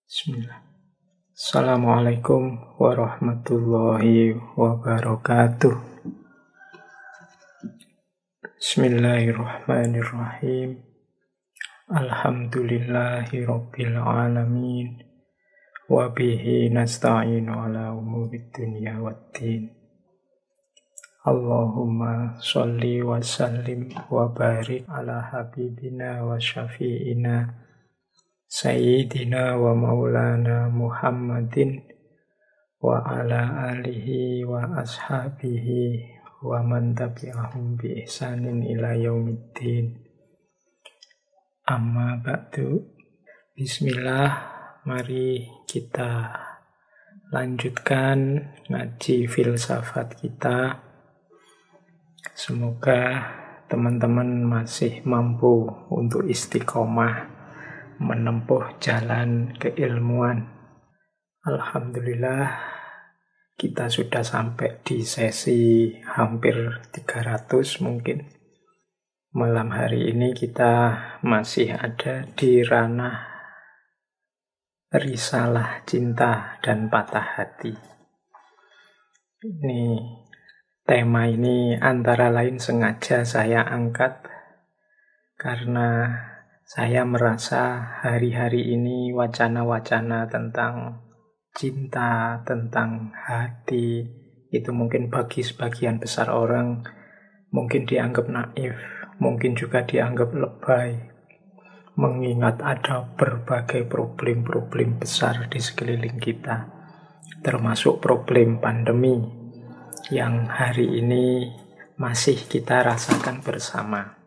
Bismillah. Assalamualaikum warahmatullahi wabarakatuh. Bismillahirrahmanirrahim. Alhamdulillahi rabbil alamin. Wa bihi nasta'inu ala umurid dunya waddin. Allahumma sholli wa sallim wa barik ala habibina wa syafi'ina Sayyidina wa maulana Muhammadin wa ala alihi wa ashabihi wa man tabi'ahum bi ihsanin ila yaumiddin. Amma ba'du. Bismillah, mari kita lanjutkan ngaji filsafat kita. Semoga teman-teman masih mampu untuk istiqomah menempuh jalan keilmuan. Alhamdulillah, kita sudah sampai di sesi hampir 300 mungkin. Malam hari ini kita masih ada di ranah risalah cinta dan patah hati. Tema ini antara lain sengaja saya angkat karena saya merasa hari-hari ini wacana-wacana tentang cinta, tentang hati, itu mungkin bagi sebagian besar orang mungkin dianggap naif, mungkin juga dianggap lebay, mengingat ada berbagai problem-problem besar di sekeliling kita, termasuk problem pandemi yang hari ini masih kita rasakan bersama.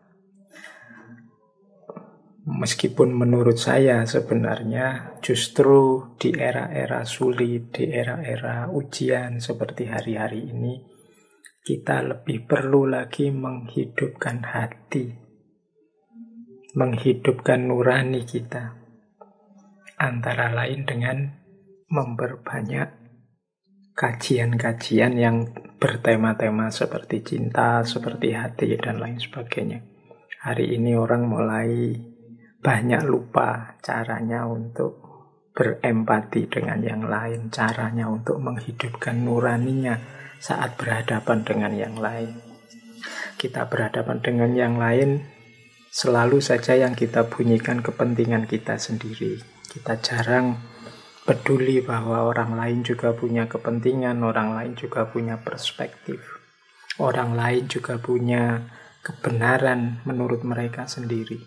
Meskipun menurut saya sebenarnya justru di era-era sulit, di era-era ujian seperti hari-hari ini, kita lebih perlu lagi menghidupkan hati, menghidupkan nurani kita. Antara lain dengan memperbanyak kajian-kajian yang bertema-tema seperti cinta, seperti hati, dan lain sebagainya. Hari ini orang mulai banyak lupa caranya untuk berempati dengan yang lain, caranya untuk menghidupkan nuraninya saat berhadapan dengan yang lain. Kita berhadapan dengan yang lain, selalu saja yang kita bunyikan kepentingan kita sendiri. Kita jarang peduli bahwa orang lain juga punya kepentingan, orang lain juga punya perspektif, orang lain juga punya kebenaran menurut mereka sendiri.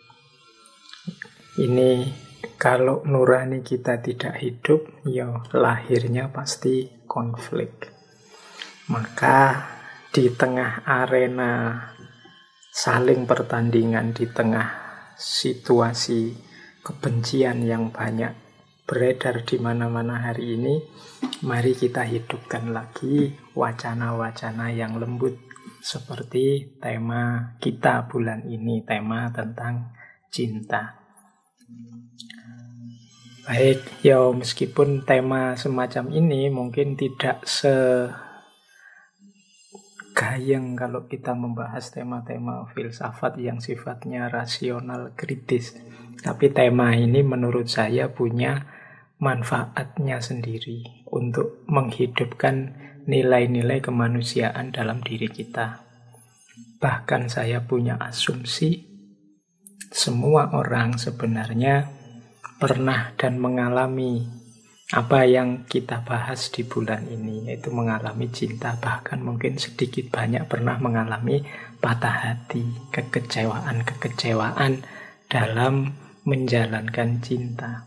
Ini kalau nurani kita tidak hidup, ya lahirnya pasti konflik. Maka di tengah arena saling pertandingan, di tengah situasi kebencian yang banyak beredar di mana-mana hari ini, mari kita hidupkan lagi wacana-wacana yang lembut seperti tema kita bulan ini, tema tentang cinta. Baik, ya meskipun tema semacam ini mungkin tidak segayeng kalau kita membahas tema-tema filsafat yang sifatnya rasional kritis. Tapi tema ini menurut saya punya manfaatnya sendiri untuk menghidupkan nilai-nilai kemanusiaan dalam diri kita. Bahkan saya punya asumsi semua orang sebenarnya pernah dan mengalami apa yang kita bahas di bulan ini, yaitu mengalami cinta, bahkan mungkin sedikit banyak pernah mengalami patah hati, kekecewaan dalam menjalankan cinta.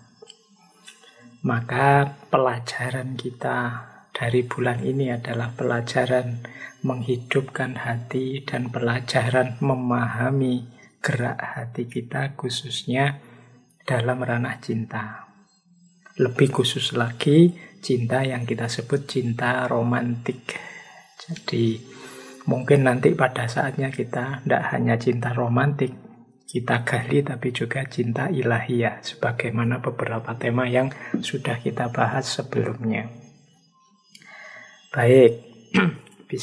Maka pelajaran kita dari bulan ini adalah pelajaran menghidupkan hati dan pelajaran memahami gerak hati kita khususnya dalam ranah cinta. Lebih khusus lagi, cinta yang kita sebut cinta romantik. Jadi, mungkin nanti pada saatnya kita tidak hanya cinta romantik, kita gali tapi juga cinta ilahiyah, sebagaimana beberapa tema yang sudah kita bahas sebelumnya. Baik,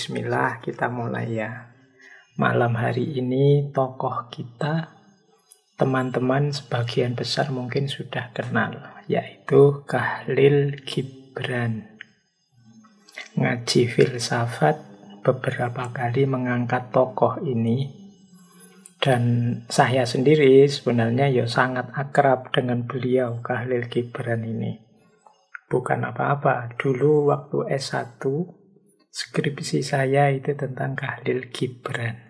bismillah kita mulai ya. Malam hari ini tokoh kita teman-teman sebagian besar mungkin sudah kenal, yaitu Khalil Gibran. Ngaji filsafat beberapa kali mengangkat tokoh ini, dan saya sendiri sebenarnya ya sangat akrab dengan beliau, Khalil Gibran ini. Bukan apa-apa, dulu waktu S1 skripsi saya itu tentang Khalil Gibran.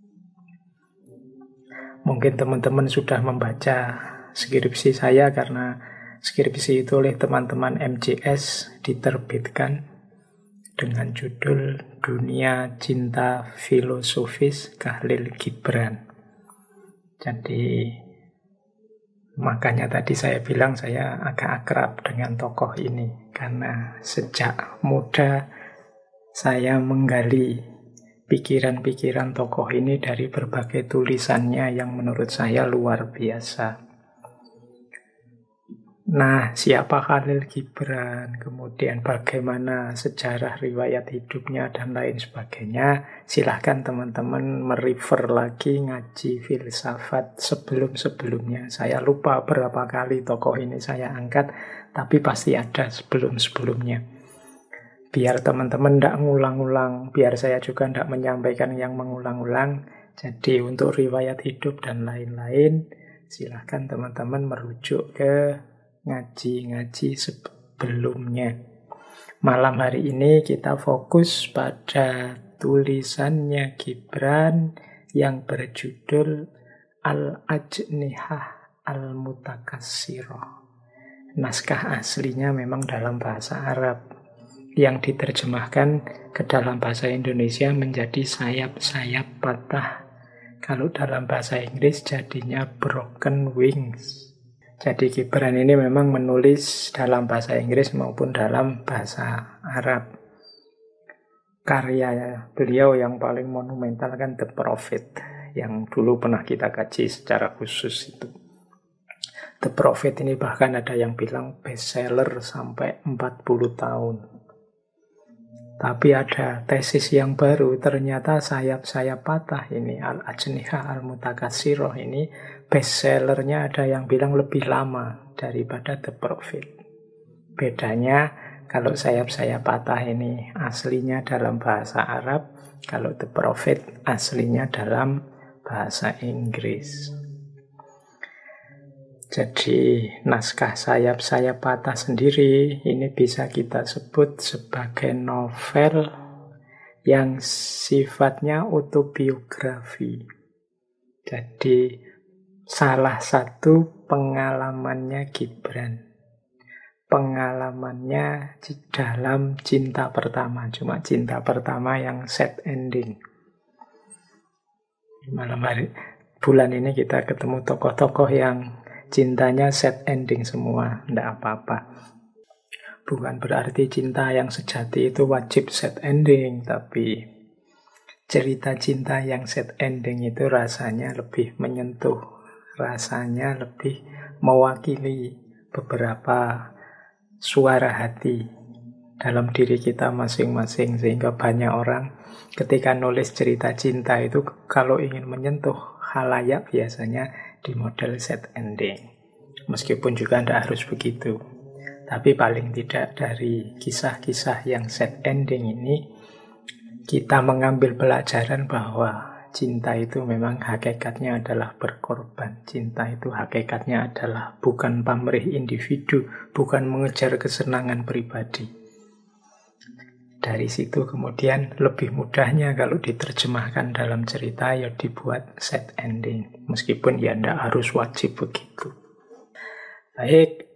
Mungkin teman-teman sudah membaca skripsi saya karena skripsi itu oleh teman-teman MJS diterbitkan dengan judul Dunia Cinta Filosofis Khalil Gibran. Jadi makanya tadi saya bilang saya agak akrab dengan tokoh ini karena sejak muda saya menggali pikiran-pikiran tokoh ini dari berbagai tulisannya yang menurut saya luar biasa. Nah, siapa Khalil Gibran, kemudian bagaimana sejarah riwayat hidupnya dan lain sebagainya, silahkan teman-teman merefer lagi ngaji filsafat sebelum-sebelumnya. Saya lupa berapa kali tokoh ini saya angkat, tapi pasti ada sebelum-sebelumnya. Biar teman-teman tidak ngulang-ulang, biar saya juga tidak menyampaikan yang mengulang-ulang. Jadi untuk riwayat hidup dan lain-lain, silahkan teman-teman merujuk ke ngaji-ngaji sebelumnya. Malam hari ini kita fokus pada tulisannya Gibran yang berjudul Al-Ajnihah Al-Mutakassirah. Naskah aslinya memang dalam bahasa Arab, yang diterjemahkan ke dalam bahasa Indonesia menjadi sayap-sayap patah. Kalau dalam bahasa Inggris jadinya broken wings. Jadi Gibran ini memang menulis dalam bahasa Inggris maupun dalam bahasa Arab. Karya beliau yang paling monumental kan The Prophet, yang dulu pernah kita kaji secara khusus itu. The Prophet ini bahkan ada yang bilang bestseller sampai 40 tahun. Tapi ada tesis yang baru, ternyata sayap-sayap patah ini, Al-Ajnihah Al-Mutakassirah ini, bestsellernya ada yang bilang lebih lama daripada The Prophet. Bedanya, kalau sayap-sayap patah ini aslinya dalam bahasa Arab, kalau The Prophet aslinya dalam bahasa Inggris. Jadi naskah sayap-sayap patah sendiri ini bisa kita sebut sebagai novel yang sifatnya autobiografi. Jadi salah satu pengalamannya Gibran. Pengalamannya dalam cinta pertama, cuma cinta pertama yang sad ending. Malam hari, bulan ini kita ketemu tokoh-tokoh yang cintanya sad ending semua, tidak apa-apa. Bukan berarti cinta yang sejati itu wajib sad ending, tapi cerita cinta yang sad ending itu rasanya lebih menyentuh, rasanya lebih mewakili beberapa suara hati dalam diri kita masing-masing, sehingga banyak orang ketika nulis cerita cinta itu kalau ingin menyentuh khalayak biasanya di model sad ending. Meskipun juga tidak harus begitu. Tapi paling tidak dari kisah-kisah yang sad ending ini, kita mengambil pelajaran bahwa cinta itu memang hakikatnya adalah berkorban. Cinta itu hakikatnya adalah bukan pamrih individu, bukan mengejar kesenangan pribadi. Dari situ kemudian lebih mudahnya kalau diterjemahkan dalam cerita ya dibuat sad ending. Meskipun ya tidak harus wajib begitu. Baik,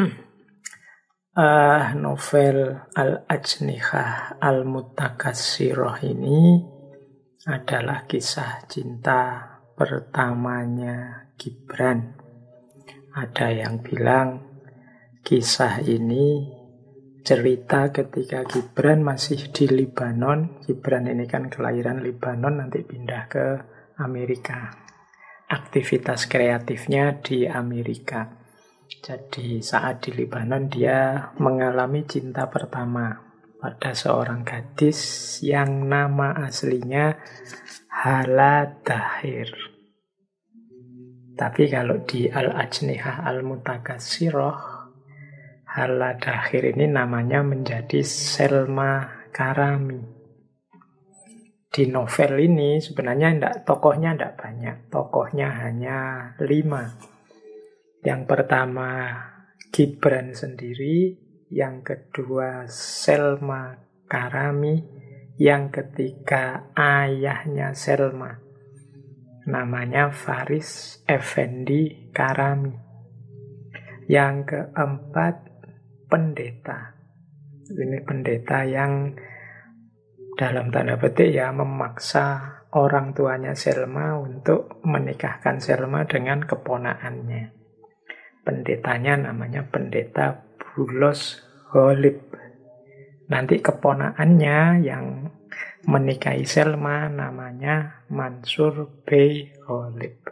novel Al-Ajnihah Al-Mutakassirah ini adalah kisah cinta pertamanya Gibran. Ada yang bilang kisah ini cerita ketika Gibran masih di Libanon. Gibran ini kan kelahiran Libanon, nanti pindah ke Amerika. Aktivitas kreatifnya di Amerika. Jadi saat di Libanon dia mengalami cinta pertama pada seorang gadis yang nama aslinya Hala Tahir. Tapi kalau di Al-Ajnihah Al-Mutakatsiroh, Haladakhir ini namanya menjadi Selma Karami. Di novel ini sebenarnya tokohnya tidak banyak. Tokohnya hanya 5. Yang pertama Gibran sendiri, yang kedua Selma Karami, yang ketiga ayahnya Selma, namanya Faris Effendi Karami. Yang keempat pendeta. Ini pendeta yang dalam tanda petik ya memaksa orang tuanya Selma untuk menikahkan Selma dengan keponakannya. Pendetanya namanya pendeta Bulos Holib. Nanti keponakannya yang menikahi Selma namanya Mansur Bey Holib.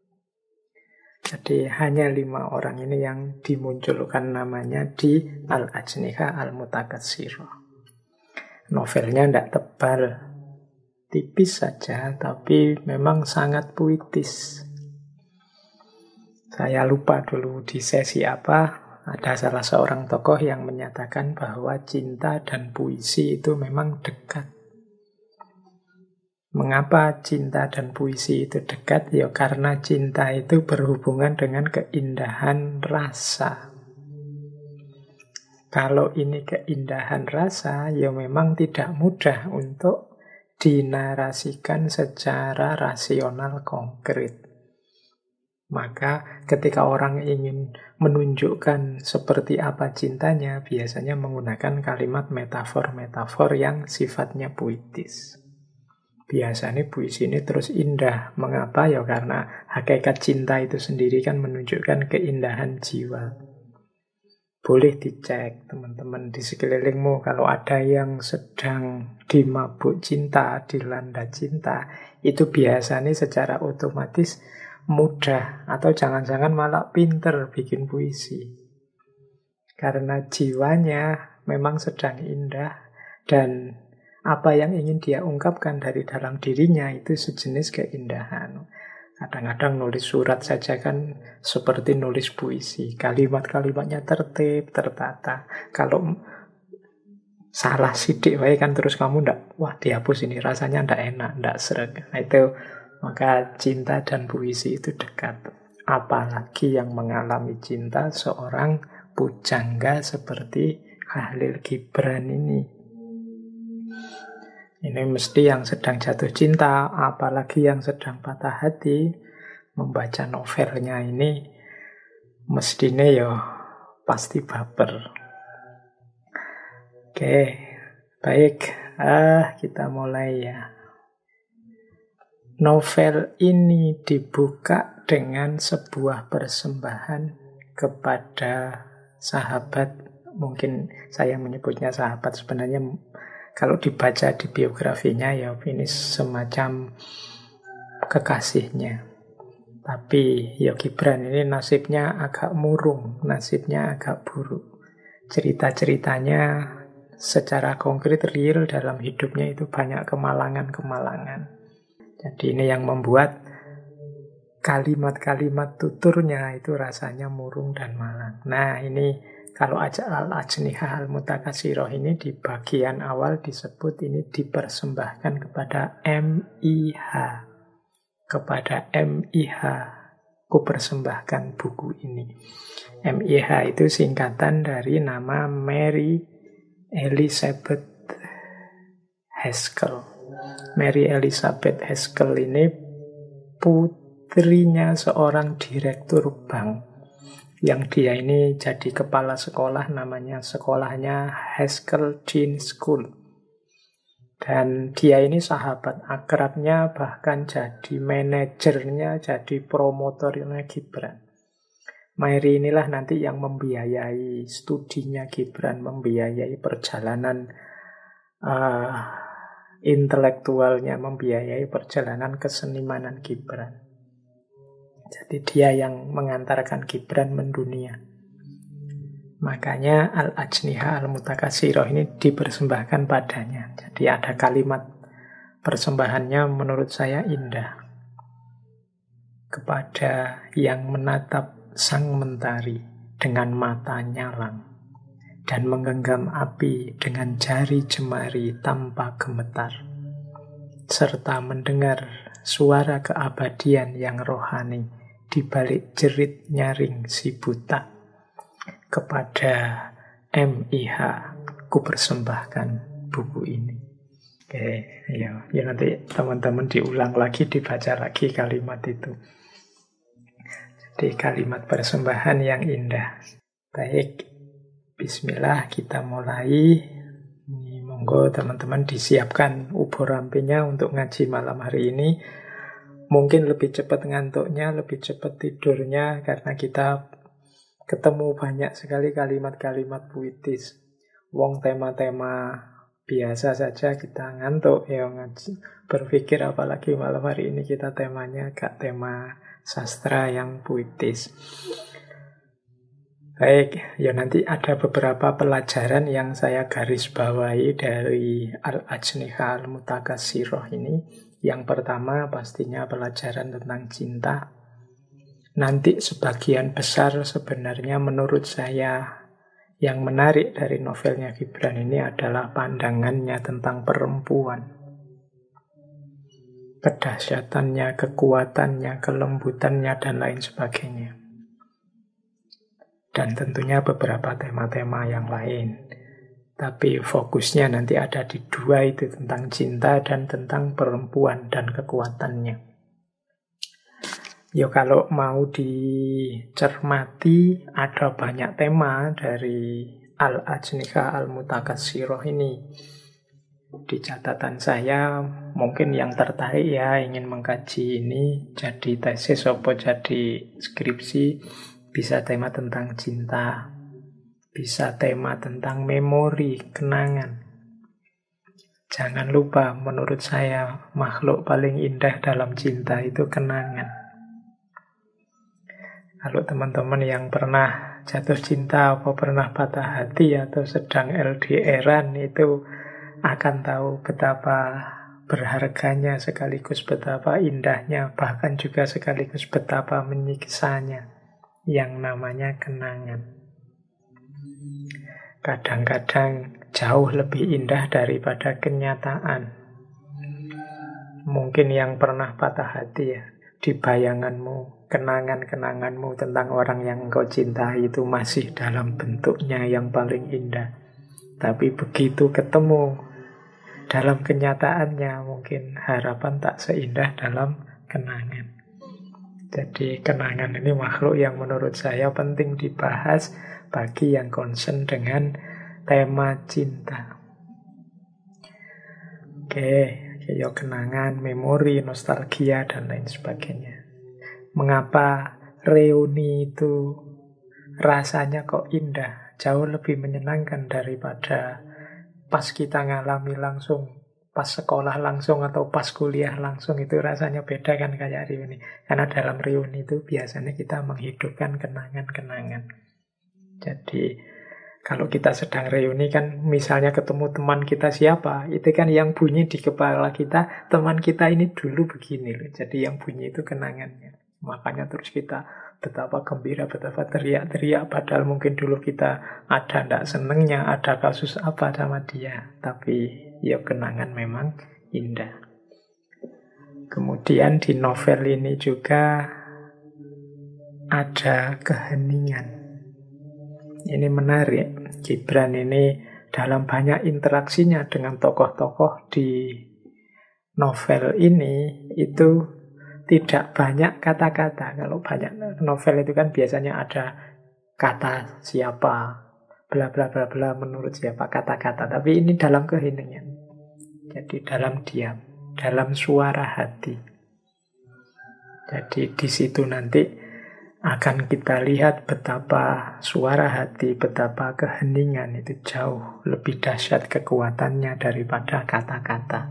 Jadi hanya 5 orang ini yang dimunculkan namanya di Al-Ajnihah Al-Mutakatsiroh. Novelnya tidak tebal, tipis saja, tapi memang sangat puitis. Saya lupa dulu di sesi apa, ada salah seorang tokoh yang menyatakan bahwa cinta dan puisi itu memang dekat. Mengapa cinta dan puisi itu dekat? Ya karena cinta itu berhubungan dengan keindahan rasa. Kalau ini keindahan rasa, ya memang tidak mudah untuk dinarasikan secara rasional konkret. Maka ketika orang ingin menunjukkan seperti apa cintanya, biasanya menggunakan kalimat metafor-metafor yang sifatnya puitis. Biasanya puisi ini terus indah. Mengapa? Ya karena hakikat cinta itu sendiri kan menunjukkan keindahan jiwa. Boleh dicek teman-teman di sekelilingmu, kalau ada yang sedang dimabuk cinta, dilanda cinta, itu biasanya secara otomatis mudah atau jangan-jangan malah pinter bikin puisi. Karena jiwanya memang sedang indah dan apa yang ingin dia ungkapkan dari dalam dirinya itu sejenis keindahan. Kadang-kadang nulis surat saja kan seperti nulis puisi. Kalimat-kalimatnya tertib, tertata. Kalau salah sidik wae kan terus kamu ndak, wah dihapus ini, rasanya ndak enak, ndak sreg. Nah, itu maka cinta dan puisi itu dekat. Apalagi yang mengalami cinta seorang pujangga seperti Khalil Gibran ini. Ini mesti yang sedang jatuh cinta, apalagi yang sedang patah hati, membaca novelnya ini mestinya ya pasti baper. Oke, baik, kita mulai ya. Novel ini dibuka dengan sebuah persembahan kepada sahabat, mungkin saya menyebutnya sahabat, sebenarnya kalau dibaca di biografinya ya ini semacam kekasihnya. Tapi ya Gibran ini nasibnya agak murung, nasibnya agak buruk. Cerita-ceritanya secara konkret real dalam hidupnya itu banyak kemalangan-kemalangan. Jadi ini yang membuat kalimat-kalimat tuturnya itu rasanya murung dan malang. Nah ini kalau Al-Ajnihah Al-Mutakatsiroh ini di bagian awal disebut ini dipersembahkan kepada MIH. Kepada MIH, ku persembahkan buku ini. MIH itu singkatan dari nama Mary Elizabeth Haskell. Mary Elizabeth Haskell ini putrinya seorang direktur bank. Yang dia ini jadi kepala sekolah, namanya sekolahnya Haskell Dean School. Dan dia ini sahabat akrabnya, bahkan jadi manajernya, jadi promotornya Gibran. Mary inilah nanti yang membiayai studinya Gibran, membiayai perjalanan intelektualnya, membiayai perjalanan kesenimanan Gibran. Jadi dia yang mengantarkan Gibran mendunia. Makanya Al-Ajnihah Al-Mutakatsiroh ini dipersembahkan padanya. Jadi ada kalimat persembahannya menurut saya indah. kepada yang menatap sang mentari dengan mata nyalang dan menggenggam api dengan jari jemari tanpa gemetar, serta mendengar suara keabadian yang rohani di balik jerit nyaring si buta. Kepada MIH ku persembahkan buku ini. Oke, ya nanti teman-teman diulang lagi, dibaca lagi kalimat itu. Jadi kalimat persembahan yang indah. Baik, bismillah, kita mulai. Ini monggo teman-teman disiapkan ubur rampinya untuk ngaji malam hari ini. Mungkin lebih cepat ngantuknya, lebih cepat tidurnya, karena kita ketemu banyak sekali kalimat-kalimat puitis. Wong tema-tema biasa saja kita ngantuk ya ngaji. Berpikir apalagi malam hari ini kita temanya gak tema sastra yang puitis. Baik, ya nanti ada beberapa pelajaran yang saya garis bawahi dari Al-Ajniha Al-Mutakassiroh ini. Yang pertama pastinya pelajaran tentang cinta. Nanti sebagian besar sebenarnya menurut saya yang menarik dari novelnya Gibran ini adalah pandangannya tentang perempuan. Kedahsyatannya, kekuatannya, kelembutannya, dan lain sebagainya. Dan tentunya beberapa tema-tema yang lain. Tapi fokusnya nanti ada di dua itu, tentang cinta dan tentang perempuan dan kekuatannya. Ya kalau mau dicermati, ada banyak tema dari Al-Ajniha Al-Mutakassiroh ini. Di catatan saya, mungkin yang tertarik ya ingin mengkaji ini jadi tesis atau jadi skripsi, bisa tema tentang cinta, bisa tema tentang memori, kenangan. Jangan lupa, menurut saya makhluk paling indah dalam cinta itu kenangan. Kalau teman-teman yang pernah jatuh cinta atau pernah patah hati atau sedang LDR-an itu akan tahu betapa berharganya sekaligus betapa indahnya, bahkan juga sekaligus betapa menyiksanya yang namanya kenangan. Kadang-kadang jauh lebih indah daripada kenyataan. Mungkin yang pernah patah hati ya, di bayanganmu, kenangan-kenanganmu tentang orang yang engkau cintai itu masih dalam bentuknya yang paling indah. Tapi begitu ketemu dalam kenyataannya, mungkin harapan tak seindah dalam kenangan. Jadi kenangan ini makhluk yang menurut saya penting dibahas bagi yang concern dengan tema cinta. Oke, ya kenangan, memori, nostalgia, dan lain sebagainya. Mengapa reuni itu rasanya kok indah, jauh lebih menyenangkan daripada pas kita ngalami langsung, pas sekolah langsung atau pas kuliah langsung, itu rasanya beda kan kayak reuni. Karena dalam reuni itu biasanya kita menghidupkan kenangan-kenangan. Jadi kalau kita sedang reuni kan misalnya ketemu teman kita siapa, itu kan yang bunyi di kepala kita, teman kita ini dulu begini loh. Jadi yang bunyi itu kenangannya. Makanya terus kita betapa gembira, betapa teriak-teriak, padahal mungkin dulu kita ada ndak senengnya, ada kasus apa sama dia. Tapi ya kenangan memang indah. Kemudian di novel ini juga ada keheningan. Ini menarik. Gibran ini dalam banyak interaksinya dengan tokoh-tokoh di novel ini itu tidak banyak kata-kata. Kalau banyak novel itu kan biasanya ada kata siapa, bla bla bla bla, menurut siapa, kata-kata. Tapi ini dalam keheningan. Jadi dalam diam, dalam suara hati. Jadi di situ nanti akan kita lihat betapa suara hati, betapa keheningan itu jauh lebih dahsyat kekuatannya daripada kata-kata.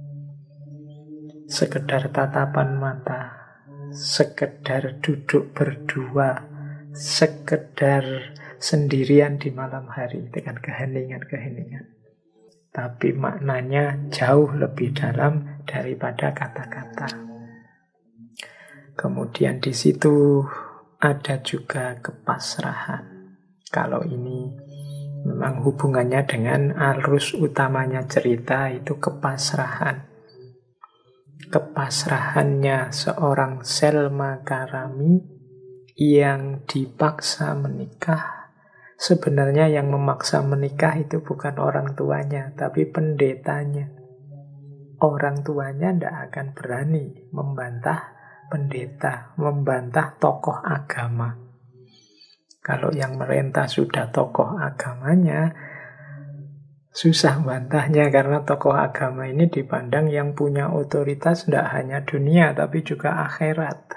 Sekedar tatapan mata, sekedar duduk berdua, sekedar sendirian di malam hari dengan keheningan-keheningan. Tapi maknanya jauh lebih dalam daripada kata-kata. Kemudian di situ ada juga kepasrahan. Kalau ini memang hubungannya dengan arus utamanya cerita itu kepasrahan. Kepasrahannya seorang Selma Karami yang dipaksa menikah. Sebenarnya yang memaksa menikah itu bukan orang tuanya, tapi pendetanya. Orang tuanya tidak akan berani membantah pendeta, membantah tokoh agama. Kalau yang merintah sudah tokoh agamanya, susah bantahnya, karena tokoh agama ini dipandang yang punya otoritas tidak hanya dunia tapi juga akhirat.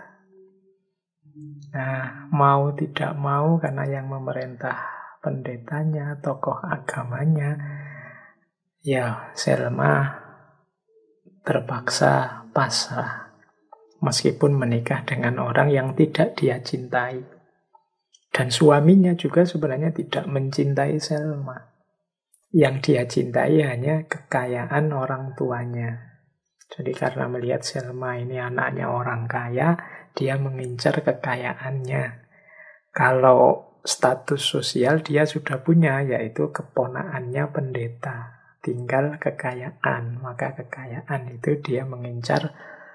Nah, mau tidak mau karena yang memerintah pendetanya, tokoh agamanya, ya Selma terpaksa pasrah. Meskipun menikah dengan orang yang tidak dia cintai. Dan suaminya juga sebenarnya tidak mencintai Selma. Yang dia cintai hanya kekayaan orang tuanya. Jadi karena melihat Selma ini anaknya orang kaya, dia mengincar kekayaannya. Kalau status sosial dia sudah punya, yaitu keponaannya pendeta. Tinggal kekayaan, maka kekayaan itu dia mengincar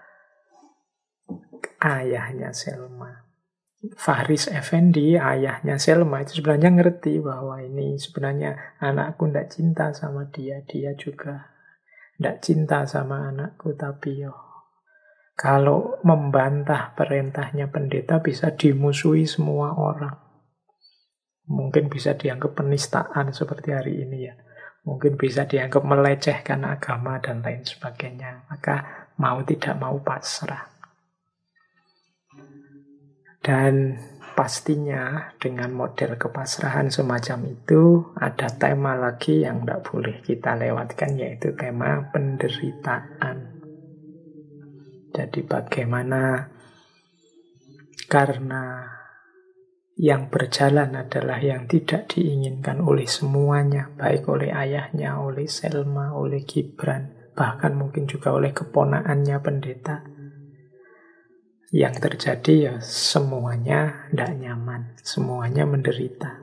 ayahnya Selma. Faris Effendi, ayahnya Selma, itu sebenarnya ngerti bahwa ini sebenarnya anakku tidak cinta sama dia. Dia juga tidak cinta sama anakku, tapi kalau membantah perintahnya pendeta bisa dimusuhi semua orang. Mungkin bisa dianggap penistaan seperti hari ini ya. Mungkin bisa dianggap melecehkan agama dan lain sebagainya. Maka mau tidak mau pasrah. Dan pastinya dengan model kepasrahan semacam itu ada tema lagi yang tidak boleh kita lewatkan, yaitu tema penderitaan. Jadi bagaimana karena yang berjalan adalah yang tidak diinginkan oleh semuanya, baik oleh ayahnya, oleh Selma, oleh Gibran, bahkan mungkin juga oleh keponaannya pendeta. Yang terjadi ya semuanya tidak nyaman, semuanya menderita.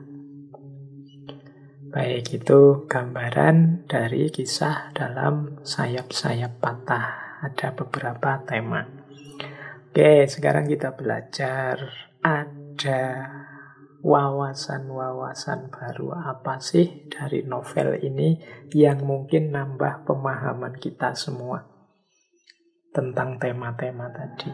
Baik, itu gambaran dari kisah dalam Sayap-Sayap Patah. Ada beberapa tema. Oke, sekarang kita belajar ada wawasan-wawasan baru apa sih dari novel ini yang mungkin nambah pemahaman kita semua tentang tema-tema tadi.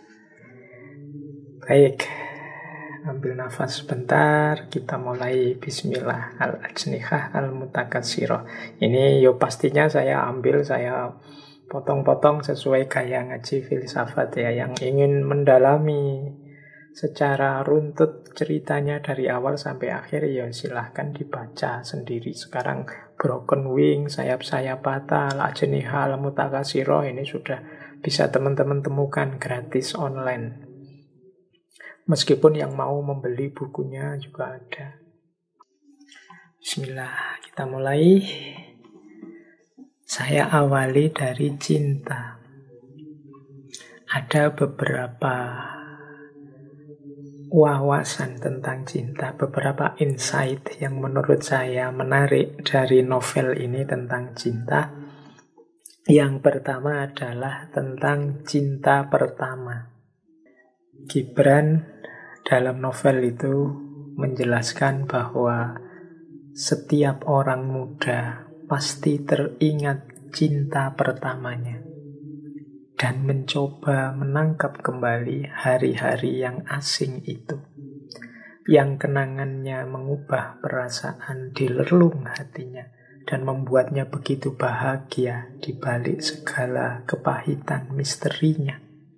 Baik, ambil nafas sebentar, kita mulai. Bismillah. Al-Ajnihah Al-Mutakatsirah. Ini pastinya saya potong-potong sesuai gaya ngaji filsafat ya, yang ingin mendalami secara runtut ceritanya dari awal sampai akhir ya silahkan dibaca sendiri. Sekarang Broken Wing, Sayap-Sayap Patah, Al-Ajnihah Al-Mutakatsirah ini sudah bisa teman-teman temukan gratis online. Meskipun yang mau membeli bukunya juga ada. Bismillah, kita mulai. Saya awali dari cinta. Ada beberapa wawasan tentang cinta, beberapa insight yang menurut saya menarik dari novel ini tentang cinta. Yang pertama adalah tentang cinta pertama. Gibran dalam novel itu menjelaskan bahwa setiap orang muda pasti teringat cinta pertamanya dan mencoba menangkap kembali hari-hari yang asing itu, yang kenangannya mengubah perasaan di relung hatinya dan membuatnya begitu bahagia di balik segala kepahitan misterinya.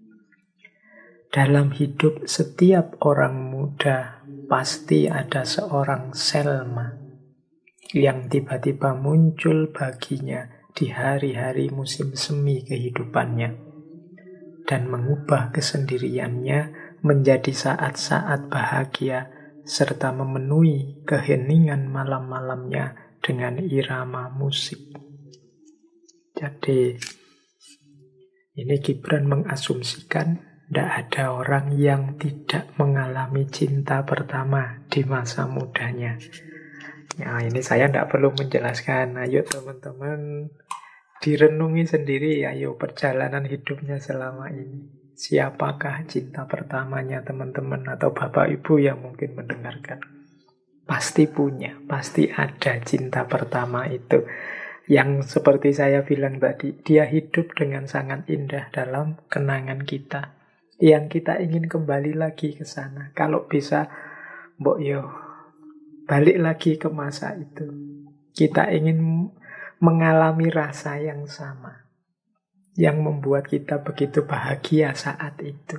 Dalam hidup setiap orang muda pasti ada seorang Selma yang tiba-tiba muncul baginya di hari-hari musim semi kehidupannya dan mengubah kesendiriannya menjadi saat-saat bahagia serta memenuhi keheningan malam-malamnya dengan irama musik. Jadi ini Gibran mengasumsikan Tidak ada orang yang tidak mengalami cinta pertama di masa mudanya. Ya, ini saya tidak perlu menjelaskan. Ayo teman-teman direnungi sendiri, ayo perjalanan hidupnya selama ini. Siapakah cinta pertamanya teman-teman atau bapak ibu yang mungkin mendengarkan? Pasti punya, pasti ada cinta pertama itu. Yang seperti saya bilang tadi, dia hidup dengan sangat indah dalam kenangan kita. Yang kita ingin kembali lagi ke sana. Kalau bisa, mbok yo, balik lagi ke masa itu. Kita ingin mengalami rasa yang sama, yang membuat kita begitu bahagia saat itu.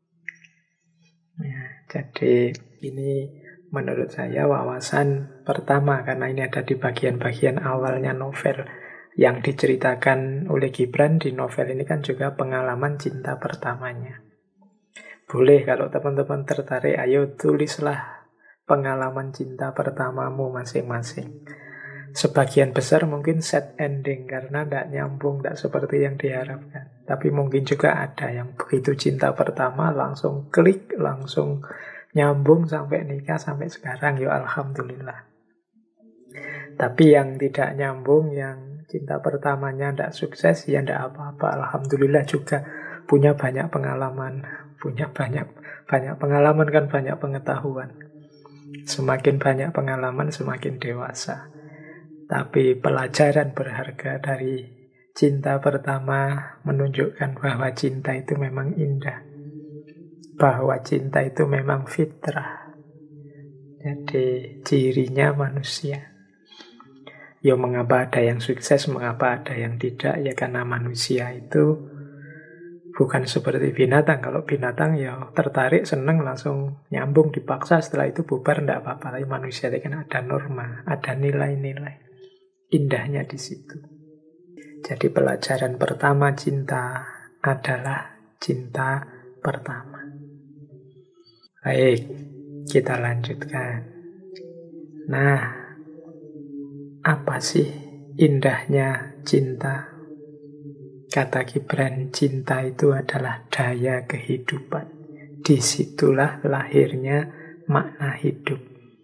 Ya, jadi ini menurut saya wawasan pertama, karena ini ada di bagian-bagian awalnya novel. Yang diceritakan oleh Gibran di novel ini kan juga pengalaman cinta pertamanya. Boleh kalau teman-teman tertarik, ayo tulislah pengalaman cinta pertamamu masing-masing. Sebagian besar mungkin sad ending karena tidak nyambung, tidak seperti yang diharapkan. Tapi mungkin juga ada yang begitu cinta pertama langsung klik, langsung nyambung sampai nikah, sampai sekarang. Ya alhamdulillah. Tapi yang tidak nyambung, yang cinta pertamanya tidak sukses, ya tidak apa-apa. Alhamdulillah juga punya banyak pengalaman. Punya banyak pengalaman kan banyak pengetahuan. Semakin banyak pengalaman, semakin dewasa. Tapi pelajaran berharga dari cinta pertama menunjukkan bahwa cinta itu memang indah. Bahwa cinta itu memang fitrah. Jadi cirinya manusia. Ya mengapa ada yang sukses, mengapa ada yang tidak? Ya karena manusia itu bukan seperti binatang. Kalau binatang ya tertarik, seneng, langsung nyambung, dipaksa. Setelah itu bubar, tidak apa-apa. Tapi manusia itu kan ada norma, ada nilai-nilai. Indahnya di situ. Jadi pelajaran pertama cinta adalah cinta pertama. Baik, kita lanjutkan. Nah, apa sih indahnya cinta? Kata Gibran, cinta itu adalah daya kehidupan. Disitulah lahirnya makna hidup.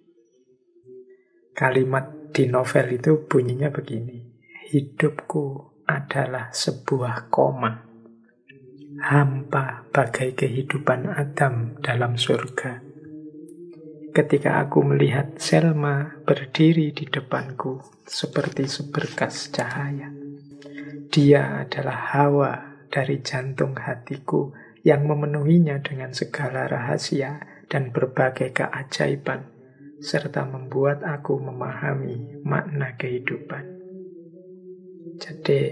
Kalimat di novel itu bunyinya begini. Hidupku adalah sebuah koma. Hampa bagai kehidupan Adam dalam surga. Ketika aku melihat Selma berdiri di depanku seperti seberkas cahaya. Dia adalah Hawa dari jantung hatiku yang memenuhinya dengan segala rahasia dan berbagai keajaiban, serta membuat aku memahami makna kehidupan. Jadi,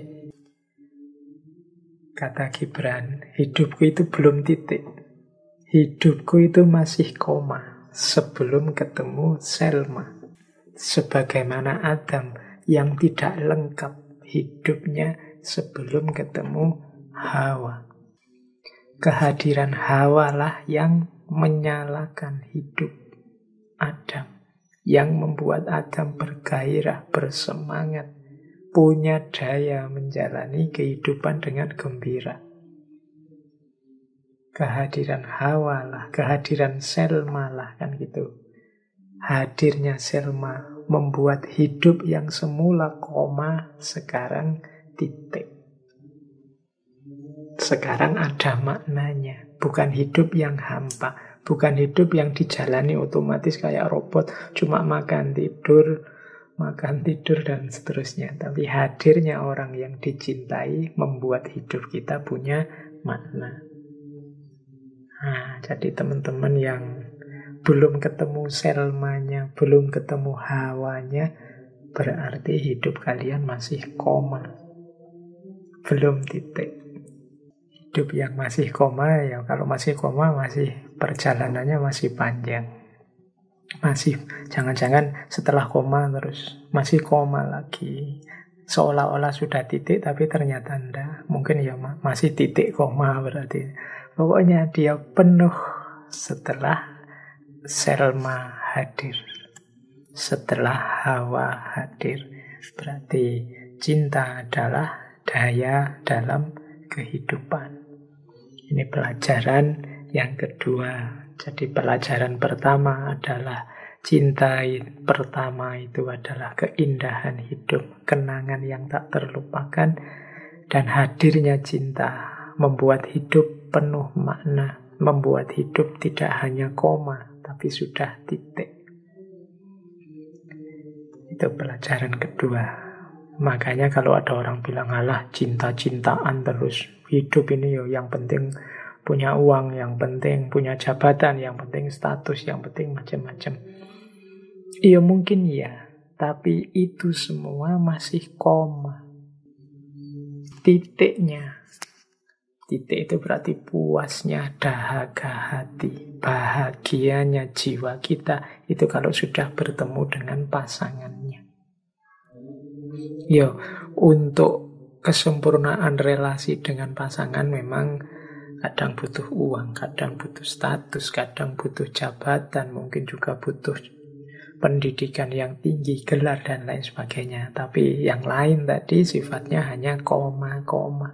kata Gibran, hidupku itu belum titik. Hidupku itu masih koma sebelum ketemu Selma. Sebagaimana Adam yang tidak lengkap hidupnya sebelum ketemu Hawa. Kehadiran Hawa lah yang menyalakan hidup Adam, yang membuat Adam bergairah, bersemangat, punya daya menjalani kehidupan dengan gembira. Kehadiran Hawa lah, kehadiran Selma lah, kan gitu. Hadirnya Selma membuat hidup yang semula koma sekarang titik. Sekarang ada maknanya. Bukan hidup yang hampa. Bukan hidup yang dijalani otomatis kayak robot. Cuma makan tidur dan seterusnya. Tapi hadirnya orang yang dicintai membuat hidup kita punya makna. Nah, jadi teman-teman yang belum ketemu Selmanya, belum ketemu Hawanya, berarti hidup kalian masih koma. Belum titik. Hidup yang masih koma, ya kalau masih koma, masih perjalanannya masih panjang. Masih, jangan-jangan setelah koma terus masih koma lagi. Seolah-olah sudah titik, tapi ternyata enggak. Mungkin ya masih titik koma berarti. Pokoknya dia penuh setelah Selma hadir. Setelah Hawa hadir. Berarti cinta adalah daya dalam kehidupan. Ini pelajaran yang kedua. Jadi pelajaran pertama adalah cinta pertama itu adalah keindahan hidup, kenangan yang tak terlupakan, dan hadirnya cinta membuat hidup penuh makna, membuat hidup tidak hanya koma, tapi sudah titik. Itu pelajaran kedua. Makanya kalau ada orang bilang, alah cinta-cintaan terus, hidup ini yo yang penting punya uang, yang penting punya jabatan, yang penting status, yang penting macam-macam. Iya mungkin ya, tapi itu semua masih koma. Titiknya. Titik itu berarti puasnya dahaga hati, bahagianya jiwa kita. Itu kalau sudah bertemu dengan pasangannya. Yo, untuk kesempurnaan relasi dengan pasangan memang kadang butuh uang, kadang butuh status, kadang butuh jabatan, mungkin juga butuh pendidikan yang tinggi, gelar, dan lain sebagainya. Tapi yang lain tadi sifatnya hanya koma-koma.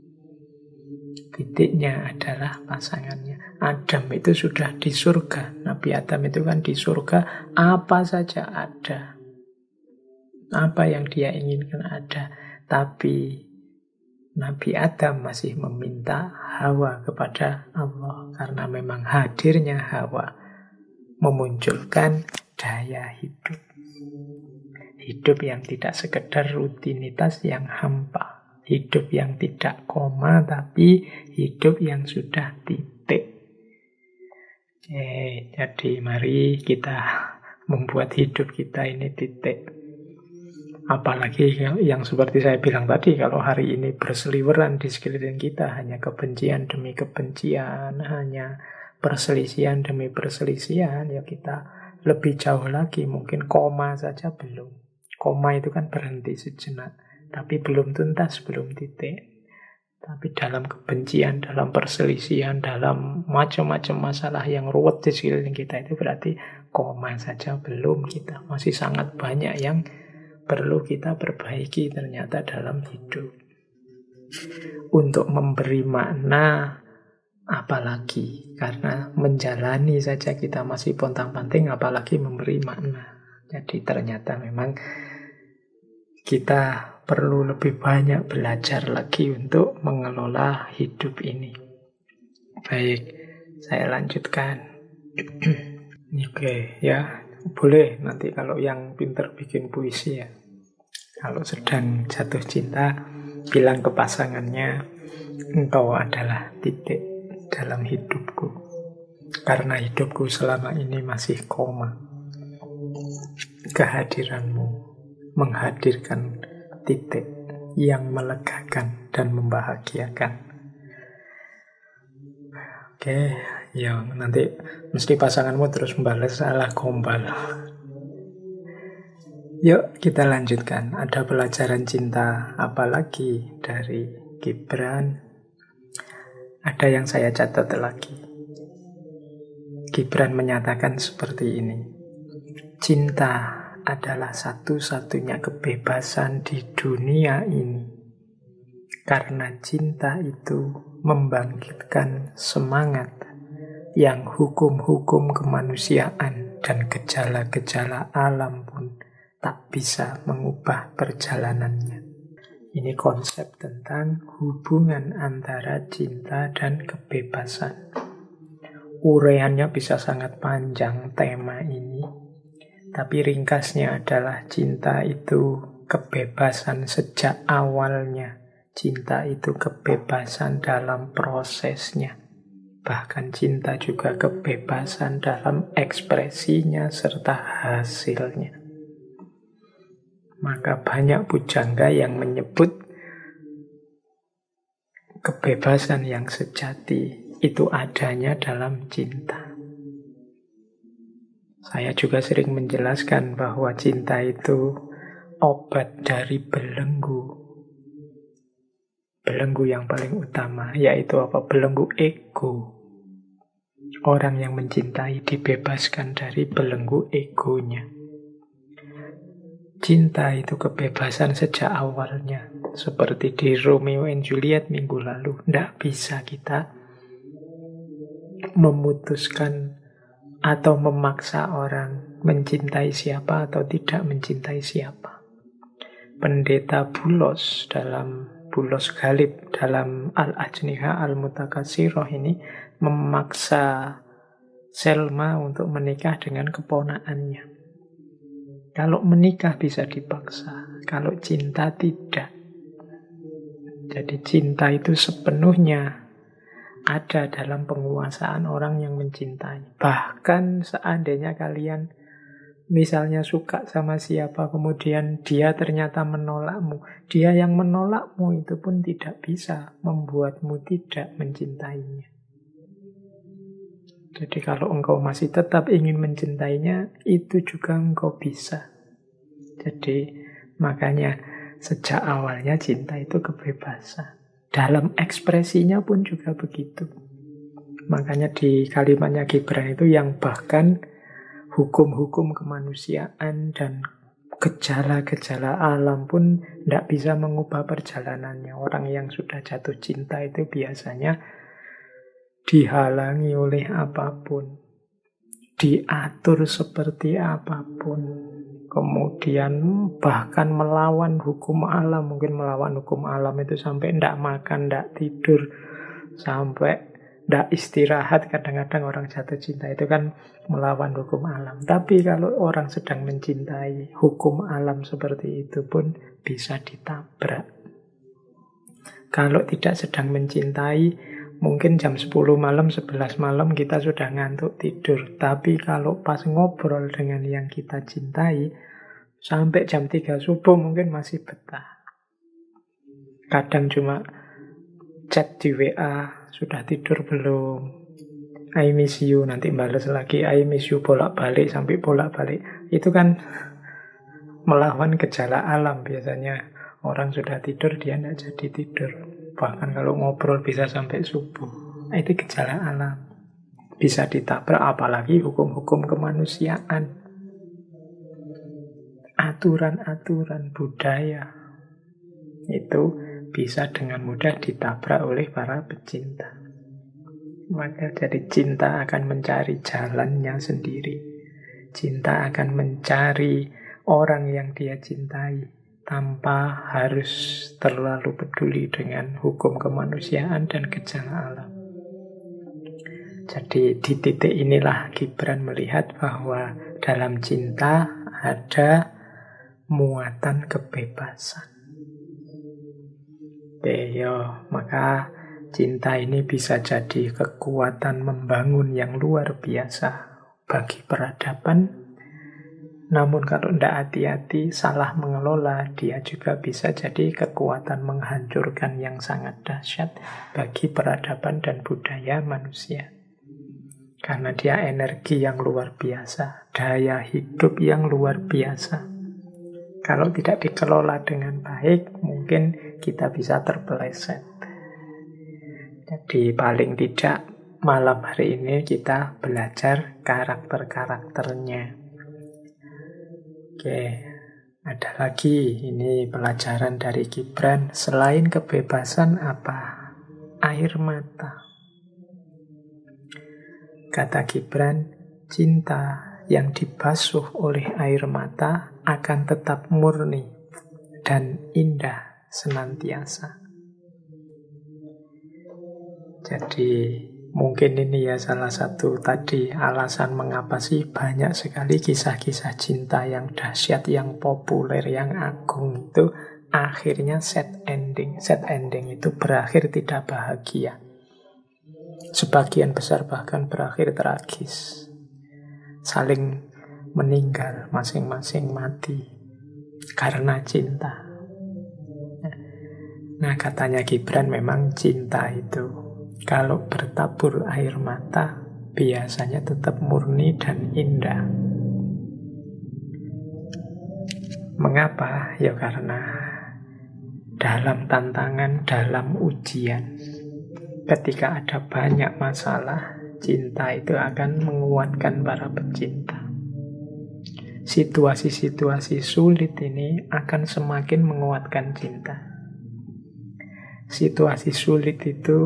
Titiknya adalah pasangannya. Adam itu sudah di surga. Nabi Adam itu kan di surga, apa saja ada. Apa yang dia inginkan ada. Tapi Nabi Adam masih meminta Hawa kepada Allah. Karena memang hadirnya Hawa memunculkan daya hidup. Hidup yang tidak sekedar rutinitas yang hampa. Hidup yang tidak koma, tapi hidup yang sudah titik. Jadi mari kita membuat hidup kita ini titik. Apalagi yang seperti saya bilang tadi, kalau hari ini berseliweran di sekeliling kita, hanya kebencian demi kebencian, hanya perselisihan demi perselisihan, ya kita lebih jauh lagi, mungkin koma saja belum. Koma itu kan berhenti sejenak. Tapi belum tuntas, belum titik. Tapi dalam kebencian, dalam perselisihan, dalam macam-macam masalah yang ruwet di sekeliling kita, itu berarti koma saja belum kita. Masih sangat banyak yang perlu kita perbaiki ternyata dalam hidup. Untuk memberi makna, apalagi. Karena menjalani saja kita masih pontang-panting, apalagi memberi makna. Jadi ternyata memang kita perlu lebih banyak belajar lagi untuk mengelola hidup ini. Baik, saya lanjutkan. Oke, ya boleh nanti kalau yang pinter bikin puisi ya. Kalau sedang jatuh cinta, bilang ke pasangannya, engkau adalah titik dalam hidupku. Karena hidupku selama ini masih koma. Kehadiranmu menghadirkan titik yang melegakan dan membahagiakan. Oke, ya nanti mesti pasanganmu terus membalas salah gombal. Yuk kita lanjutkan. Ada pelajaran cinta apalagi dari Gibran? Ada yang saya catat lagi. Gibran menyatakan seperti ini. Cinta adalah satu-satunya kebebasan di dunia ini. Karena cinta itu membangkitkan semangat yang hukum-hukum kemanusiaan dan gejala-gejala alam pun tak bisa mengubah perjalanannya. Ini konsep tentang hubungan antara cinta dan kebebasan. Uraiannya bisa sangat panjang tema ini. Tapi ringkasnya adalah cinta itu kebebasan sejak awalnya. Cinta itu kebebasan dalam prosesnya. Bahkan cinta juga kebebasan dalam ekspresinya serta hasilnya. Maka banyak pujangga yang menyebut kebebasan yang sejati itu adanya dalam cinta. Saya juga sering menjelaskan bahwa cinta itu obat dari belenggu. Belenggu yang paling utama, yaitu apa? Belenggu ego. Orang yang mencintai dibebaskan dari belenggu egonya. Cinta itu kebebasan sejak awalnya. Seperti di Romeo and Juliet minggu lalu. Tidak bisa kita memutuskan atau memaksa orang mencintai siapa atau tidak mencintai siapa. Pendeta Bulos Galib dalam Al-Ajniha Al-Mutakasirah ini memaksa Selma untuk menikah dengan keponakannya. Kalau menikah bisa dipaksa, kalau cinta tidak. Jadi cinta itu sepenuhnya ada dalam penguasaan orang yang mencintai. Bahkan seandainya kalian misalnya suka sama siapa, kemudian dia ternyata menolakmu, dia yang menolakmu itu pun tidak bisa membuatmu tidak mencintainya. Jadi kalau engkau masih tetap ingin mencintainya, itu juga engkau bisa. Jadi makanya sejak awalnya cinta itu kebebasan. Dalam ekspresinya pun juga begitu. Makanya di kalimatnya Gibran itu yang bahkan hukum-hukum kemanusiaan dan gejala-gejala alam pun tidak bisa mengubah perjalanannya. Orang yang sudah jatuh cinta itu biasanya dihalangi oleh apapun, diatur seperti apapun, kemudian bahkan melawan hukum alam. Mungkin melawan hukum alam itu sampai tidak makan, tidak tidur, sampai tidak istirahat. Kadang-kadang orang jatuh cinta itu kan melawan hukum alam. Tapi kalau orang sedang mencintai, hukum alam seperti itu pun bisa ditabrak. Kalau tidak sedang mencintai, mungkin jam 10 malam, 11 malam kita sudah ngantuk tidur. Tapi kalau pas ngobrol dengan yang kita cintai, sampai jam 3 subuh mungkin masih betah. Kadang cuma chat di WA, sudah tidur belum? I miss you, nanti balas lagi I miss you, bolak-balik sampai bolak-balik. Itu kan melawan gejala alam. Biasanya orang sudah tidur, dia tidak jadi tidur. Bahkan kalau ngobrol bisa sampai subuh. Itu gejala alam. Bisa ditabrak, apalagi hukum-hukum kemanusiaan. Aturan-aturan budaya. Itu bisa dengan mudah ditabrak oleh para pecinta. Maka jadi cinta akan mencari jalannya sendiri. Cinta akan mencari orang yang dia cintai tanpa harus terlalu peduli dengan hukum kemanusiaan dan gejala alam. Jadi di titik inilah Gibran melihat bahwa dalam cinta ada muatan kebebasan. Maka cinta ini bisa jadi kekuatan membangun yang luar biasa bagi peradaban. Namun kalau tidak hati-hati, salah mengelola, dia juga bisa jadi kekuatan menghancurkan yang sangat dahsyat bagi peradaban dan budaya manusia. Karena dia energi yang luar biasa, daya hidup yang luar biasa. Kalau tidak dikelola dengan baik, mungkin kita bisa terpeleset. Jadi paling tidak malam hari ini kita belajar karakter-karakternya. Oke, ada lagi ini pelajaran dari Gibran. Selain kebebasan apa? Air mata. Kata Gibran, cinta yang dibasuh oleh air mata akan tetap murni dan indah senantiasa. Jadi mungkin ini ya salah satu tadi alasan mengapa sih banyak sekali kisah-kisah cinta yang dahsyat, yang populer, yang agung itu akhirnya sad ending. Sad ending itu berakhir tidak bahagia. Sebagian besar bahkan berakhir tragis. Saling meninggal, masing-masing mati karena cinta. Nah, katanya Gibran memang cinta itu kalau bertabur air mata biasanya tetap murni dan indah. Mengapa? Ya karena dalam tantangan, dalam ujian, ketika ada banyak masalah, cinta itu akan menguatkan para pecinta. Situasi-situasi sulit ini akan semakin menguatkan cinta. Situasi sulit itu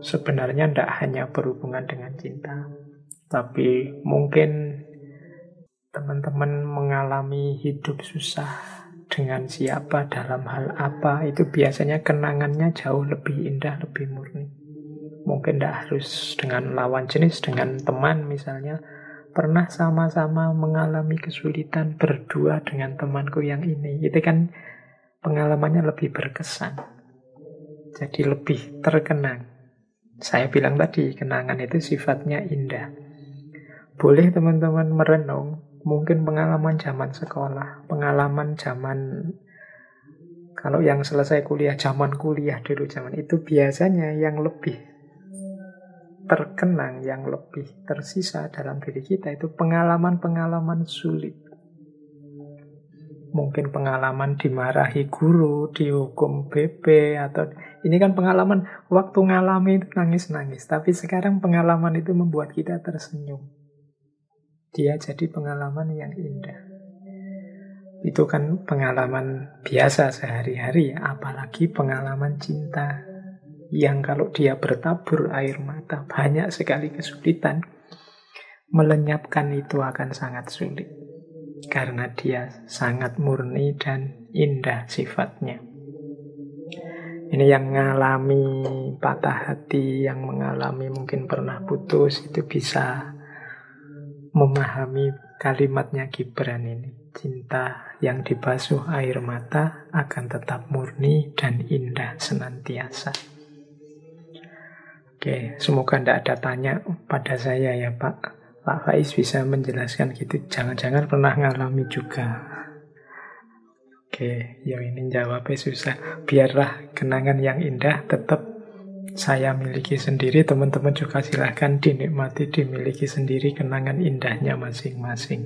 sebenarnya tidak hanya berhubungan dengan cinta, tapi mungkin teman-teman mengalami hidup susah dengan siapa, dalam hal apa, itu biasanya kenangannya jauh lebih indah, lebih murni. Mungkin tidak harus dengan lawan jenis, dengan teman misalnya. Pernah sama-sama mengalami kesulitan berdua dengan temanku yang ini. Itu kan pengalamannya lebih berkesan. Jadi lebih terkenang. Saya bilang tadi, kenangan itu sifatnya indah. Boleh teman-teman merenung, mungkin pengalaman zaman sekolah, pengalaman zaman, kalau yang selesai kuliah, zaman kuliah dulu, zaman itu biasanya yang lebih terkenang, yang lebih tersisa dalam diri kita itu pengalaman-pengalaman sulit. Mungkin pengalaman dimarahi guru, dihukum BB, atau ini kan pengalaman waktu ngalami itu nangis-nangis. Tapi sekarang pengalaman itu membuat kita tersenyum. Dia jadi pengalaman yang indah. Itu kan pengalaman biasa sehari-hari, apalagi pengalaman cinta. Yang kalau dia bertabur air mata, banyak sekali kesulitan. Melenyapkan itu akan sangat sulit. Karena dia sangat murni dan indah sifatnya. Ini yang mengalami patah hati, yang mengalami mungkin pernah putus, itu bisa memahami kalimatnya Gibran ini. Cinta yang dibasuh air mata akan tetap murni dan indah senantiasa. Oke, semoga tidak ada tanya pada saya ya Pak. Pak Faiz bisa menjelaskan gitu. Jangan-jangan pernah ngalami juga. Oke, ya ini jawabnya susah. Biarlah kenangan yang indah tetap saya miliki sendiri. Teman-teman juga silahkan dinikmati, dimiliki sendiri kenangan indahnya masing-masing.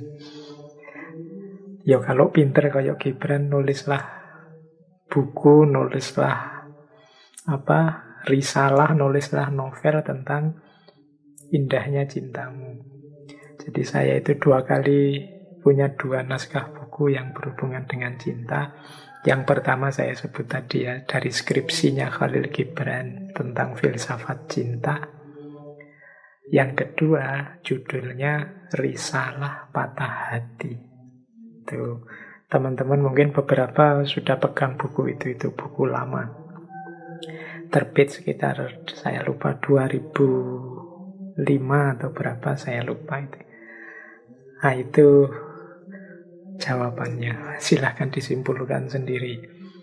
Ya kalau pinter kayak Gibran, nulislah buku, nulislah risalah, nulislah novel tentang indahnya cintamu. Jadi saya itu 2 kali punya 2 naskah buku yang berhubungan dengan cinta. Yang pertama saya sebut tadi ya, dari skripsinya Khalil Gibran tentang filsafat cinta. Yang kedua judulnya Risalah Patah Hati. Tuh, teman-teman mungkin beberapa sudah pegang buku itu buku lama. Terbit sekitar, saya lupa 2005 atau berapa, saya lupa itu. Nah itu jawabannya, silahkan disimpulkan sendiri.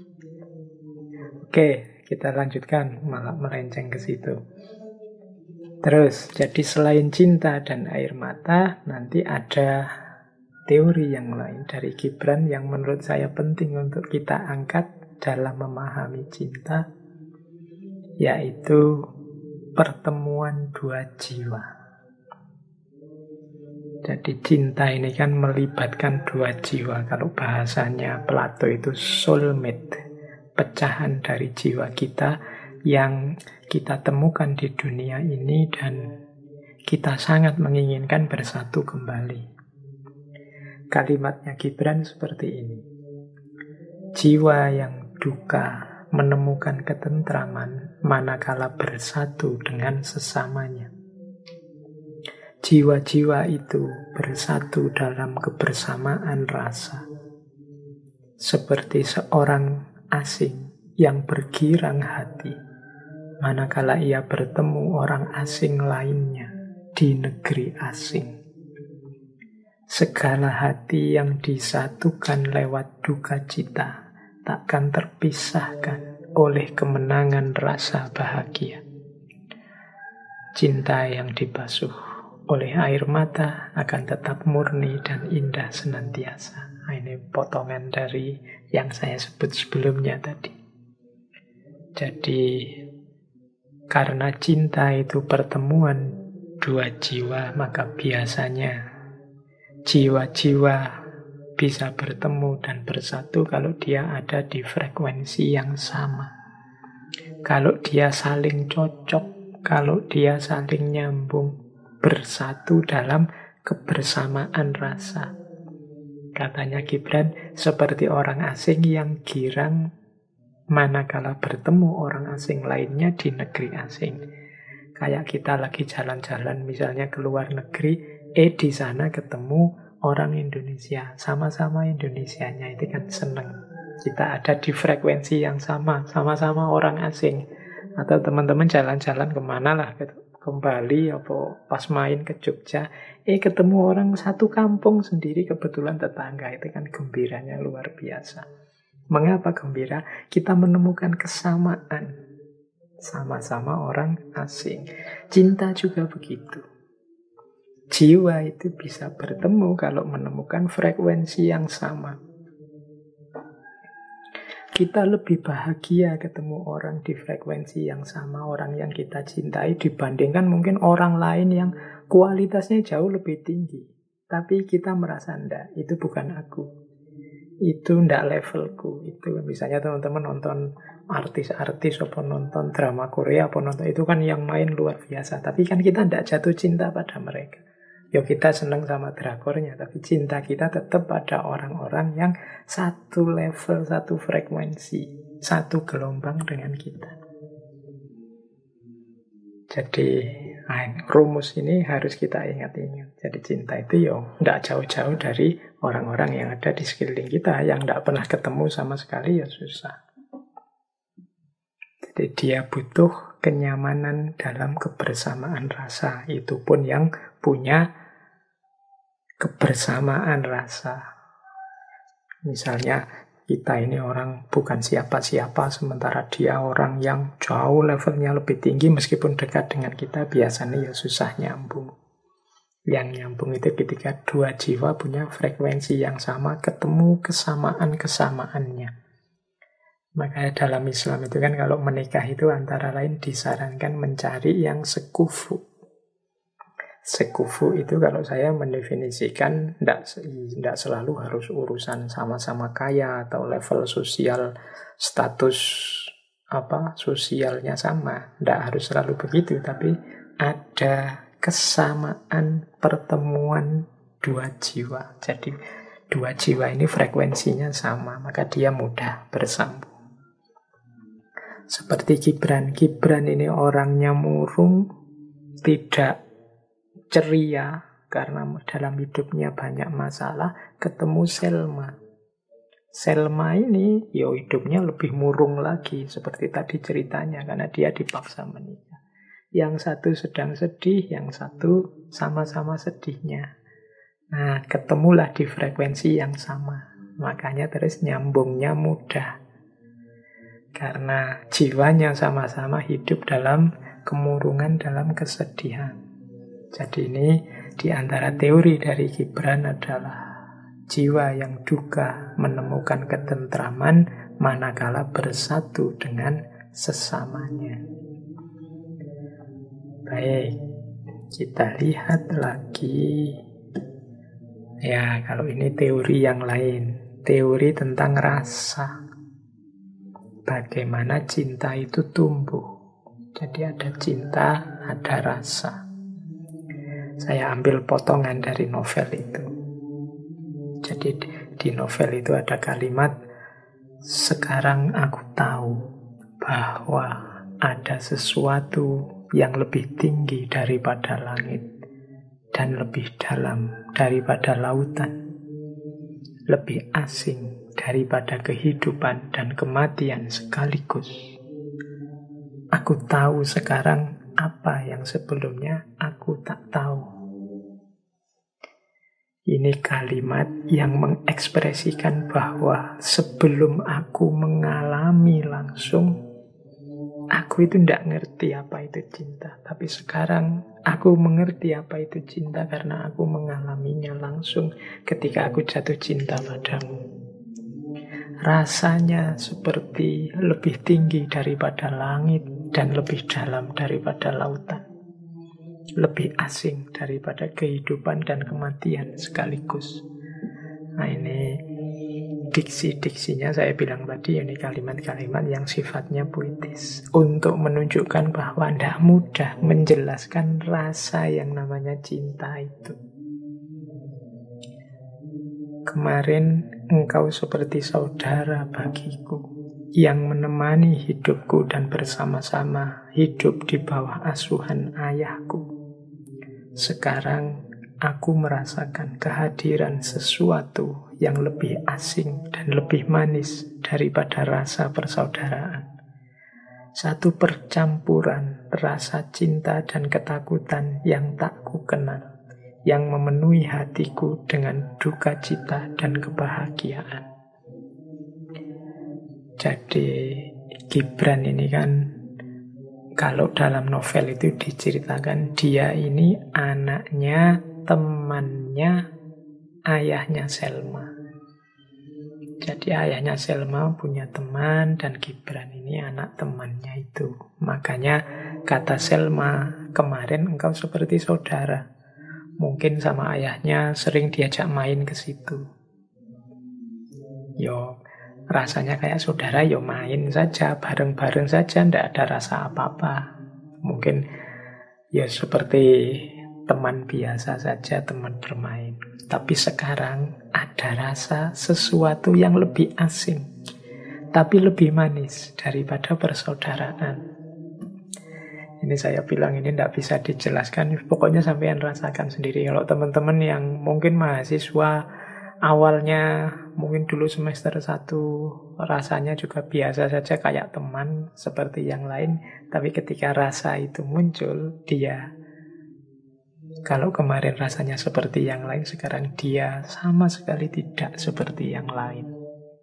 Oke, kita lanjutkan, malah melenceng ke situ. Terus, jadi selain cinta dan air mata, nanti ada teori yang lain dari Gibran yang menurut saya penting untuk kita angkat dalam memahami cinta, yaitu pertemuan 2 jiwa. Jadi cinta ini kan melibatkan 2 jiwa. Kalau bahasanya Plato itu soulmate, pecahan dari jiwa kita yang kita temukan di dunia ini dan kita sangat menginginkan bersatu kembali. Kalimatnya Gibran seperti ini. Jiwa yang duka menemukan ketentraman manakala bersatu dengan sesamanya. Jiwa-jiwa itu bersatu dalam kebersamaan rasa. Seperti seorang asing yang bergirang hati manakala ia bertemu orang asing lainnya di negeri asing. Segala hati yang disatukan lewat duka cita takkan terpisahkan oleh kemenangan rasa bahagia. Cinta yang dibasuh oleh air mata akan tetap murni dan indah senantiasa. Nah, ini potongan dari yang saya sebut sebelumnya tadi. Jadi, karena cinta itu pertemuan 2 jiwa, maka biasanya jiwa-jiwa bisa bertemu dan bersatu kalau dia ada di frekuensi yang sama. Kalau dia saling cocok, kalau dia saling nyambung, bersatu dalam kebersamaan rasa. Katanya Gibran, seperti orang asing yang girang manakala bertemu orang asing lainnya di negeri asing. Kayak kita lagi jalan-jalan misalnya ke luar negeri, di sana ketemu orang Indonesia, sama-sama Indonesianya, itu kan seneng. Kita ada di frekuensi yang sama, sama-sama orang asing. Atau teman-teman jalan-jalan kemana lah, ke Bali, apa pas main ke Jogja, ketemu orang satu kampung sendiri, kebetulan tetangga, itu kan gembiranya luar biasa. Mengapa gembira? Kita menemukan kesamaan. Sama-sama orang asing. Cinta juga begitu. Jiwa itu bisa bertemu kalau menemukan frekuensi yang sama. Kita lebih bahagia ketemu orang di frekuensi yang sama, orang yang kita cintai, dibandingkan mungkin orang lain yang kualitasnya jauh lebih tinggi. Tapi kita merasa enggak, itu bukan aku. Itu enggak levelku. Itu misalnya teman-teman nonton artis-artis, apa nonton drama Korea, apa nonton itu kan yang main luar biasa. Tapi kan kita enggak jatuh cinta pada mereka. Ya kita senang sama drakornya, tapi cinta kita tetap pada orang-orang yang satu level, satu frekuensi, satu gelombang dengan kita. Jadi rumus ini harus kita ingat-ingat. Jadi cinta itu ya tidak jauh-jauh dari orang-orang yang ada di sekeliling kita, yang tidak pernah ketemu sama sekali ya susah. Jadi dia butuh kenyamanan dalam kebersamaan rasa. Itu pun yang punya kebersamaan rasa. Misalnya kita ini orang bukan siapa-siapa, sementara dia orang yang jauh levelnya lebih tinggi, meskipun dekat dengan kita, biasanya ya susah nyambung. Yang nyambung itu ketika dua jiwa punya frekuensi yang sama, ketemu kesamaan-kesamaannya. Makanya dalam Islam itu kan kalau menikah itu antara lain disarankan mencari yang sekufu. Sekufu itu kalau saya mendefinisikan tidak selalu harus urusan sama-sama kaya atau level sosial, status sosialnya sama. Tidak harus selalu begitu, tapi ada kesamaan pertemuan dua jiwa. Jadi dua jiwa ini frekuensinya sama, maka dia mudah bersambung. Seperti Gibran. Gibran ini orangnya murung, tidak ceria karena dalam hidupnya banyak masalah, ketemu Selma. Selma ini ya hidupnya lebih murung lagi seperti tadi ceritanya, karena dia dipaksa menikah. Yang satu sedang sedih, yang satu sama-sama sedihnya. Nah, ketemulah di frekuensi yang sama. Makanya terus nyambungnya mudah. Karena jiwanya sama-sama hidup dalam kemurungan, dalam kesedihan. Jadi ini di antara teori dari Gibran adalah jiwa yang duka menemukan ketentraman manakala bersatu dengan sesamanya. Baik, kita lihat lagi. Ya, kalau ini teori yang lain, teori tentang rasa. Bagaimana cinta itu tumbuh. Jadi ada cinta, ada rasa. Saya ambil potongan dari novel itu. Jadi di novel itu ada kalimat, sekarang aku tahu bahwa ada sesuatu yang lebih tinggi daripada langit dan lebih dalam daripada lautan, lebih asing daripada kehidupan dan kematian sekaligus. Aku tahu sekarang apa yang sebelumnya aku tak tahu. Ini kalimat yang mengekspresikan bahwa sebelum aku mengalami langsung, aku itu tidak ngerti apa itu cinta. Tapi sekarang aku mengerti apa itu cinta karena aku mengalaminya langsung ketika aku jatuh cinta padamu. Rasanya seperti lebih tinggi daripada langit dan lebih dalam daripada lautan. Lebih asing daripada kehidupan dan kematian sekaligus. Nah ini diksi-diksinya saya bilang tadi, ini kalimat-kalimat yang sifatnya puitis. Untuk menunjukkan bahwa tidak mudah menjelaskan rasa yang namanya cinta itu. Kemarin engkau seperti saudara bagiku. yang menemani hidupku dan bersama-sama hidup di bawah asuhan ayahku. Sekarang aku merasakan kehadiran sesuatu yang lebih asing dan lebih manis daripada rasa persaudaraan. Satu percampuran rasa cinta dan ketakutan yang tak kukenal, yang memenuhi hatiku dengan duka cita dan kebahagiaan. Jadi Gibran ini kan, kalau dalam novel itu diceritakan dia ini anaknya temannya ayahnya Selma. Jadi ayahnya Selma punya teman dan Gibran ini anak temannya itu. Makanya kata Selma, kemarin engkau seperti saudara. Mungkin sama ayahnya sering diajak main ke situ. Yo, rasanya kayak saudara, yo main saja, bareng-bareng saja, ndak ada rasa apa-apa. Mungkin ya seperti teman biasa saja, teman bermain. Tapi sekarang ada rasa sesuatu yang lebih asing, tapi lebih manis daripada persaudaraan. Ini saya bilang ini tidak bisa dijelaskan, pokoknya sampean rasakan sendiri. Kalau teman-teman yang mungkin mahasiswa awalnya, mungkin dulu semester 1 rasanya juga biasa saja kayak teman seperti yang lain, tapi ketika rasa itu muncul, dia kalau kemarin rasanya seperti yang lain, sekarang dia sama sekali tidak seperti yang lain.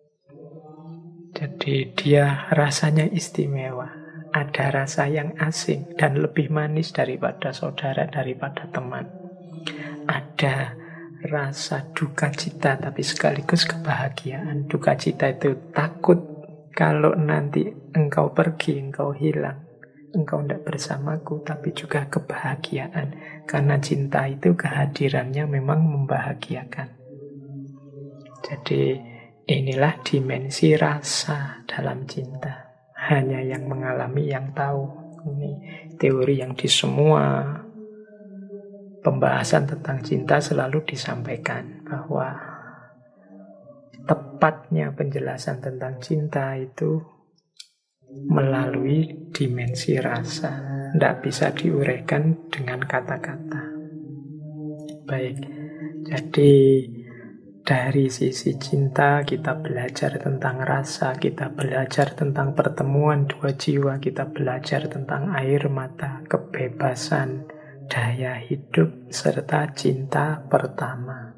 Jadi dia rasanya istimewa. Ada rasa yang asing dan lebih manis daripada saudara, daripada teman. Ada rasa duka cita tapi sekaligus kebahagiaan. Duka cita itu takut kalau nanti engkau pergi, engkau hilang, engkau tidak bersamaku, tapi juga kebahagiaan. Karena cinta itu kehadirannya memang membahagiakan. Jadi inilah dimensi rasa dalam cinta. Hanya yang mengalami yang tahu. Ini teori yang di semua pembahasan tentang cinta selalu disampaikan bahwa tepatnya penjelasan tentang cinta itu melalui dimensi rasa. Tidak bisa diuraikan dengan kata-kata. Baik, jadi dari sisi cinta kita belajar tentang rasa, kita belajar tentang pertemuan dua jiwa, kita belajar tentang air mata, kebebasan, daya hidup, serta cinta pertama.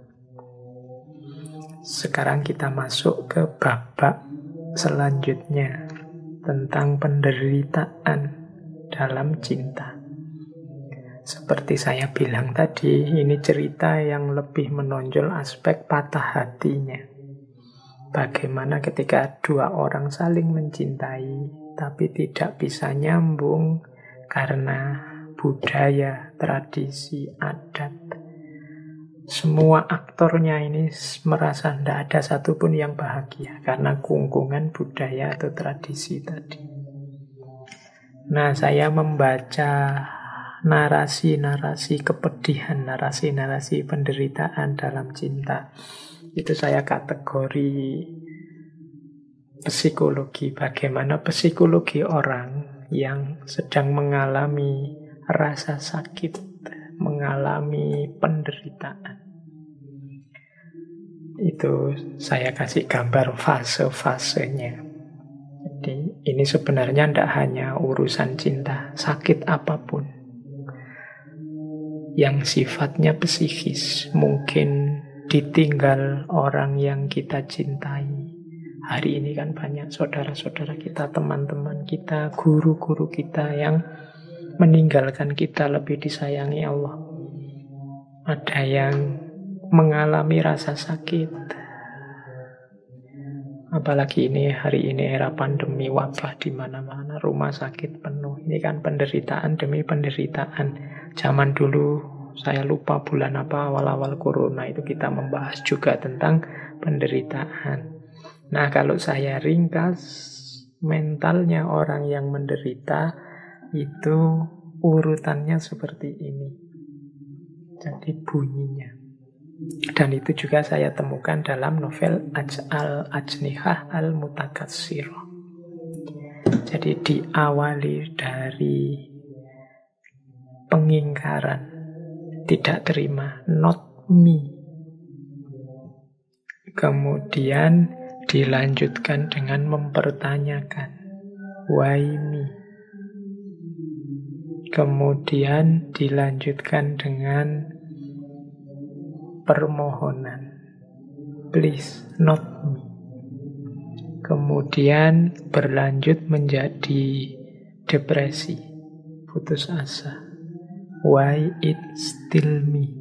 Sekarang kita masuk ke babak selanjutnya tentang penderitaan dalam cinta. Seperti saya bilang tadi, ini cerita yang lebih menonjol aspek patah hatinya. Bagaimana ketika dua orang saling mencintai, tapi tidak bisa nyambung karena budaya, tradisi, adat. Semua aktornya ini merasa tidak ada satupun yang bahagia karena kungkungan budaya atau tradisi tadi. Nah, saya membaca narasi-narasi kepedihan, narasi-narasi penderitaan dalam cinta. Itu saya kategori psikologi. Bagaimana psikologi orang yang sedang mengalami rasa sakit, mengalami penderitaan. Itu saya kasih gambar fase-fasenya. Jadi ini sebenarnya tidak hanya urusan cinta, sakit apapun yang sifatnya psikis, mungkin ditinggal orang yang kita cintai. Hari ini kan banyak saudara-saudara kita, teman-teman kita, guru-guru kita yang meninggalkan kita, lebih disayangi Allah. Ada yang mengalami rasa sakit. Apalagi ini hari ini era pandemi, wabah di mana-mana, rumah sakit penuh. Ini kan penderitaan demi penderitaan. Zaman dulu saya lupa bulan apa, awal-awal corona itu kita membahas juga tentang penderitaan. Nah, kalau saya ringkas, mentalnya orang yang menderita itu urutannya seperti ini. Jadi bunyinya. Dan itu juga saya temukan dalam novel Al-Ajnihah Al-Mutakatsirah. Jadi diawali dari pengingkaran, tidak terima, not me. Kemudian dilanjutkan dengan mempertanyakan, why me? Kemudian dilanjutkan dengan permohonan, please, not me. Kemudian berlanjut menjadi depresi, putus asa, why it still me.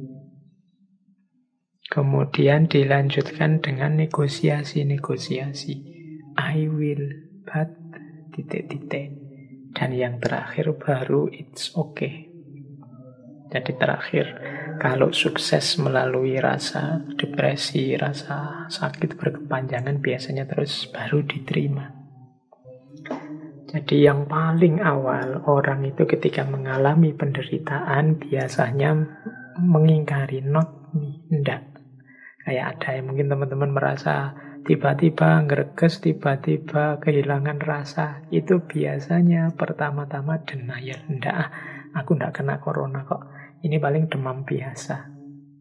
Kemudian dilanjutkan dengan negosiasi-negosiasi, I will, but, titik-titik. Dan yang terakhir baru it's okay. Jadi terakhir, kalau sukses melalui rasa depresi, rasa sakit berkepanjangan, biasanya terus baru diterima. Jadi yang paling awal orang itu ketika mengalami penderitaan biasanya mengingkari, not me, enggak. Kayak ada yang mungkin teman-teman merasa tiba-tiba ngereges, tiba-tiba kehilangan rasa. Itu biasanya pertama-tama denial. Enggak, aku enggak kena corona kok. Ini paling demam biasa.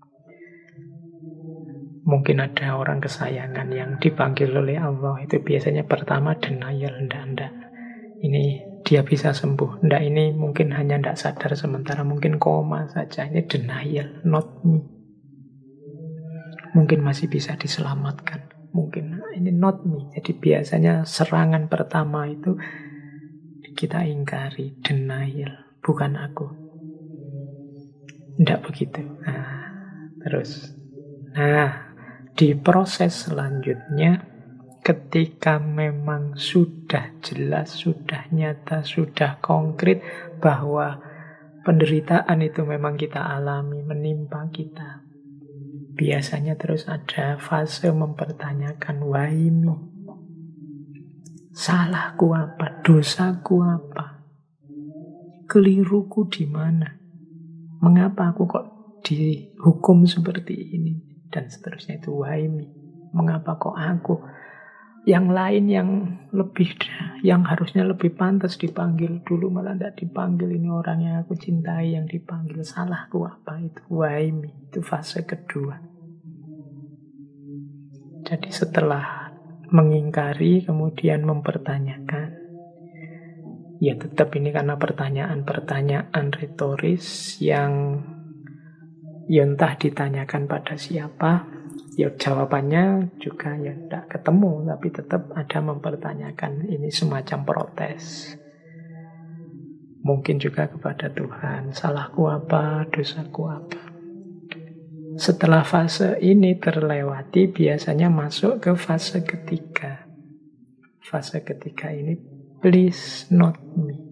Mungkin ada orang kesayangan yang dipanggil oleh Allah. Itu biasanya pertama denial. Enggak. Ini dia bisa sembuh. Enggak, ini mungkin hanya enggak sadar sementara. Mungkin koma saja. Ini denial, not me. Mungkin masih bisa diselamatkan. Mungkin ini not me. Jadi biasanya serangan pertama itu kita ingkari, denial, bukan aku. Tidak begitu. Terus. Di proses selanjutnya, ketika memang sudah jelas, sudah nyata, sudah konkret bahwa penderitaan itu memang kita alami, menimpa kita, biasanya terus ada fase mempertanyakan, why me? Salahku apa? Dosaku apa? Keliruku di mana? Mengapa aku kok dihukum seperti ini? Dan seterusnya itu, why me? Mengapa kok aku? Yang lain yang harusnya lebih pantas dipanggil dulu malah tidak dipanggil. Ini orang yang aku cintai yang dipanggil. Salahku apa? Itu why me? Itu fase kedua. Jadi setelah mengingkari kemudian mempertanyakan, ya tetap ini karena pertanyaan-pertanyaan retoris yang ya entah ditanyakan pada siapa, ya jawabannya juga ya tidak ketemu, tapi tetap ada mempertanyakan. Ini semacam protes. Mungkin juga kepada Tuhan, salahku apa, dosaku apa. Setelah fase ini terlewati, biasanya masuk ke fase ketiga. Fase ketiga ini, please not me.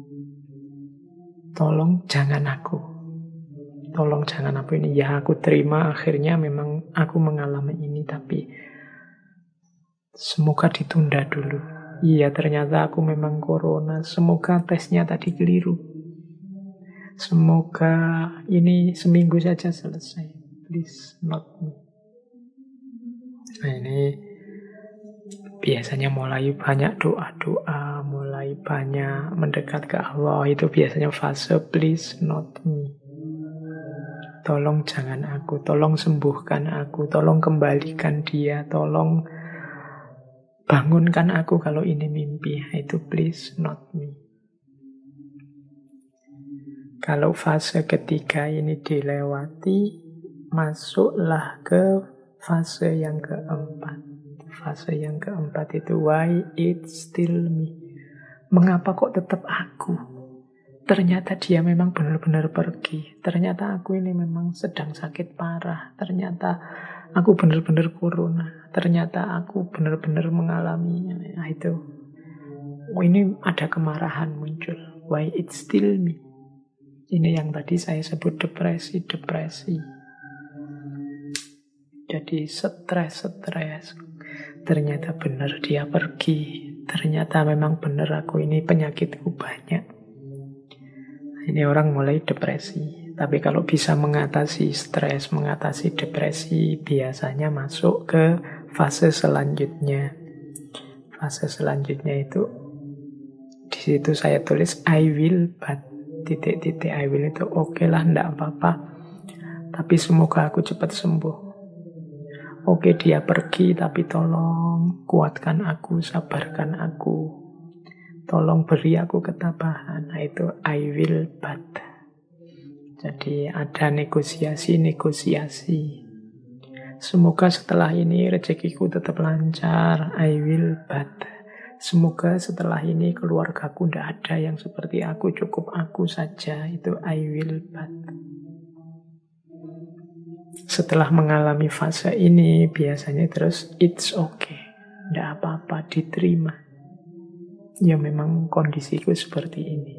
Tolong jangan aku. Tolong jangan aku ini. Ya aku terima akhirnya memang aku mengalami ini, tapi semoga ditunda dulu. Iya ternyata aku memang corona. Semoga tesnya tadi keliru. Semoga ini seminggu saja selesai. Please not me. Nah ini biasanya mulai banyak doa-doa, mulai banyak mendekat ke Allah. Itu biasanya fase please not me. Tolong jangan aku, tolong sembuhkan aku, tolong kembalikan dia, tolong bangunkan aku kalau ini mimpi. Itu please not me. Kalau fase ketiga ini dilewati, masuklah ke fase yang keempat. Fase yang keempat itu why it still me. Mengapa kok tetap aku? Ternyata dia memang benar-benar pergi. Ternyata aku ini memang sedang sakit parah. Ternyata aku benar-benar corona. Ternyata aku benar-benar mengalaminya. Nah itu. Ini ada kemarahan muncul. Why it still me. Ini yang tadi saya sebut depresi. Jadi stres. Ternyata benar dia pergi. Ternyata memang benar aku ini penyakitku banyak. Ini orang mulai depresi. Tapi kalau bisa mengatasi stres, mengatasi depresi, biasanya masuk ke fase selanjutnya. Fase selanjutnya itu Di situ saya tulis I will but titik-titik. I will itu oke lah, ndak apa-apa. Tapi semoga aku cepat sembuh. Oke, dia pergi, tapi tolong kuatkan aku, sabarkan aku. Tolong beri aku ketabahan. Nah, itu I will but. Jadi ada negosiasi-negosiasi. Semoga setelah ini rezekiku tetap lancar. I will but. Semoga setelah ini keluargaku tidak ada yang seperti aku, cukup aku saja. Itu I will but. Setelah mengalami fase ini, biasanya terus it's okay. Tidak apa-apa, diterima. Ya memang kondisiku seperti ini.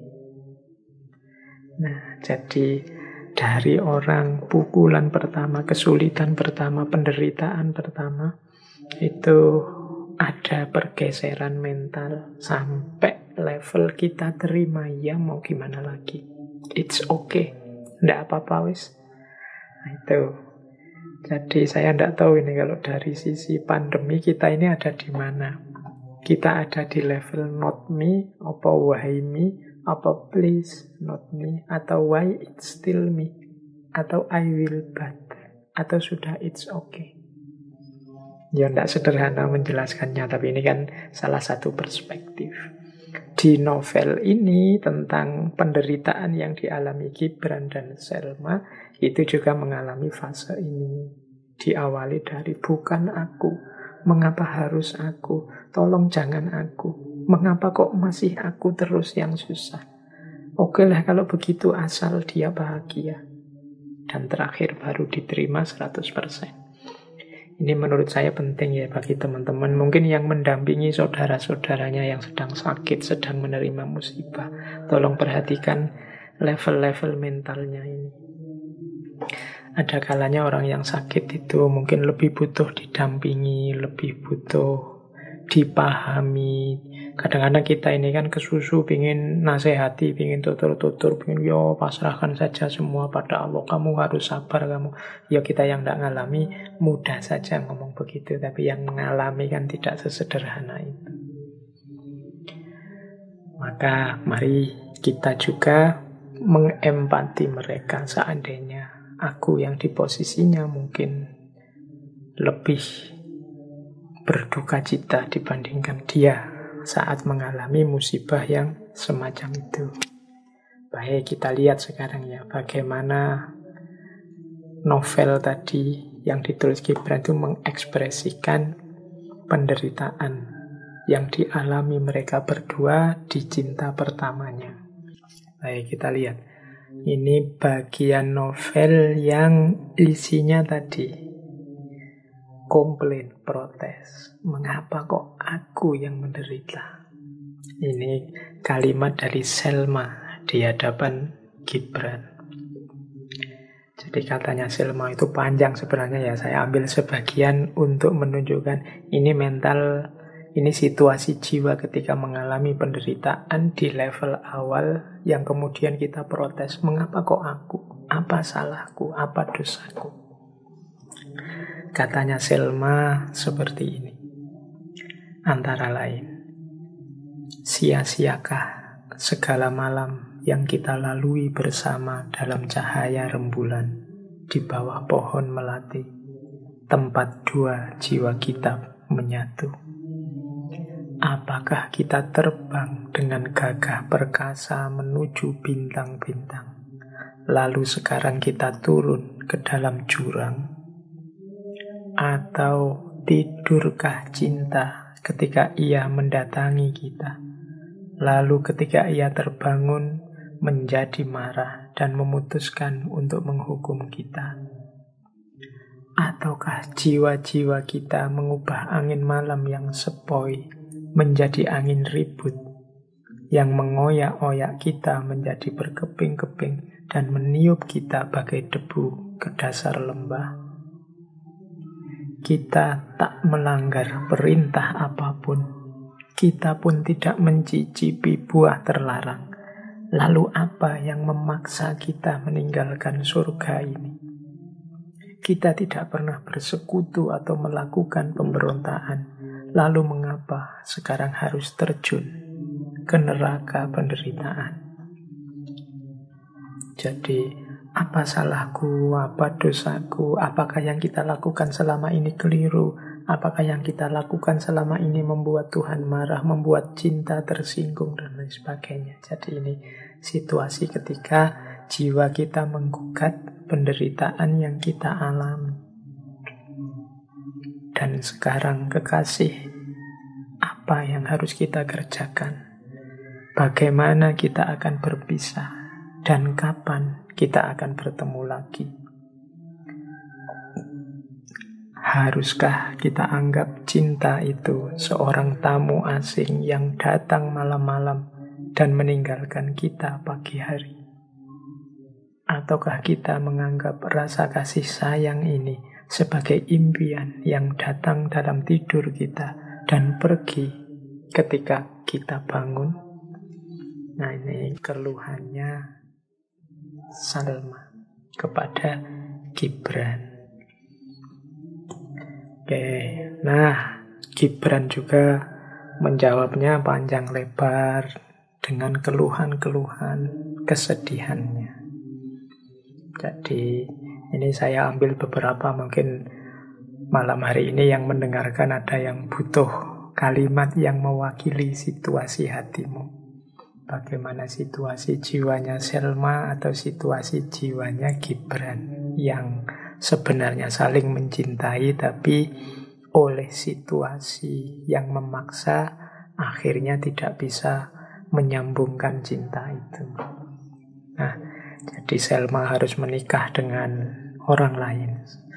Nah, jadi dari orang pukulan pertama, kesulitan pertama, penderitaan pertama, itu ada pergeseran mental sampai level kita terima, ya mau gimana lagi. It's okay. Tidak apa-apa wis. Nah, itu. Jadi saya tidak tahu ini kalau dari sisi pandemi kita ini ada di mana. Kita ada di level not me, apa why me, apa please not me, atau why it's still me, atau I will but, atau sudah it's okay. Ya tidak sederhana menjelaskannya, tapi ini kan salah satu perspektif. Di novel ini tentang penderitaan yang dialami Gibran dan Selma, itu juga mengalami fase ini. Diawali dari bukan aku, mengapa harus aku, tolong jangan aku, mengapa kok masih aku terus yang susah. Oke lah kalau begitu asal dia bahagia. Dan terakhir baru diterima 100%. Ini menurut saya penting ya bagi teman-teman mungkin yang mendampingi saudara-saudaranya yang sedang sakit, sedang menerima musibah. Tolong perhatikan level-level mentalnya ini. Ada kalanya orang yang sakit itu mungkin lebih butuh didampingi, lebih butuh dipahami. Kadang-kadang kita ini kan kesusu, pingin nasihati, pingin tutur-tutur, pingin yo pasrahkan saja semua pada Allah, kamu harus sabar kamu. Ya kita yang tidak ngalami mudah saja ngomong begitu, tapi yang mengalami kan tidak sesederhana itu. Maka mari kita juga mengempati mereka. Seandainya aku yang di posisinya mungkin lebih berduka cita dibandingkan dia saat mengalami musibah yang semacam itu. Baik, kita lihat sekarang ya bagaimana novel tadi yang ditulis Gibran itu mengekspresikan penderitaan yang dialami mereka berdua di cinta pertamanya. Baik, kita lihat. Ini bagian novel yang isinya tadi komplain, protes. Mengapa kok aku yang menderita? Ini kalimat dari Selma di hadapan Gibran. Jadi katanya Selma itu panjang sebenarnya ya. Saya ambil sebagian untuk menunjukkan ini mental, ini situasi jiwa ketika mengalami penderitaan di level awal yang kemudian kita protes. Mengapa kok aku? Apa salahku? Apa dosaku? Katanya Selma seperti ini. Antara lain, sia-siakah segala malam yang kita lalui bersama dalam cahaya rembulan di bawah pohon melati, tempat dua jiwa kita menyatu. Apakah kita terbang dengan gagah perkasa menuju bintang-bintang, lalu sekarang kita turun ke dalam jurang? Atau tidurkah cinta ketika ia mendatangi kita, lalu ketika ia terbangun menjadi marah dan memutuskan untuk menghukum kita? Ataukah jiwa-jiwa kita mengubah angin malam yang sepoi menjadi angin ribut yang mengoyak-oyak kita menjadi berkeping-keping dan meniup kita bagai debu ke dasar lembah? Kita tak melanggar perintah apapun. Kita pun tidak mencicipi buah terlarang. Lalu apa yang memaksa kita meninggalkan surga ini? Kita tidak pernah bersekutu atau melakukan pemberontakan. Lalu mengapa sekarang harus terjun ke neraka penderitaan. Jadi, apa salahku, apa dosaku, apakah yang kita lakukan selama ini keliru, apakah yang kita lakukan selama ini membuat Tuhan marah, membuat cinta tersinggung, dan lain sebagainya. Jadi ini situasi ketika jiwa kita menggugat penderitaan yang kita alami. Dan sekarang kekasih, apa yang harus kita kerjakan? Bagaimana kita akan berpisah? Dan kapan kita akan bertemu lagi? Haruskah kita anggap cinta itu seorang tamu asing yang datang malam-malam dan meninggalkan kita pagi hari? Ataukah kita menganggap rasa kasih sayang ini sebagai impian yang datang dalam tidur kita dan pergi ketika kita bangun? Nah, ini keluhannya Salma kepada Gibran. Oke, nah Gibran juga menjawabnya panjang lebar dengan keluhan-keluhan kesedihannya. Jadi ini saya ambil beberapa, mungkin malam hari ini yang mendengarkan ada yang butuh kalimat yang mewakili situasi hatimu. Bagaimana situasi jiwanya Selma atau situasi jiwanya Gibran yang sebenarnya saling mencintai, tapi oleh situasi yang memaksa akhirnya tidak bisa menyambungkan cinta itu. Nah, jadi Selma harus menikah dengan orang lain.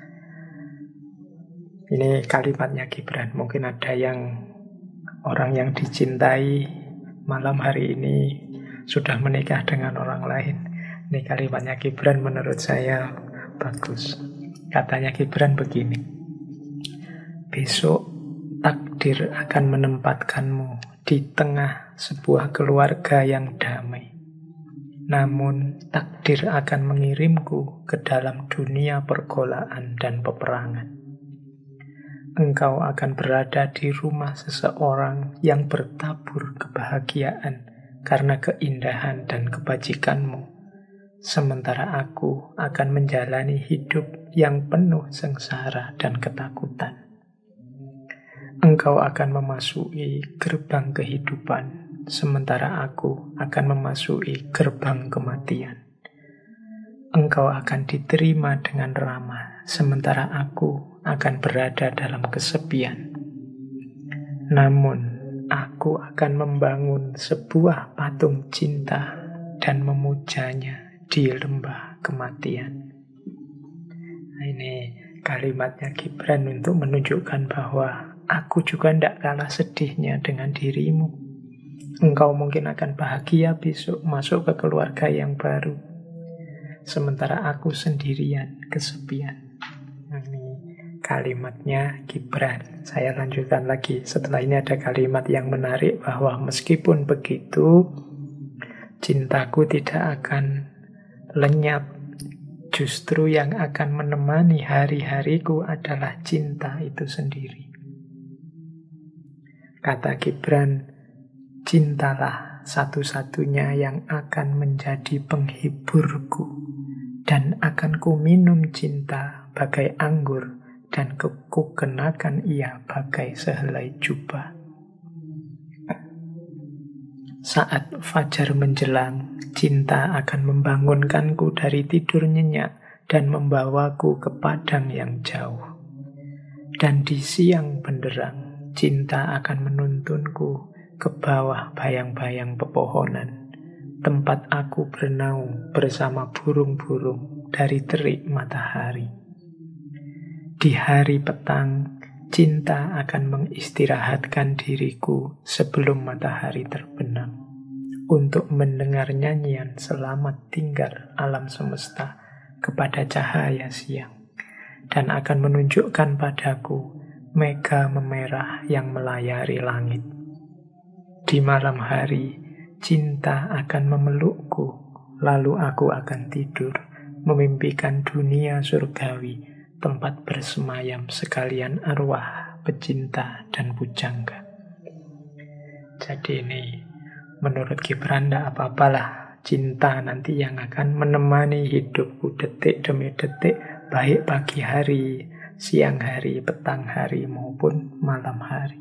Ini kalimatnya Gibran. Mungkin ada yang orang yang dicintai malam hari ini sudah menikah dengan orang lain. Ini kalimatnya Gibran menurut saya bagus. Katanya Gibran begini: besok takdir akan menempatkanmu di tengah sebuah keluarga yang damai. Namun takdir akan mengirimku ke dalam dunia pergolaan dan peperangan. Engkau akan berada di rumah seseorang yang bertabur kebahagiaan karena keindahan dan kebajikanmu. Sementara aku akan menjalani hidup yang penuh sengsara dan ketakutan. Engkau akan memasuki gerbang kehidupan, sementara aku akan memasuki gerbang kematian. Engkau akan diterima dengan ramah, sementara aku akan berada dalam kesepian. Namun, aku akan membangun sebuah patung cinta dan memujanya di lembah kematian. Nah, ini kalimatnya Gibran untuk menunjukkan bahwa aku juga tidak kalah sedihnya dengan dirimu. Engkau mungkin akan bahagia besok masuk ke keluarga yang baru, sementara aku sendirian, kesepian. Ini kalimatnya Gibran. Saya lanjutkan lagi. Setelah ini ada kalimat yang menarik bahwa meskipun begitu, cintaku tidak akan lenyap. Justru yang akan menemani hari-hariku adalah cinta itu sendiri. Kata Gibran, cintalah satu-satunya yang akan menjadi penghiburku, dan akan ku minum cinta bagai anggur, dan ku kenakan ia bagai sehelai jubah. Saat fajar menjelang, cinta akan membangunkanku dari tidur nyenyak dan membawaku ke padang yang jauh. Dan di siang benderang, cinta akan menuntunku ke bawah bayang-bayang pepohonan, tempat aku bernaung bersama burung-burung dari terik matahari. Di hari petang, cinta akan mengistirahatkan diriku sebelum matahari terbenam, untuk mendengar nyanyian selamat tinggal alam semesta kepada cahaya siang, dan akan menunjukkan padaku mega memerah yang melayari langit. Di malam hari, cinta akan memelukku, lalu aku akan tidur, memimpikan dunia surgawi, tempat bersemayam sekalian arwah pecinta dan pujangga. Jadi ini Menurut Gibran tidak apa-apalah, cinta nanti yang akan menemani hidupku detik demi detik, baik pagi hari, siang hari, petang hari, maupun malam hari.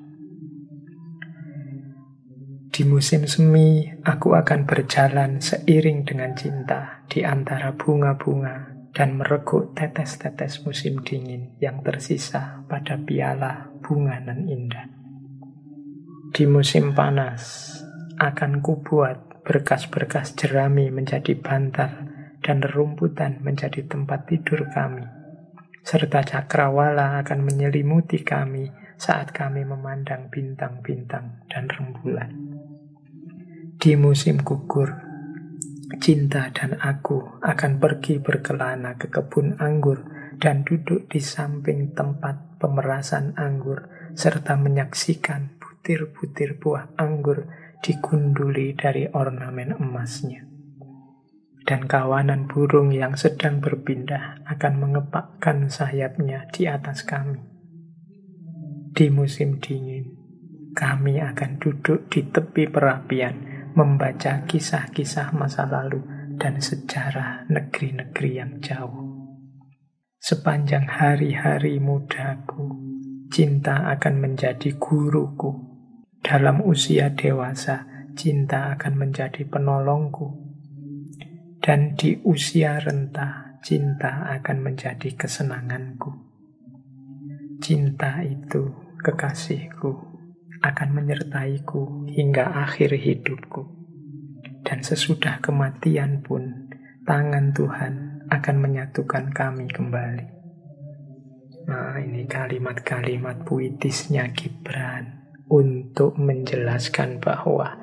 Di musim semi, aku akan berjalan seiring dengan cinta di antara bunga-bunga dan mereguk tetes-tetes musim dingin yang tersisa pada piala bunga nan indah. Di musim panas, akan kubuat berkas-berkas jerami menjadi bantal dan rerumputan menjadi tempat tidur kami, serta cakrawala akan menyelimuti kami saat kami memandang bintang-bintang dan rembulan. Di musim gugur, cinta dan aku akan pergi berkelana ke kebun anggur dan duduk di samping tempat pemerasan anggur, serta menyaksikan butir-butir buah anggur digunduli dari ornamen emasnya. Dan kawanan burung yang sedang berpindah akan mengepakkan sayapnya di atas kami. Di musim dingin, kami akan duduk di tepi perapian, membaca kisah-kisah masa lalu dan sejarah negeri-negeri yang jauh. Sepanjang hari-hari mudaku, cinta akan menjadi guruku. Dalam usia dewasa, cinta akan menjadi penolongku. Dan di usia renta, cinta akan menjadi kesenanganku. Cinta itu, kekasihku, akan menyertaiku hingga akhir hidupku. Dan sesudah kematian pun, tangan Tuhan akan menyatukan kami kembali. Nah, ini kalimat-kalimat puitisnya Gibran untuk menjelaskan bahwa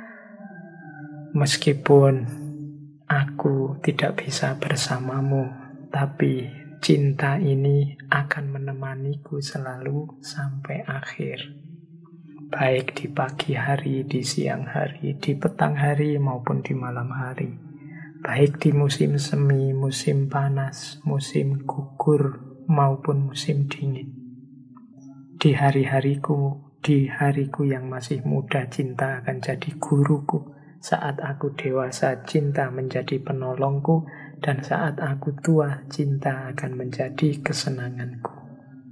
meskipun aku tidak bisa bersamamu, tapi cinta ini akan menemaniku selalu sampai akhir. Baik di pagi hari, di siang hari, di petang hari, maupun di malam hari. Baik di musim semi, musim panas, musim gugur, maupun musim dingin. Di hari-hariku, di hariku yang masih muda, cinta akan jadi guruku. Saat aku dewasa, cinta menjadi penolongku. Dan saat aku tua, cinta akan menjadi kesenanganku.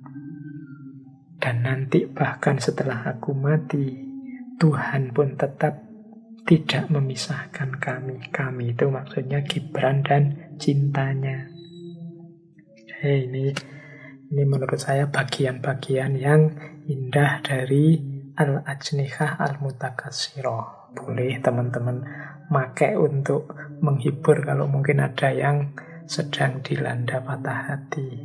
Dan nanti bahkan setelah aku mati, Tuhan pun tetap tidak memisahkan kami. Kami itu maksudnya Gibran dan cintanya. Ini menurut saya bagian-bagian yang indah dari Al-Ajnihah Al-Mutakatsirah. Boleh teman-teman pakai untuk menghibur kalau mungkin ada yang sedang dilanda patah hati.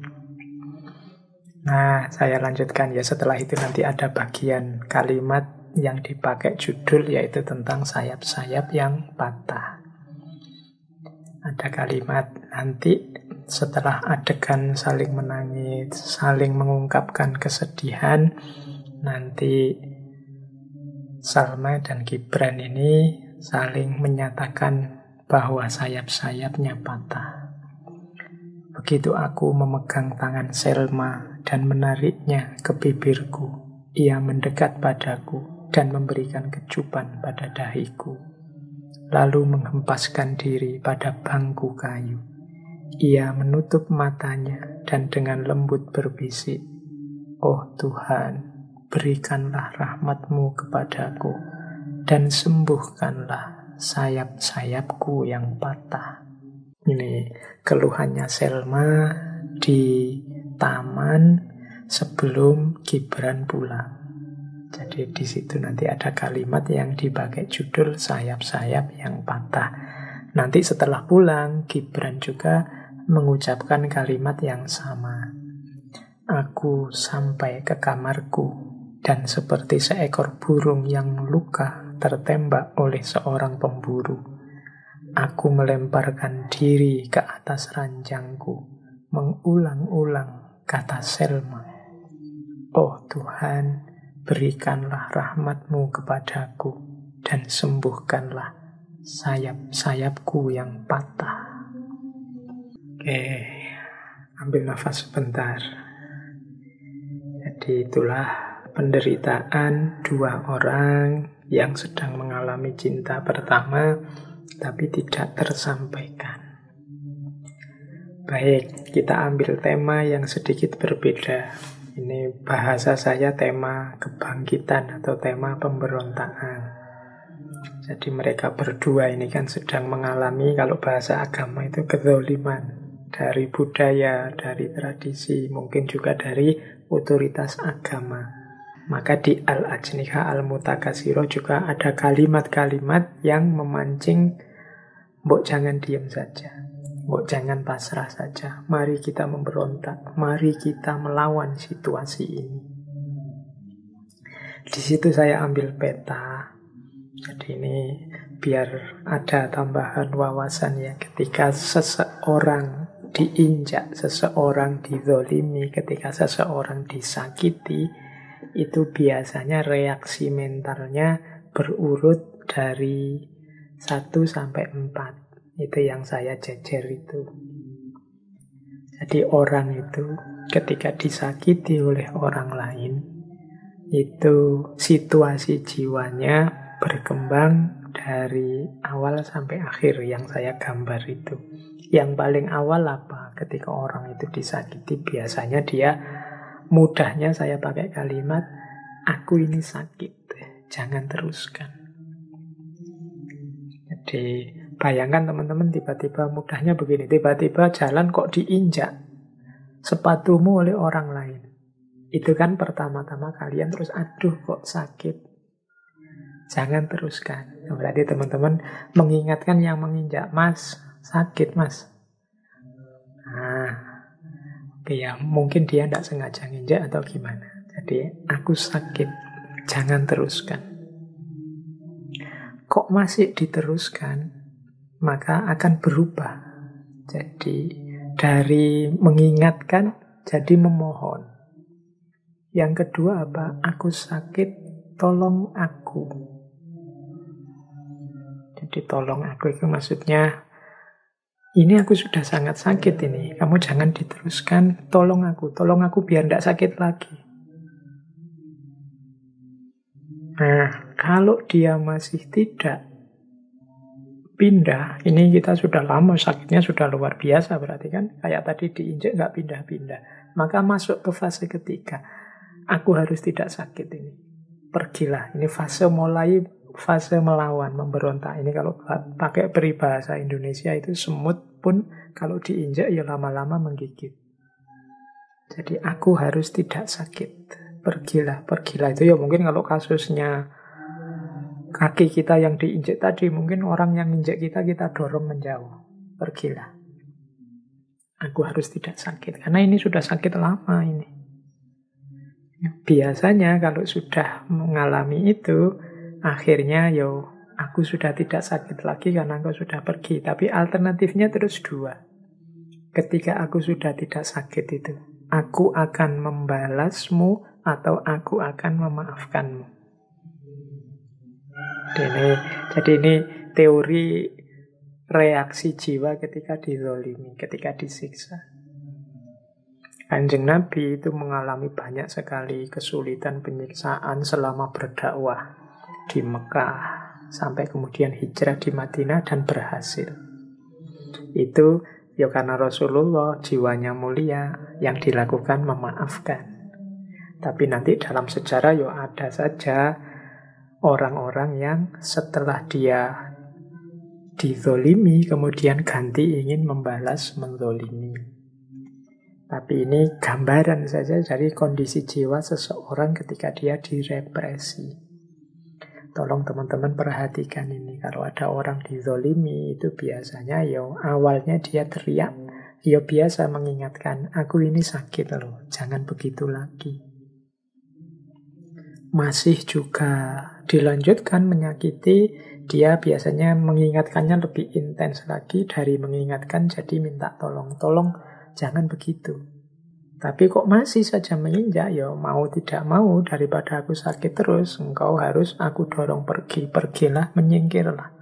Nah, saya lanjutkan ya. Setelah itu nanti ada bagian kalimat yang dipakai judul, yaitu tentang sayap-sayap yang patah. Ada kalimat nanti setelah adegan saling menangis, saling mengungkapkan kesedihan, nanti Salma dan Gibran ini saling menyatakan bahwa sayap-sayapnya patah. Begitu aku memegang tangan Selma dan menariknya ke bibirku, ia mendekat padaku dan memberikan kecupan pada dahiku, lalu menghempaskan diri pada bangku kayu. Ia menutup matanya dan dengan lembut berbisik, "Oh Tuhan, berikanlah rahmat-Mu kepadaku dan sembuhkanlah sayap-sayapku yang patah." Ini keluhannya Selma di taman sebelum Gibran pulang. Jadi di situ nanti ada kalimat yang dipakai judul sayap-sayap yang patah. Nanti setelah pulang, Gibran juga mengucapkan kalimat yang sama. Aku sampai ke kamarku dan seperti seekor burung yang luka tertembak oleh seorang pemburu. Aku melemparkan diri ke atas ranjangku, mengulang-ulang kata Selma. Oh Tuhan, berikanlah rahmat-Mu kepadaku dan sembuhkanlah sayap-sayapku yang patah. Oke, ambil nafas sebentar. Jadi itulah penderitaan dua orang yang sedang mengalami cinta pertama tapi tidak tersampaikan. Baik, kita ambil tema yang sedikit berbeda. Ini bahasa saya tema kebangkitan atau tema pemberontakan. Jadi mereka berdua ini kan sedang mengalami, kalau bahasa agama itu kezaliman. Dari budaya, dari tradisi, mungkin juga dari otoritas agama. Maka di Al-Ajniha Al-Mutakasiro juga ada kalimat-kalimat yang memancing, mbok jangan diam saja, mbok jangan pasrah saja, mari kita memberontak, mari kita melawan situasi ini. Di situ saya ambil peta. Jadi ini biar ada tambahan wawasan ya. Ketika seseorang diinjak, seseorang dizolimi, ketika seseorang disakiti, itu biasanya reaksi mentalnya berurut dari 1 sampai 4. Itu yang saya jejer itu. Jadi orang itu ketika disakiti oleh orang lain, itu situasi jiwanya berkembang dari awal sampai akhir yang saya gambar itu. Yang paling awal apa? Ketika orang itu disakiti, biasanya dia mudahnya saya pakai kalimat, aku ini sakit, jangan teruskan. Jadi bayangkan teman-teman, tiba-tiba mudahnya begini, tiba-tiba jalan kok diinjak sepatumu oleh orang lain. Itu kan pertama-tama kalian terus, aduh kok sakit, jangan teruskan. Berarti teman-teman mengingatkan yang menginjak, mas, sakit mas. Nah, oke ya, mungkin dia tidak sengaja nginjak atau gimana. Jadi, aku sakit, jangan teruskan. Kok masih diteruskan, maka akan berubah. Jadi, dari mengingatkan jadi memohon. Yang kedua apa? Aku sakit, tolong aku. Jadi tolong aku itu maksudnya, ini aku sudah sangat sakit ini, kamu jangan diteruskan, tolong aku biar tidak sakit lagi. Nah, kalau dia masih tidak pindah, ini kita sudah lama sakitnya, sudah luar biasa berarti kan, kayak tadi diinjek nggak pindah-pindah. Maka masuk ke fase ketiga, aku harus tidak sakit ini, pergilah. Ini fase melawan, memberontak. Ini kalau pakai peribahasa Indonesia itu semut pun kalau diinjak ya lama-lama menggigit. Jadi aku harus tidak sakit. Pergilah. Itu ya mungkin kalau kasusnya kaki kita yang diinjak tadi, mungkin orang yang injak kita dorong menjauh. Pergilah. Aku harus tidak sakit. Karena ini sudah sakit lama ini. Biasanya kalau sudah mengalami itu, akhirnya aku sudah tidak sakit lagi karena engkau sudah pergi. Tapi alternatifnya terus dua. Ketika aku sudah tidak sakit itu, aku akan membalasmu atau aku akan memaafkanmu. Jadi ini teori reaksi jiwa ketika dizolimi, ketika disiksa. Kanjeng Nabi itu mengalami banyak sekali kesulitan, penyiksaan selama berdakwah di Mekah sampai kemudian hijrah di Madinah dan berhasil. Itu ya karena Rasulullah jiwanya mulia, yang dilakukan memaafkan. Tapi nanti dalam sejarah ya ada saja orang-orang yang setelah dia dizolimi kemudian ganti ingin membalas menzolimi. Tapi ini gambaran saja dari kondisi jiwa seseorang ketika dia direpresi. Tolong teman-teman perhatikan ini. Kalau ada orang dizolimi itu biasanya awalnya dia teriak. Biasa mengingatkan, aku ini sakit loh, jangan begitu lagi. Masih juga dilanjutkan menyakiti, dia biasanya mengingatkannya lebih intens lagi. Dari mengingatkan jadi minta tolong. Tolong jangan begitu. Tapi kok masih saja menginjak, mau tidak mau, daripada aku sakit terus, engkau harus aku dorong pergi. Pergilah, menyingkirlah.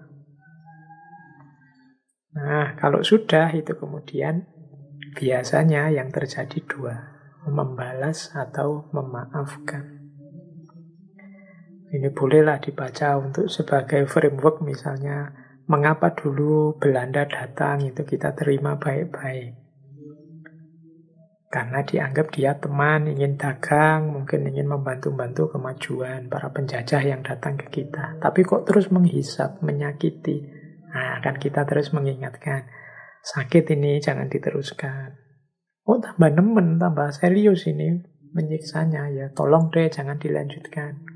Nah, kalau sudah itu kemudian biasanya yang terjadi dua, membalas atau memaafkan. Ini bolehlah dibaca untuk sebagai framework misalnya. Mengapa dulu Belanda datang itu kita terima baik-baik. Karena dianggap dia teman, ingin dagang, mungkin ingin membantu-bantu kemajuan para penjajah yang datang ke kita. Tapi kok terus menghisap, menyakiti. Nah, kan kita terus mengingatkan, sakit ini jangan diteruskan. Oh, tambah nemen, tambah serius ini menyiksanya. Ya, tolong deh, jangan dilanjutkan.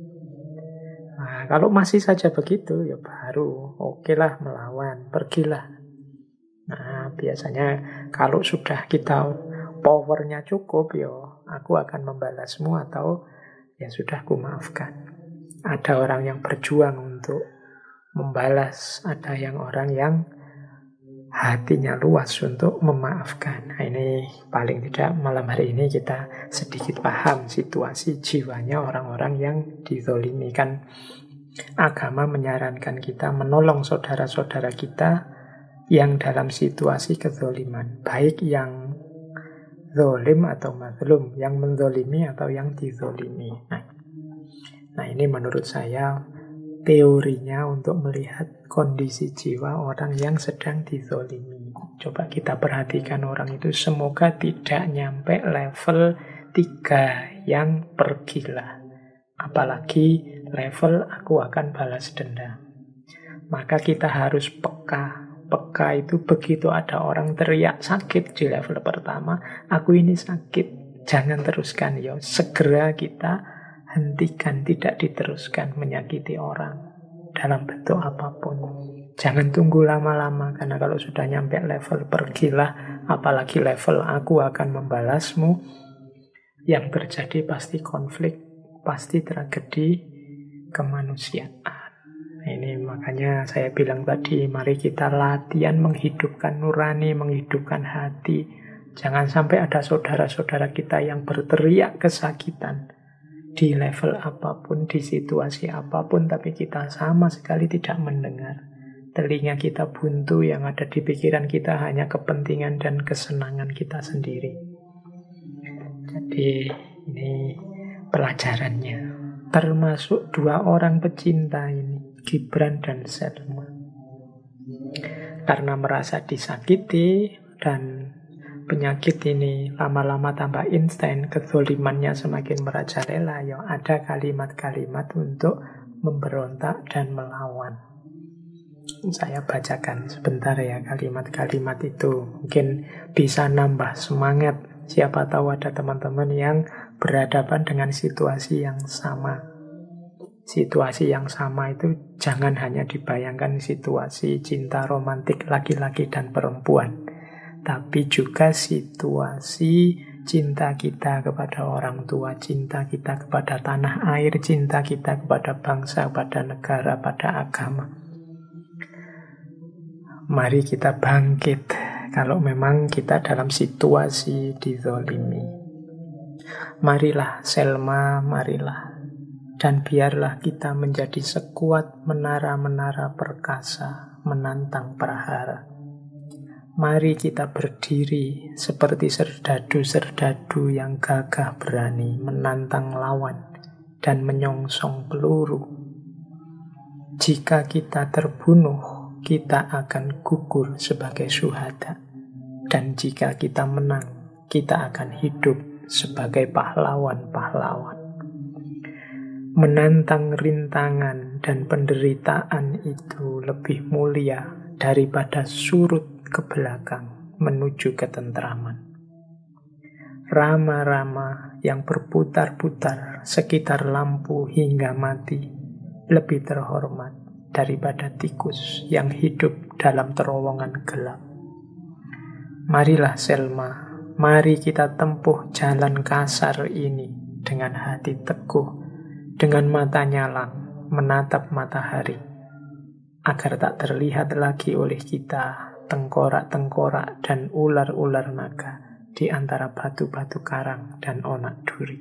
Nah, kalau masih saja begitu, ya baru oke lah melawan, pergilah. Nah, biasanya kalau sudah kita powernya cukup, ya aku akan membalasmu atau ya sudah aku maafkan. Ada orang yang berjuang untuk membalas, ada yang orang yang hatinya luas untuk memaafkan. Nah, ini paling tidak malam hari ini kita sedikit paham situasi jiwanya orang-orang yang dizolimi. Kan agama menyarankan kita menolong saudara-saudara kita yang dalam situasi kezoliman, baik yang zolim atau mazlum, yang menzolimi atau yang dizolimi. Nah, ini menurut saya teorinya untuk melihat kondisi jiwa orang yang sedang dizolimi. Coba kita perhatikan orang itu, semoga tidak nyampe level 3 yang pergilah. Apalagi level aku akan balas dendam. Maka kita harus peka. Peka itu begitu ada orang teriak sakit di level pertama, aku ini sakit, jangan teruskan. Ya, segera kita hentikan, tidak diteruskan menyakiti orang dalam bentuk apapun. Jangan tunggu lama-lama, karena kalau sudah nyampe level pergilah, apalagi level aku akan membalasmu, yang terjadi pasti konflik, pasti tragedi kemanusiaan. Ini makanya saya bilang tadi, mari kita latihan menghidupkan nurani, menghidupkan hati. Jangan sampai ada saudara-saudara kita yang berteriak kesakitan di level apapun, di situasi apapun, tapi kita sama sekali tidak mendengar. Telinga kita buntu, yang ada di pikiran kita hanya kepentingan dan kesenangan kita sendiri. Jadi ini pelajarannya. Termasuk 2 orang pecinta ini, Gibran dan Selma. Karena merasa disakiti dan penyakit ini lama-lama tambah instan, kezolimannya semakin merajalela, ya ada kalimat-kalimat untuk memberontak dan melawan. Saya bacakan sebentar ya kalimat-kalimat itu. Mungkin bisa nambah semangat. Siapa tahu ada teman-teman yang berhadapan dengan situasi yang sama. Situasi yang sama itu jangan hanya dibayangkan situasi cinta romantik laki-laki dan perempuan, tapi juga situasi cinta kita kepada orang tua, cinta kita kepada tanah air, cinta kita kepada bangsa, pada negara, pada agama. Mari kita bangkit kalau memang kita dalam situasi dizolimi. Marilah Selma, marilah. Dan biarlah kita menjadi sekuat menara-menara perkasa menantang prahara. Mari kita berdiri seperti serdadu-serdadu yang gagah berani menantang lawan dan menyongsong peluru. Jika kita terbunuh, kita akan gugur sebagai syuhada. Dan jika kita menang, kita akan hidup sebagai pahlawan-pahlawan. Menantang rintangan dan penderitaan itu lebih mulia daripada surut ke belakang menuju ketentraman. Rama-rama yang berputar-putar sekitar lampu hingga mati lebih terhormat daripada tikus yang hidup dalam terowongan gelap. Marilah Selma, mari kita tempuh jalan kasar ini dengan hati teguh, dengan mata nyalang menatap matahari, agar tak terlihat lagi oleh kita tengkorak-tengkorak dan ular-ular naga di antara batu-batu karang dan onak duri.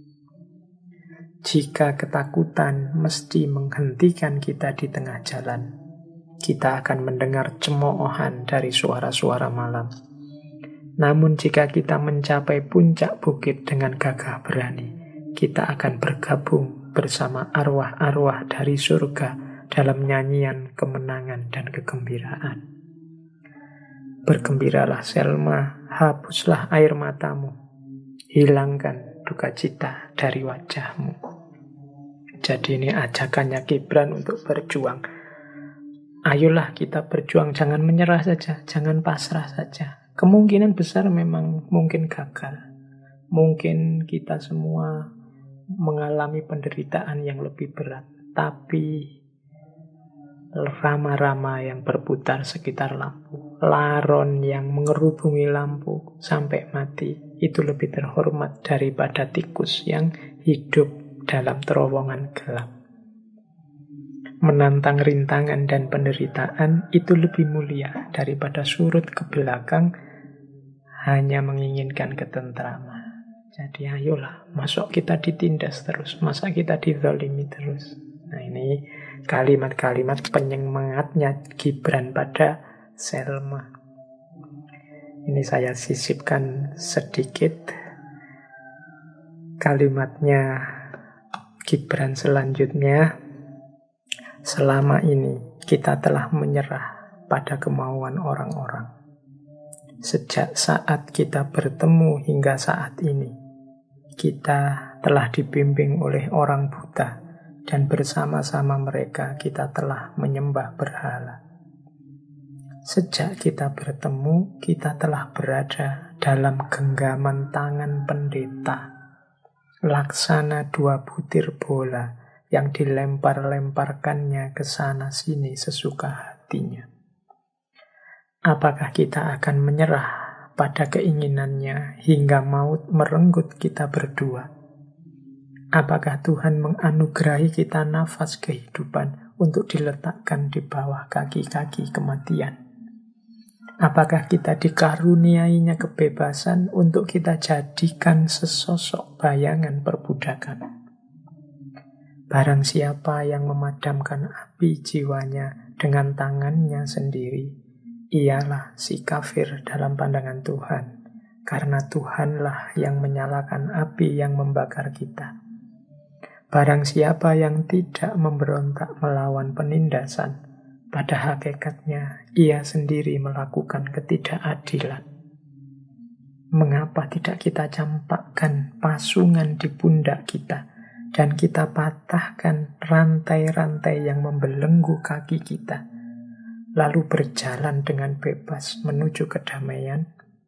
Jika ketakutan mesti menghentikan kita di tengah jalan, kita akan mendengar cemoohan dari suara-suara malam. Namun jika kita mencapai puncak bukit dengan gagah berani, kita akan bergabung bersama arwah-arwah dari surga dalam nyanyian kemenangan dan kegembiraan. Bergembiralah Selma, hapuslah air matamu, hilangkan duka cita dari wajahmu. Jadi ini ajakannya Gibran untuk berjuang. Ayolah kita berjuang, jangan menyerah saja, jangan pasrah saja. Kemungkinan besar memang mungkin gagal. Mungkin kita semua mengalami penderitaan yang lebih berat. Tapi rama-rama yang berputar sekitar lampu, laron yang mengerubungi lampu sampai mati, itu lebih terhormat daripada tikus yang hidup dalam terowongan gelap. Menantang rintangan dan penderitaan itu lebih mulia daripada surut ke belakang hanya menginginkan ketentraman. Jadi ayolah, masuk kita ditindas terus, masa kita dizalimi terus. Nah ini kalimat-kalimat penyemangatnya Gibran pada Selma. Ini saya sisipkan sedikit kalimatnya Gibran selanjutnya. Selama ini kita telah menyerah pada kemauan orang-orang. Sejak saat kita bertemu hingga saat ini, kita telah dibimbing oleh orang buta, dan bersama-sama mereka kita telah menyembah berhala. Sejak kita bertemu, kita telah berada dalam genggaman tangan pendeta, laksana 2 butir bola yang dilempar-lemparkannya ke sana sini sesuka hatinya. Apakah kita akan menyerah pada keinginannya hingga maut merenggut kita berdua? Apakah Tuhan menganugerahi kita nafas kehidupan untuk diletakkan di bawah kaki-kaki kematian? Apakah kita dikaruniainya kebebasan untuk kita jadikan sesosok bayangan perbudakan? Barang siapa yang memadamkan api jiwanya dengan tangannya sendiri, ialah si kafir dalam pandangan Tuhan, karena Tuhanlah yang menyalakan api yang membakar kita. Barang siapa yang tidak memberontak melawan penindasan, pada hakikatnya ia sendiri melakukan ketidakadilan. Mengapa tidak kita campakkan pasungan di pundak kita, dan kita patahkan rantai-rantai yang membelenggu kaki kita, lalu berjalan dengan bebas menuju kedamaian?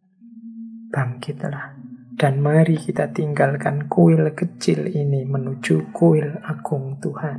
Bangkitlah, dan mari kita tinggalkan kuil kecil ini menuju kuil agung Tuhan.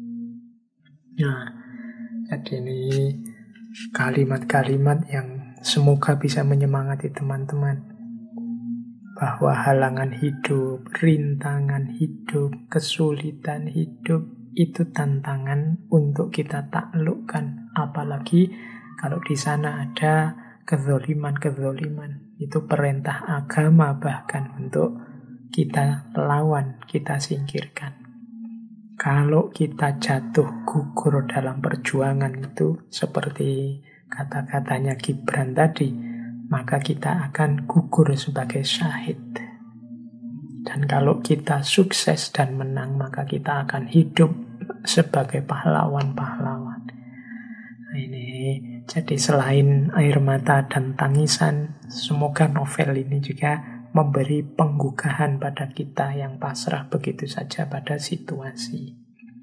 Nah, jadi ini kalimat-kalimat yang semoga bisa menyemangati teman-teman. Bahwa halangan hidup, rintangan hidup, kesulitan hidup, itu tantangan untuk kita taklukkan. Apalagi kalau di sana ada kezoliman-kezoliman. Itu perintah agama bahkan untuk kita lawan, kita singkirkan. Kalau kita jatuh gugur dalam perjuangan itu, seperti kata-katanya Gibran tadi, maka kita akan gugur sebagai syahid. Dan kalau kita sukses dan menang, maka kita akan hidup sebagai pahlawan-pahlawan. Nah, ini jadi selain air mata dan tangisan, semoga novel ini juga memberi penggugahan pada kita yang pasrah begitu saja pada situasi.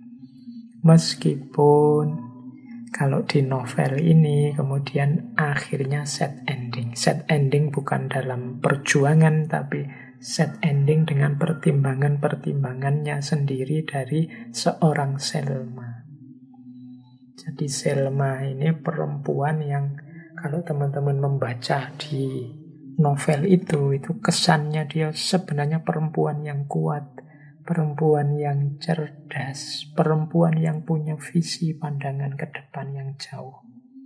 Meskipun kalau di novel ini kemudian akhirnya set ending. Set ending bukan dalam perjuangan, tapi set ending dengan pertimbangan-pertimbangannya sendiri dari seorang Selma. Jadi Selma ini perempuan yang kalau teman-teman membaca di novel itu kesannya dia sebenarnya perempuan yang kuat, perempuan yang cerdas, perempuan yang punya visi pandangan ke depan yang jauh.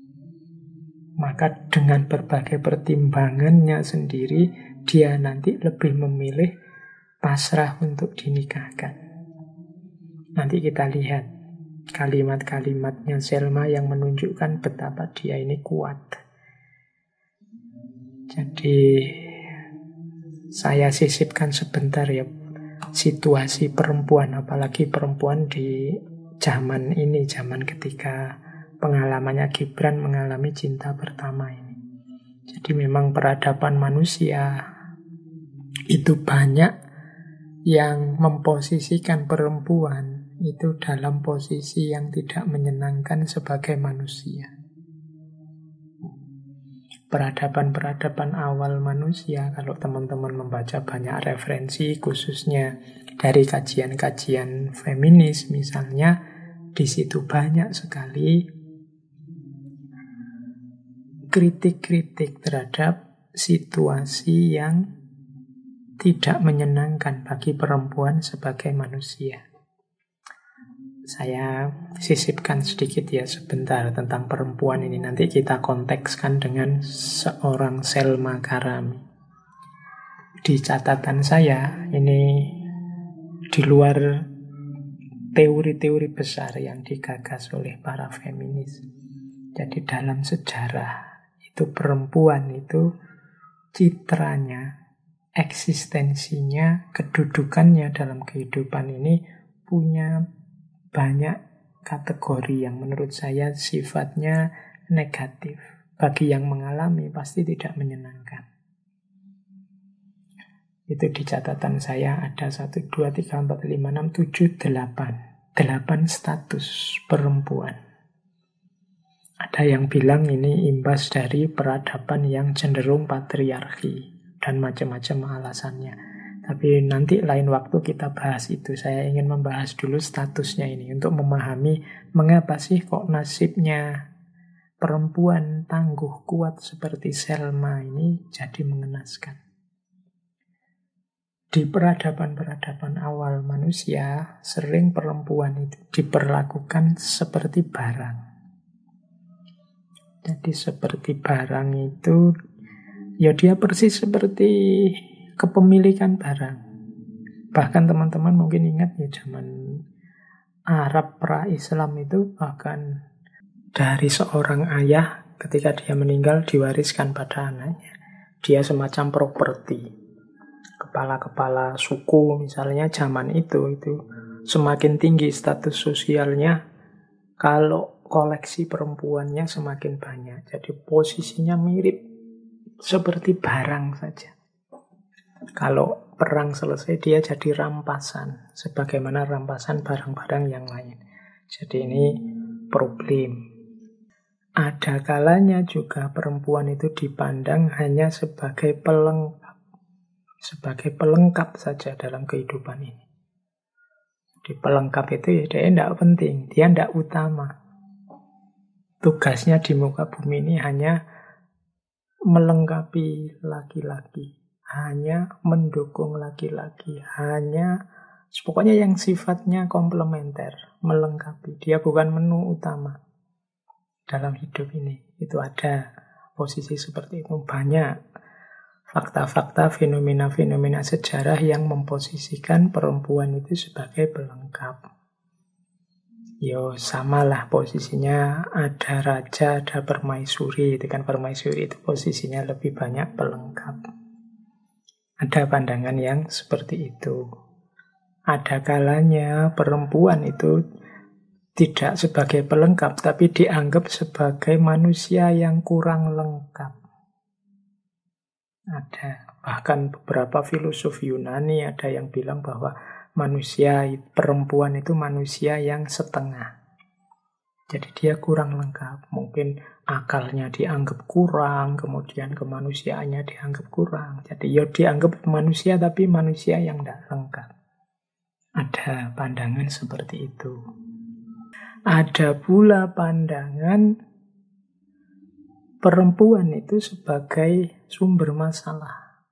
Maka dengan berbagai pertimbangannya sendiri, dia nanti lebih memilih pasrah untuk dinikahkan. Nanti kita lihat kalimat-kalimatnya Selma yang menunjukkan betapa dia ini kuat. Jadi saya sisipkan sebentar ya situasi perempuan, apalagi perempuan di zaman ini, zaman ketika pengalamannya Gibran mengalami cinta pertama ini. Jadi memang peradaban manusia itu banyak yang memposisikan perempuan itu dalam posisi yang tidak menyenangkan sebagai manusia. Peradaban-peradaban awal manusia, kalau teman-teman membaca banyak referensi, khususnya dari kajian-kajian feminis misalnya, di situ banyak sekali kritik-kritik terhadap situasi yang tidak menyenangkan bagi perempuan sebagai manusia. Saya sisipkan sedikit ya sebentar tentang perempuan ini. Nanti kita kontekskan dengan seorang Selma Karami. Di catatan saya, ini di luar teori-teori besar yang digagas oleh para feminis. Jadi dalam sejarah itu perempuan itu citranya, eksistensinya, kedudukannya dalam kehidupan ini punya banyak kategori yang menurut saya sifatnya negatif. Bagi yang mengalami pasti tidak menyenangkan. Itu di catatan saya ada 1, 2, 3, 4, 5, 6, 7, 8. 8 status perempuan. Ada yang bilang ini imbas dari peradaban yang cenderung patriarki dan macam-macam alasannya. Tapi nanti lain waktu kita bahas itu. Saya ingin membahas dulu statusnya ini untuk memahami mengapa sih kok nasibnya perempuan tangguh kuat seperti Selma ini jadi mengenaskan. Di peradaban-peradaban awal manusia, sering perempuan itu diperlakukan seperti barang. Jadi seperti barang itu, ya dia persis seperti kepemilikan barang. Bahkan teman-teman mungkin ingat ya zaman Arab pra-Islam itu bahkan dari seorang ayah ketika dia meninggal diwariskan pada anaknya. Dia semacam properti. Kepala-kepala suku misalnya zaman itu semakin tinggi status sosialnya kalau koleksi perempuannya semakin banyak. Jadi posisinya mirip seperti barang saja. Kalau perang selesai dia jadi rampasan, sebagaimana rampasan barang-barang yang lain. Jadi ini problem. Ada kalanya juga perempuan itu dipandang hanya sebagai pelengkap saja dalam kehidupan ini. Di pelengkap itu ya dia tidak penting, dia tidak utama. Tugasnya di muka bumi ini hanya melengkapi laki-laki, hanya mendukung laki-laki, pokoknya yang sifatnya komplementer, melengkapi. Dia bukan menu utama dalam hidup ini. Itu ada posisi seperti itu. Banyak fakta-fakta, fenomena-fenomena sejarah yang memposisikan perempuan itu sebagai pelengkap. Yo samalah posisinya, ada raja, ada permaisuri. Itu kan permaisuri itu posisinya lebih banyak pelengkap. Ada pandangan yang seperti itu. Ada kalanya perempuan itu tidak sebagai pelengkap, tapi dianggap sebagai manusia yang kurang lengkap. Ada. Bahkan beberapa filosof Yunani ada yang bilang bahwa perempuan itu manusia yang setengah. Jadi dia kurang lengkap. Mungkin akalnya dianggap kurang, kemudian kemanusiaannya dianggap kurang. Jadi ya dianggap manusia, tapi manusia yang tidak lengkap. Ada pandangan seperti itu. Ada pula pandangan perempuan itu sebagai sumber masalah.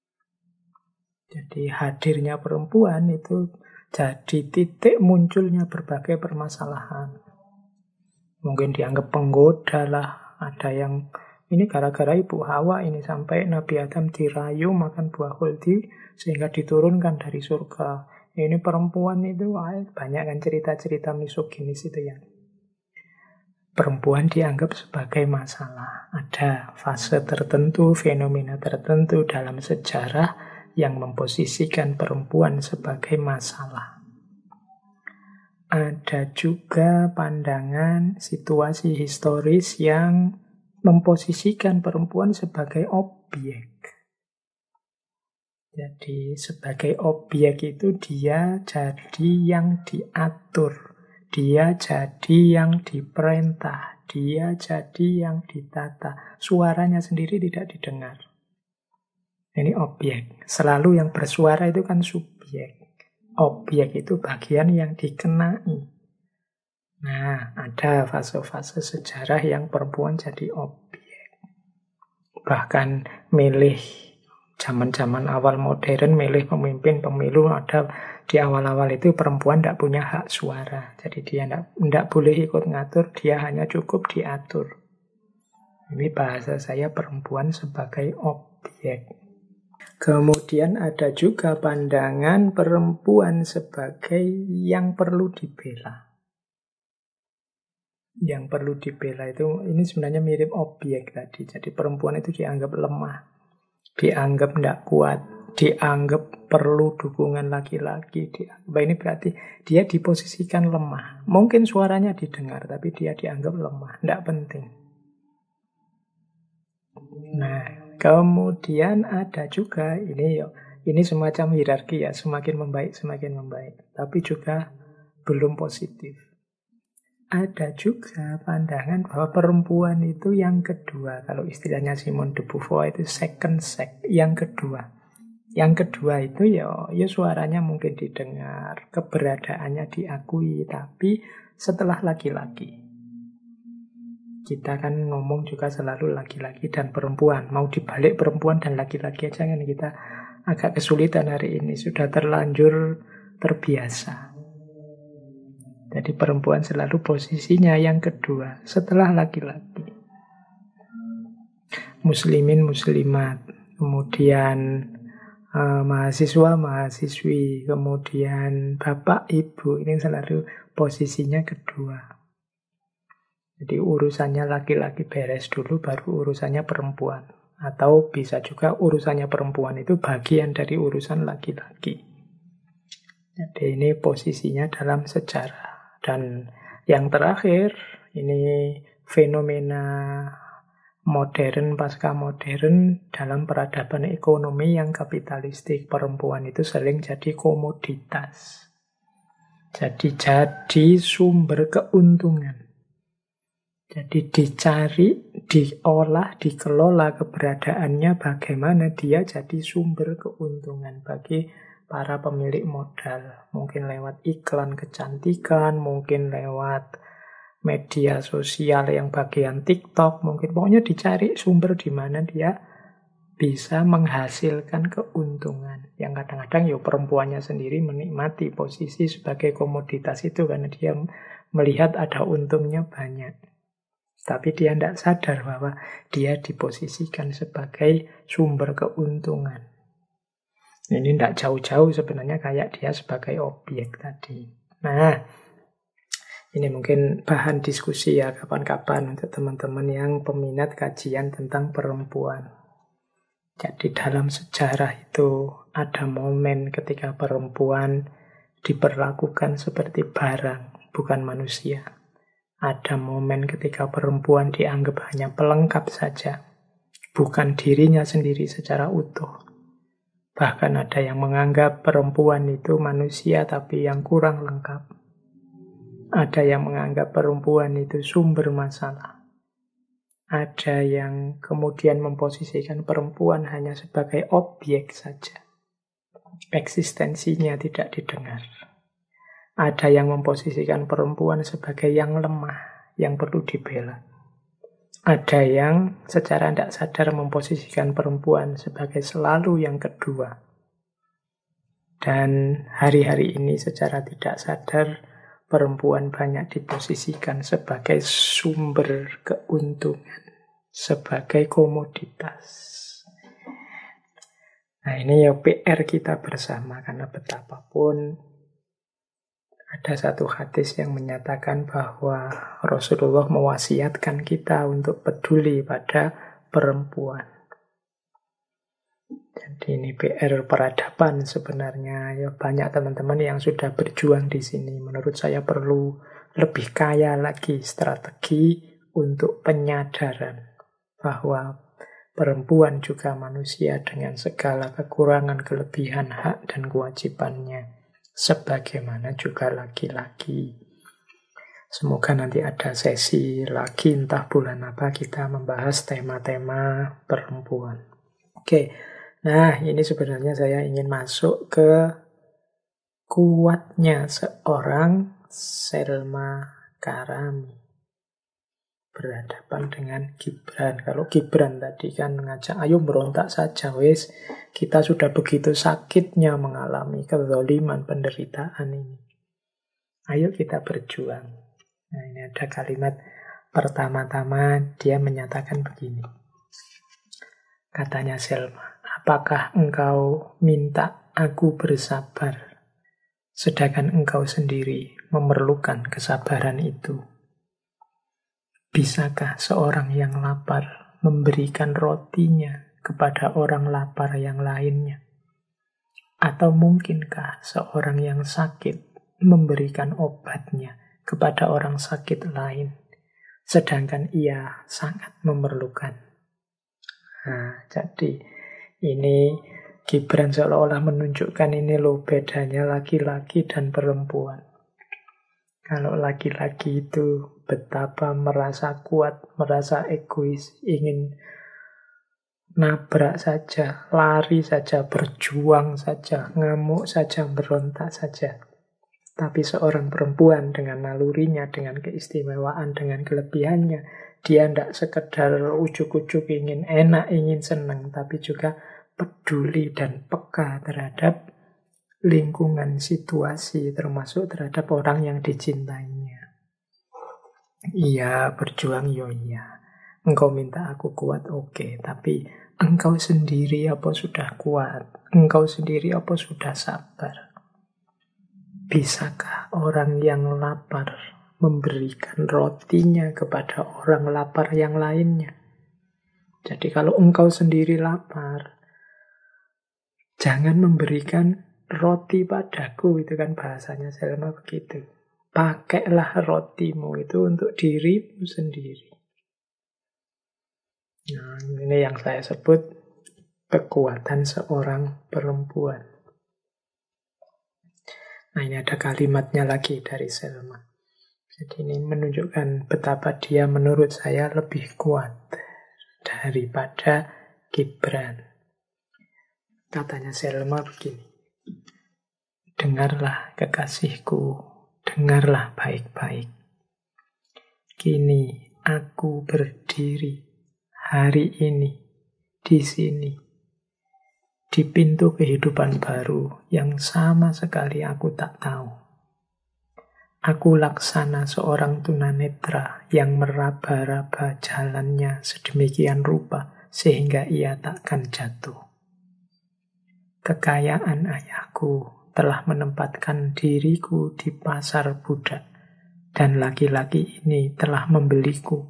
Jadi hadirnya perempuan itu jadi titik munculnya berbagai permasalahan. Mungkin dianggap penggoda lah. Ada yang ini gara-gara Ibu Hawa ini sampai Nabi Adam dirayu makan buah khuldi sehingga diturunkan dari surga. Ini perempuan itu banyak kan cerita-cerita misoginis itu ya. Perempuan dianggap sebagai masalah. Ada fase tertentu, fenomena tertentu dalam sejarah yang memposisikan perempuan sebagai masalah. Ada juga pandangan situasi historis yang memposisikan perempuan sebagai objek. Jadi sebagai objek itu dia jadi yang diatur, dia jadi yang diperintah, dia jadi yang ditata. Suaranya sendiri tidak didengar. Ini objek. Selalu yang bersuara itu kan subjek. Objek itu bagian yang dikenai. Nah, ada fase-fase sejarah yang perempuan jadi objek. Bahkan milih zaman-zaman awal modern, milih pemimpin pemilu, ada di awal-awal itu perempuan tidak punya hak suara. Jadi dia tidak boleh ikut ngatur, dia hanya cukup diatur. Ini bahasa saya perempuan sebagai objek. Kemudian ada juga pandangan perempuan sebagai yang perlu dibela. Yang perlu dibela itu, ini sebenarnya mirip objek tadi. Jadi perempuan itu dianggap lemah, dianggap tidak kuat, dianggap perlu dukungan laki-laki. Ini berarti dia diposisikan lemah. Mungkin suaranya didengar, tapi dia dianggap lemah, tidak penting. Nah, kemudian ada juga ini semacam hierarki ya, semakin membaik semakin membaik, tapi juga belum positif. Ada juga pandangan bahwa perempuan itu yang kedua, kalau istilahnya Simone de Beauvoir itu second sex, yang kedua. Yang kedua itu ya suaranya mungkin didengar, keberadaannya diakui, tapi setelah laki-laki. Kita kan ngomong juga selalu laki-laki dan perempuan. Mau dibalik perempuan dan laki-laki aja kan kita agak kesulitan hari ini. Sudah terlanjur terbiasa. Jadi perempuan selalu posisinya yang kedua setelah laki-laki. Muslimin, muslimat. Kemudian mahasiswa, mahasiswi. Kemudian bapak, ibu. Ini selalu posisinya kedua. Jadi urusannya laki-laki beres dulu, baru urusannya perempuan. Atau bisa juga urusannya perempuan itu bagian dari urusan laki-laki. Jadi ini posisinya dalam sejarah. Dan yang terakhir, ini fenomena modern, pasca modern dalam peradaban ekonomi yang kapitalistik. Perempuan itu sering jadi komoditas. Jadi sumber keuntungan. Jadi dicari, diolah, dikelola keberadaannya bagaimana dia jadi sumber keuntungan bagi para pemilik modal. Mungkin lewat iklan kecantikan, mungkin lewat media sosial yang bagian TikTok, mungkin pokoknya dicari sumber di mana dia bisa menghasilkan keuntungan. Yang kadang-kadang perempuannya sendiri menikmati posisi sebagai komoditas itu karena dia melihat ada untungnya banyak. Tapi dia tidak sadar bahwa dia diposisikan sebagai sumber keuntungan. Ini tidak jauh-jauh sebenarnya kayak dia sebagai objek tadi. Nah, ini mungkin bahan diskusi ya kapan-kapan untuk teman-teman yang peminat kajian tentang perempuan. Jadi dalam sejarah itu ada momen ketika perempuan diperlakukan seperti barang, bukan manusia. Ada momen ketika perempuan dianggap hanya pelengkap saja, bukan dirinya sendiri secara utuh. Bahkan ada yang menganggap perempuan itu manusia tapi yang kurang lengkap. Ada yang menganggap perempuan itu sumber masalah. Ada yang kemudian memposisikan perempuan hanya sebagai objek saja. Eksistensinya tidak didengar. Ada yang memposisikan perempuan sebagai yang lemah, yang perlu dibela. Ada yang secara tidak sadar memposisikan perempuan sebagai selalu yang kedua. Dan hari-hari ini secara tidak sadar, perempuan banyak diposisikan sebagai sumber keuntungan, sebagai komoditas. Nah ini PR kita bersama, karena betapapun ada satu hadis yang menyatakan bahwa Rasulullah mewasiatkan kita untuk peduli pada perempuan. Jadi ini PR peradaban sebenarnya. Ya, banyak teman-teman yang sudah berjuang di sini. Menurut saya perlu lebih kaya lagi strategi untuk penyadaran bahwa perempuan juga manusia dengan segala kekurangan, kelebihan, hak, dan kewajibannya. Sebagaimana juga laki-laki. Semoga nanti ada sesi lagi, entah bulan apa, kita membahas tema-tema perempuan. Oke, nah ini sebenarnya saya ingin masuk ke kuatnya seorang Selma Karami berhadapan dengan Gibran. Kalau Gibran tadi kan ngajak, ayo berontak saja, wes. Kita sudah begitu sakitnya mengalami kezaliman, penderitaan ini. Ayo kita berjuang. Nah, ini ada kalimat pertama-tama, dia menyatakan begini. Katanya Selma, apakah engkau minta aku bersabar, sedangkan engkau sendiri memerlukan kesabaran itu? Bisakah seorang yang lapar memberikan rotinya kepada orang lapar yang lainnya? Atau mungkinkah seorang yang sakit memberikan obatnya kepada orang sakit lain, sedangkan ia sangat memerlukan? Nah, jadi ini Gibran seolah-olah menunjukkan ini loh bedanya laki-laki dan perempuan. Kalau laki-laki itu betapa merasa kuat, merasa egois, ingin nabrak saja, lari saja, berjuang saja, ngamuk saja, berontak saja. Tapi seorang perempuan dengan nalurinya, dengan keistimewaan, dengan kelebihannya, dia tidak sekedar ujuk-ujuk ingin enak, ingin senang, tapi juga peduli dan peka terhadap lingkungan, situasi, termasuk terhadap orang yang dicintainya. Iya, berjuang, yo iya. Engkau minta aku kuat, oke. Tapi engkau sendiri apa sudah kuat? Engkau sendiri apa sudah sabar? Bisakah orang yang lapar memberikan rotinya kepada orang lapar yang lainnya? Jadi kalau engkau sendiri lapar, jangan memberikan roti padaku, itu kan bahasanya Selma begitu. Pakailah rotimu itu untuk dirimu sendiri. Nah, ini yang saya sebut kekuatan seorang perempuan. Nah, ini ada kalimatnya lagi dari Selma. Jadi ini menunjukkan betapa dia menurut saya lebih kuat daripada Gibran. Katanya Selma begini. Dengarlah kekasihku, dengarlah baik-baik. Kini aku berdiri hari ini di sini, di pintu kehidupan baru yang sama sekali aku tak tahu. Aku laksana seorang tunanetra yang meraba-raba jalannya sedemikian rupa sehingga ia takkan jatuh. Kekayaan ayahku telah menempatkan diriku di pasar budak, dan laki-laki ini telah membeliku.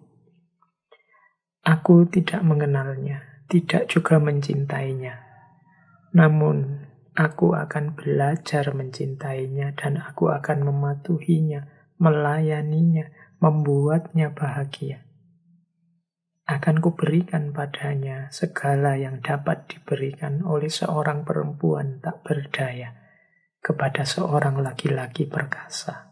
Aku tidak mengenalnya, tidak juga mencintainya. Namun, aku akan belajar mencintainya dan aku akan mematuhinya, melayaninya, membuatnya bahagia. Akan kuberikan padanya segala yang dapat diberikan oleh seorang perempuan tak berdaya kepada seorang laki-laki perkasa.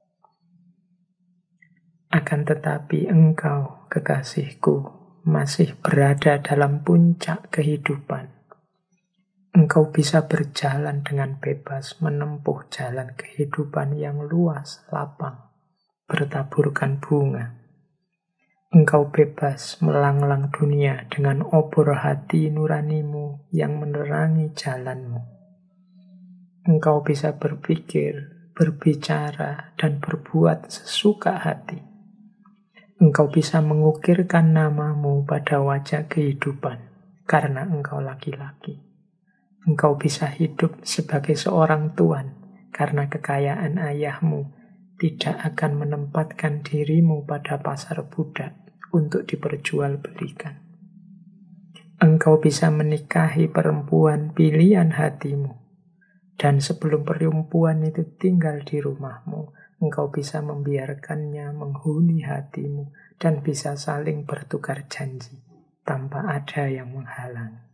Akan tetapi engkau, kekasihku, masih berada dalam puncak kehidupan. Engkau bisa berjalan dengan bebas, menempuh jalan kehidupan yang luas, lapang, bertaburkan bunga. Engkau bebas melanglang dunia dengan obor hati nuranimu yang menerangi jalanmu. Engkau bisa berpikir, berbicara, dan berbuat sesuka hati. Engkau bisa mengukirkan namamu pada wajah kehidupan karena engkau laki-laki. Engkau bisa hidup sebagai seorang tuan karena kekayaan ayahmu tidak akan menempatkan dirimu pada pasar budak untuk diperjualbelikan. engkau bisa menikahi perempuan pilihan hatimu. Dan sebelum perempuan itu tinggal di rumahmu, engkau bisa membiarkannya menghuni hatimu dan bisa saling bertukar janji tanpa ada yang menghalang.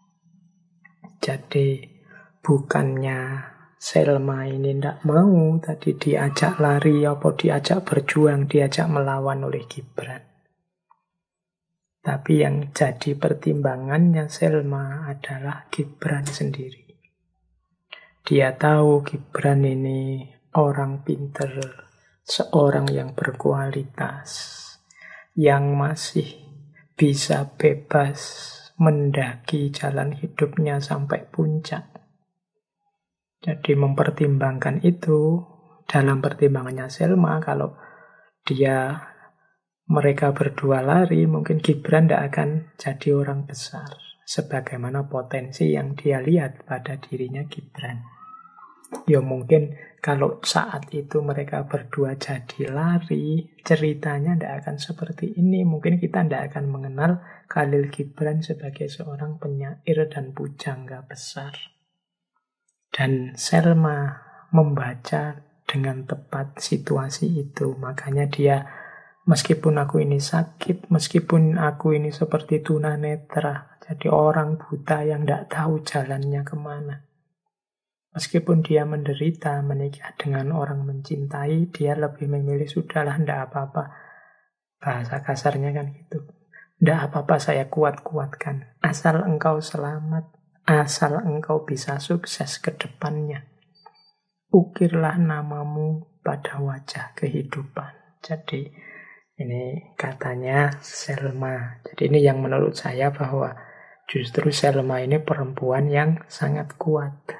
Jadi bukannya Selma ini tidak mau tadi diajak lari, apa diajak berjuang, diajak melawan oleh Gibran. Tapi yang jadi pertimbangannya Selma adalah Gibran sendiri. Dia tahu Gibran ini orang pinter, seorang yang berkualitas, yang masih bisa bebas mendaki jalan hidupnya sampai puncak. Jadi mempertimbangkan itu, dalam pertimbangannya Selma, kalau mereka berdua lari, mungkin Gibran tidak akan jadi orang besar, sebagaimana potensi yang dia lihat pada dirinya Gibran. Ya mungkin kalau saat itu mereka berdua jadi lari, ceritanya tidak akan seperti ini. Mungkin kita tidak akan mengenal Khalil Gibran sebagai seorang penyair dan pujangga besar. Dan Selma membaca dengan tepat situasi itu. Makanya dia, meskipun aku ini sakit, meskipun aku ini seperti tunanetra, jadi orang buta yang tidak tahu jalannya kemana. Meskipun dia menderita menikah dengan orang mencintai, dia lebih memilih sudahlah, tidak apa-apa. Bahasa kasarnya kan gitu. Tidak apa-apa, saya kuat-kuatkan. Asal engkau selamat, asal engkau bisa sukses ke depannya. Ukirlah namamu pada wajah kehidupan. Jadi ini katanya Selma. Jadi ini yang menurut saya bahwa justru Selma ini perempuan yang sangat kuat.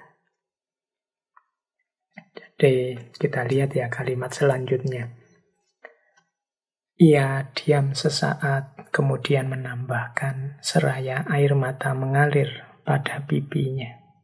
Jadi kita lihat ya kalimat selanjutnya. Ia diam sesaat, kemudian menambahkan seraya air mata mengalir pada pipinya.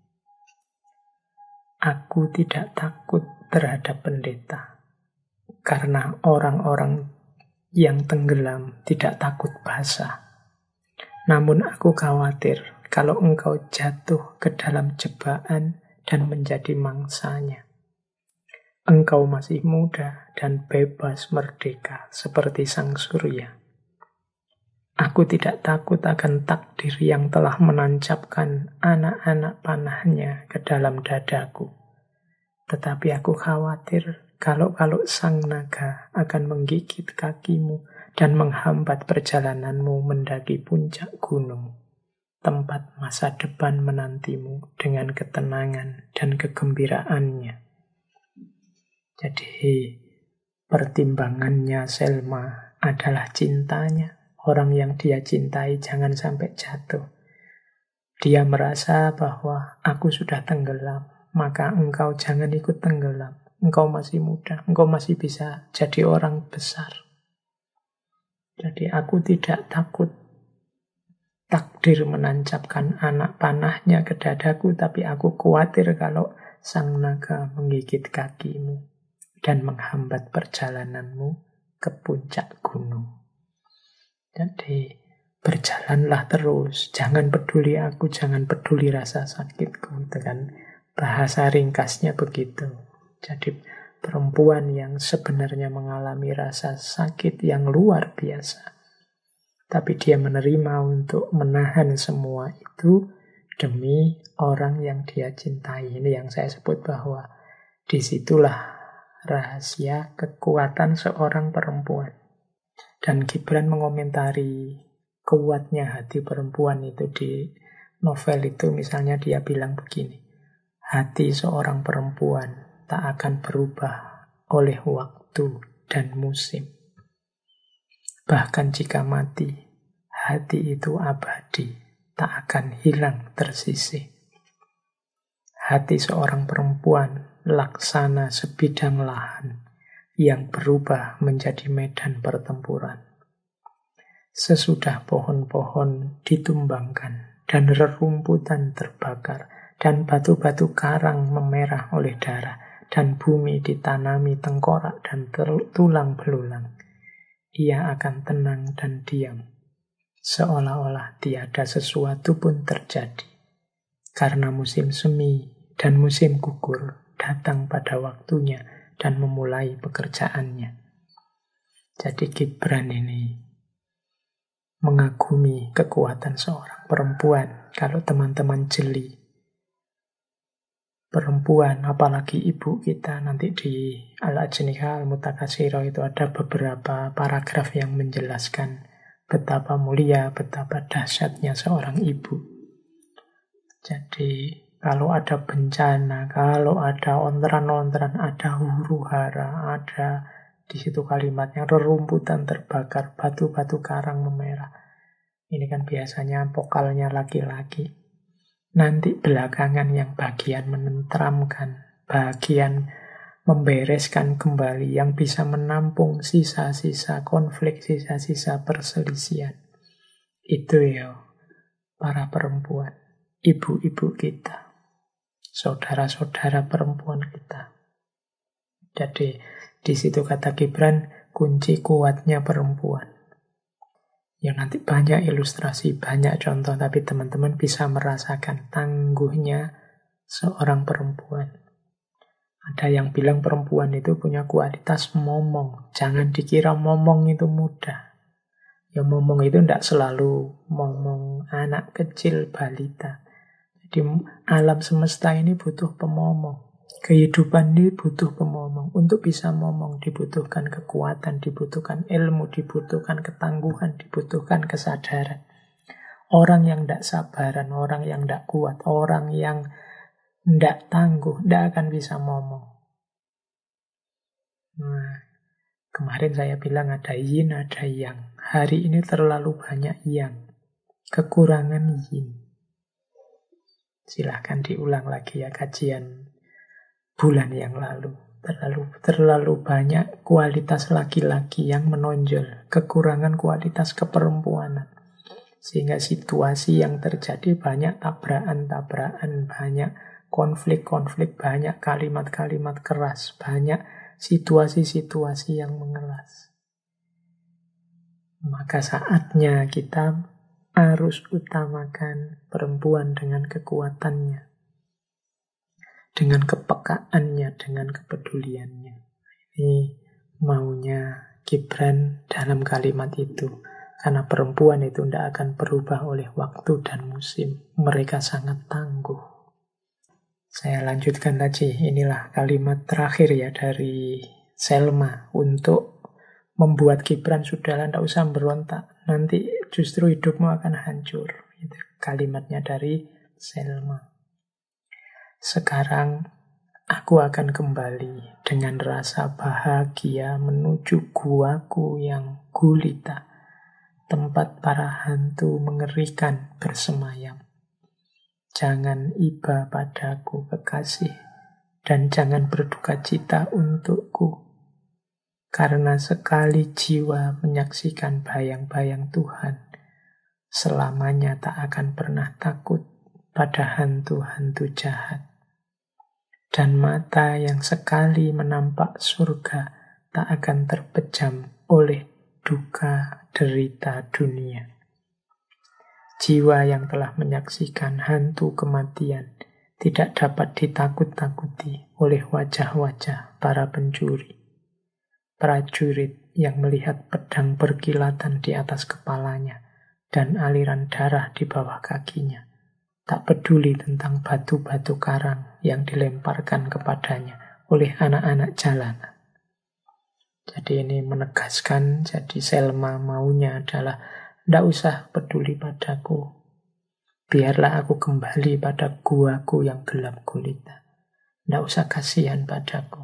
Aku tidak takut terhadap pendeta, karena orang-orang yang tenggelam tidak takut basah. Namun aku khawatir kalau engkau jatuh ke dalam jebakan dan menjadi mangsanya. Engkau masih muda dan bebas merdeka seperti sang surya. Aku tidak takut akan takdir yang telah menancapkan anak-anak panahnya ke dalam dadaku. Tetapi aku khawatir kalau sang naga akan menggigit kakimu dan menghambat perjalananmu mendaki puncak gunung, tempat masa depan menantimu dengan ketenangan dan kegembiraannya. Jadi pertimbangannya Selma adalah cintanya. Orang yang dia cintai jangan sampai jatuh. Dia merasa bahwa aku sudah tenggelam, maka engkau jangan ikut tenggelam. Engkau masih muda, engkau masih bisa jadi orang besar. Jadi aku tidak takut takdir menancapkan anak panahnya ke dadaku, tapi aku khawatir kalau sang naga menggigit kakimu dan menghambat perjalananmu ke puncak gunung. Jadi berjalanlah terus, jangan peduli aku, jangan peduli rasa sakitku. Itu kan bahasa ringkasnya begitu. Jadi perempuan yang sebenarnya mengalami rasa sakit yang luar biasa, tapi dia menerima untuk menahan semua itu demi orang yang dia cintai. Ini yang saya sebut bahwa disitulah rahasia kekuatan seorang perempuan. Dan Gibran mengomentari kuatnya hati perempuan itu di novel itu. Misalnya dia bilang begini, hati seorang perempuan tak akan berubah oleh waktu dan musim. Bahkan jika mati, hati itu abadi, tak akan hilang tersisih. Hati seorang perempuan laksana sebidang lahan yang berubah menjadi medan pertempuran. Sesudah pohon-pohon ditumbangkan dan rerumputan terbakar dan batu-batu karang memerah oleh darah dan bumi ditanami tengkorak dan tulang belulang, ia akan tenang dan diam Seolah-olah tiada sesuatu pun terjadi. Karena musim semi dan musim gugur datang pada waktunya dan memulai pekerjaannya. Jadi Gibran ini mengagumi kekuatan seorang perempuan. Kalau teman-teman jeli, perempuan, apalagi ibu kita, nanti di Al-Ajniha Al-Mutakasiro itu ada beberapa paragraf yang menjelaskan betapa mulia, betapa dahsyatnya seorang ibu. Jadi kalau ada bencana, kalau ada ontran-ontran, ada huru-hara, ada di situ kalimatnya rerumputan terbakar, batu-batu karang memerah. Ini kan biasanya vokalnya laki-laki. Nanti belakangan yang bagian menenteramkan, bagian membereskan kembali, yang bisa menampung sisa-sisa konflik, sisa-sisa perselisihan. Itu ya para perempuan. Ibu-ibu kita, saudara-saudara perempuan kita. Jadi di situ kata Gibran, kunci kuatnya perempuan. Ya nanti banyak ilustrasi, banyak contoh, tapi teman-teman bisa merasakan tangguhnya seorang perempuan. Ada yang bilang perempuan itu punya kualitas momong. Jangan dikira momong itu mudah. Ya momong itu tidak selalu momong anak kecil, balita. Di alam semesta ini butuh pemomong. Kehidupan ini butuh pemomong. Untuk bisa momong dibutuhkan kekuatan, dibutuhkan ilmu, dibutuhkan ketangguhan, dibutuhkan kesadaran. Orang yang tidak sabaran, orang yang tidak kuat, orang yang tidak tangguh, tidak akan bisa momong. Nah, kemarin saya bilang ada yin, ada yang. Hari ini terlalu banyak yang. Kekurangan yin. Silahkan diulang lagi ya kajian bulan yang lalu. Terlalu banyak kualitas laki-laki yang menonjol. Kekurangan kualitas keperempuanan. Sehingga situasi yang terjadi banyak tabrakan-tabrakan, banyak konflik-konflik, banyak kalimat-kalimat keras, banyak situasi-situasi yang mengeras. Maka saatnya kita harus utamakan perempuan dengan kekuatannya, dengan kepekaannya, dengan kepeduliannya. Ini maunya Gibran dalam kalimat itu. Karena perempuan itu tidak akan berubah oleh waktu dan musim. Mereka sangat tangguh. Saya lanjutkan tadi. Inilah kalimat terakhir ya dari Selma untuk membuat Gibran sudahlah tidak usah berontak. Nanti justru hidupmu akan hancur. Itu kalimatnya dari Selma. Sekarang aku akan kembali dengan rasa bahagia menuju guaku yang gulita. Tempat para hantu mengerikan bersemayam. Jangan iba padaku kekasih, dan jangan berduka cita untukku. Karena sekali jiwa menyaksikan bayang-bayang Tuhan, selamanya tak akan pernah takut pada hantu-hantu jahat. Dan mata yang sekali menampak surga tak akan terpejam oleh duka derita dunia. Jiwa yang telah menyaksikan hantu kematian tidak dapat ditakut-takuti oleh wajah-wajah para pencuri. Prajurit yang melihat pedang berkilatan di atas kepalanya dan aliran darah di bawah kakinya. Tak peduli tentang batu-batu karang yang dilemparkan kepadanya oleh anak-anak jalanan. Jadi ini menegaskan, jadi Selma maunya adalah tidak usah peduli padaku. Biarlah aku kembali pada guaku yang gelap gulita. Tidak usah kasihan padaku.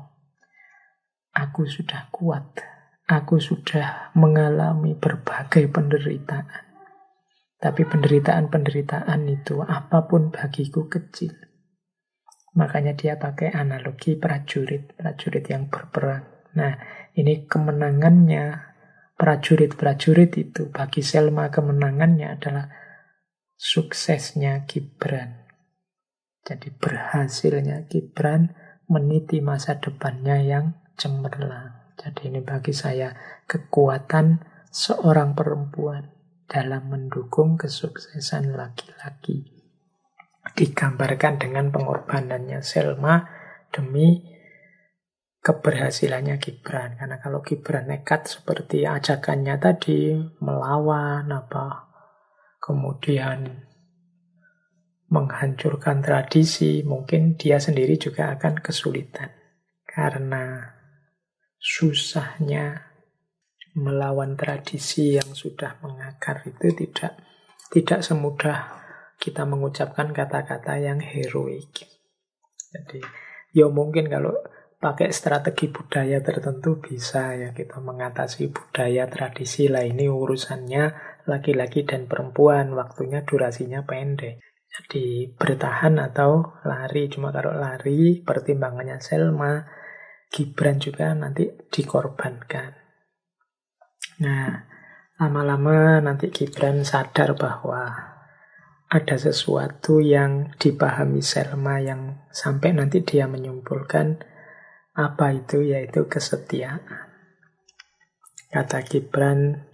Aku sudah kuat. Aku sudah mengalami berbagai penderitaan. Tapi penderitaan-penderitaan itu apapun bagiku kecil. Makanya dia pakai analogi prajurit yang berperang. Nah, ini kemenangannya prajurit-prajurit itu. Bagi Selma kemenangannya adalah suksesnya Gibran. Jadi berhasilnya Gibran meniti masa depannya yang cemerlang. Jadi ini bagi saya kekuatan seorang perempuan dalam mendukung kesuksesan laki-laki. Digambarkan dengan pengorbanannya Selma demi keberhasilannya Gibran. Karena kalau Gibran nekat seperti ajakannya tadi, melawan kemudian menghancurkan tradisi, mungkin dia sendiri juga akan kesulitan. Karena susahnya melawan tradisi yang sudah mengakar itu tidak semudah kita mengucapkan kata-kata yang heroik. Jadi, ya mungkin kalau pakai strategi budaya tertentu bisa ya kita mengatasi budaya tradisi lah, ini urusannya laki-laki dan perempuan, waktunya durasinya pendek. Jadi bertahan atau lari. Cuma kalau lari, pertimbangannya Selma, Gibran juga nanti dikorbankan. Nah, lama-lama nanti Gibran sadar bahwa ada sesuatu yang dipahami Selma yang sampai nanti dia menyimpulkan apa itu, yaitu kesetiaan. Kata Gibran,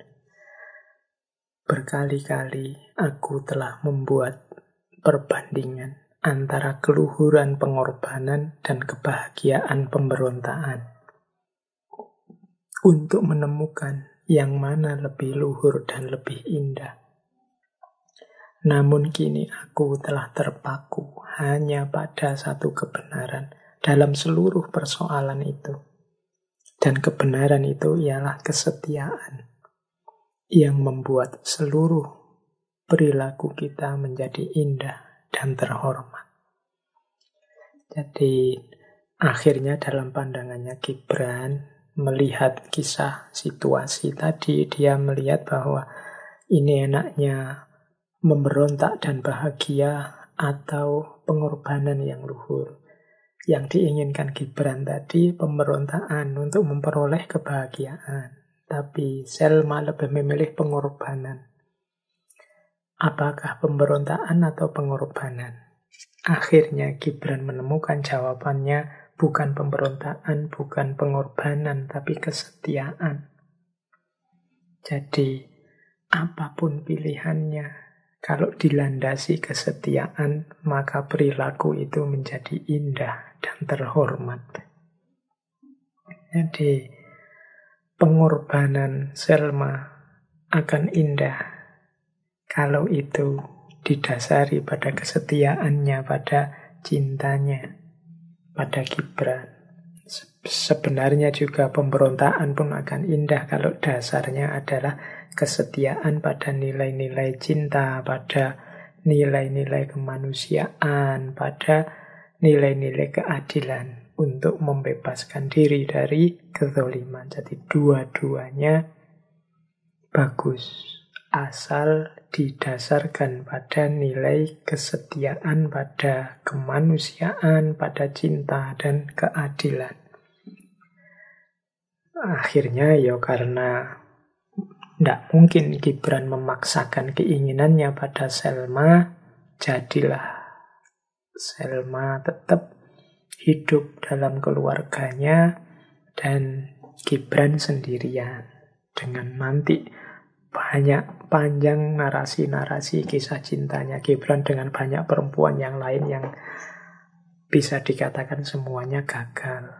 berkali-kali aku telah membuat perbandingan antara keluhuran pengorbanan dan kebahagiaan pemberontakan untuk menemukan yang mana lebih luhur dan lebih indah. Namun kini aku telah terpaku hanya pada satu kebenaran dalam seluruh persoalan itu. Dan kebenaran itu ialah kesetiaan yang membuat seluruh perilaku kita menjadi indah dan terhormat. Jadi akhirnya dalam pandangannya Gibran melihat kisah situasi tadi, dia melihat bahwa ini enaknya memberontak dan bahagia atau pengorbanan yang luhur. Yang diinginkan Gibran tadi pemberontakan untuk memperoleh kebahagiaan. Tapi Selma lebih memilih pengorbanan. Apakah pemberontakan atau pengorbanan? Akhirnya Gibran menemukan jawabannya bukan pemberontakan, bukan pengorbanan, tapi kesetiaan. Jadi apapun pilihannya, kalau dilandasi kesetiaan, maka perilaku itu menjadi indah dan terhormat. Jadi pengorbanan Selma akan indah kalau itu didasari pada kesetiaannya, pada cintanya pada Gibran. Sebenarnya juga pemberontakan pun akan indah kalau dasarnya adalah kesetiaan pada nilai-nilai cinta, pada nilai-nilai kemanusiaan, pada nilai-nilai keadilan untuk membebaskan diri dari kezaliman. Jadi dua-duanya bagus. Asal didasarkan pada nilai kesetiaan, pada kemanusiaan, pada cinta dan keadilan. Akhirnya ya karena tidak mungkin Gibran memaksakan keinginannya pada Selma, jadilah Selma tetap hidup dalam keluarganya dan Gibran sendirian. Dengan nanti banyak panjang narasi-narasi kisah cintanya Gibran dengan banyak perempuan yang lain yang bisa dikatakan semuanya gagal.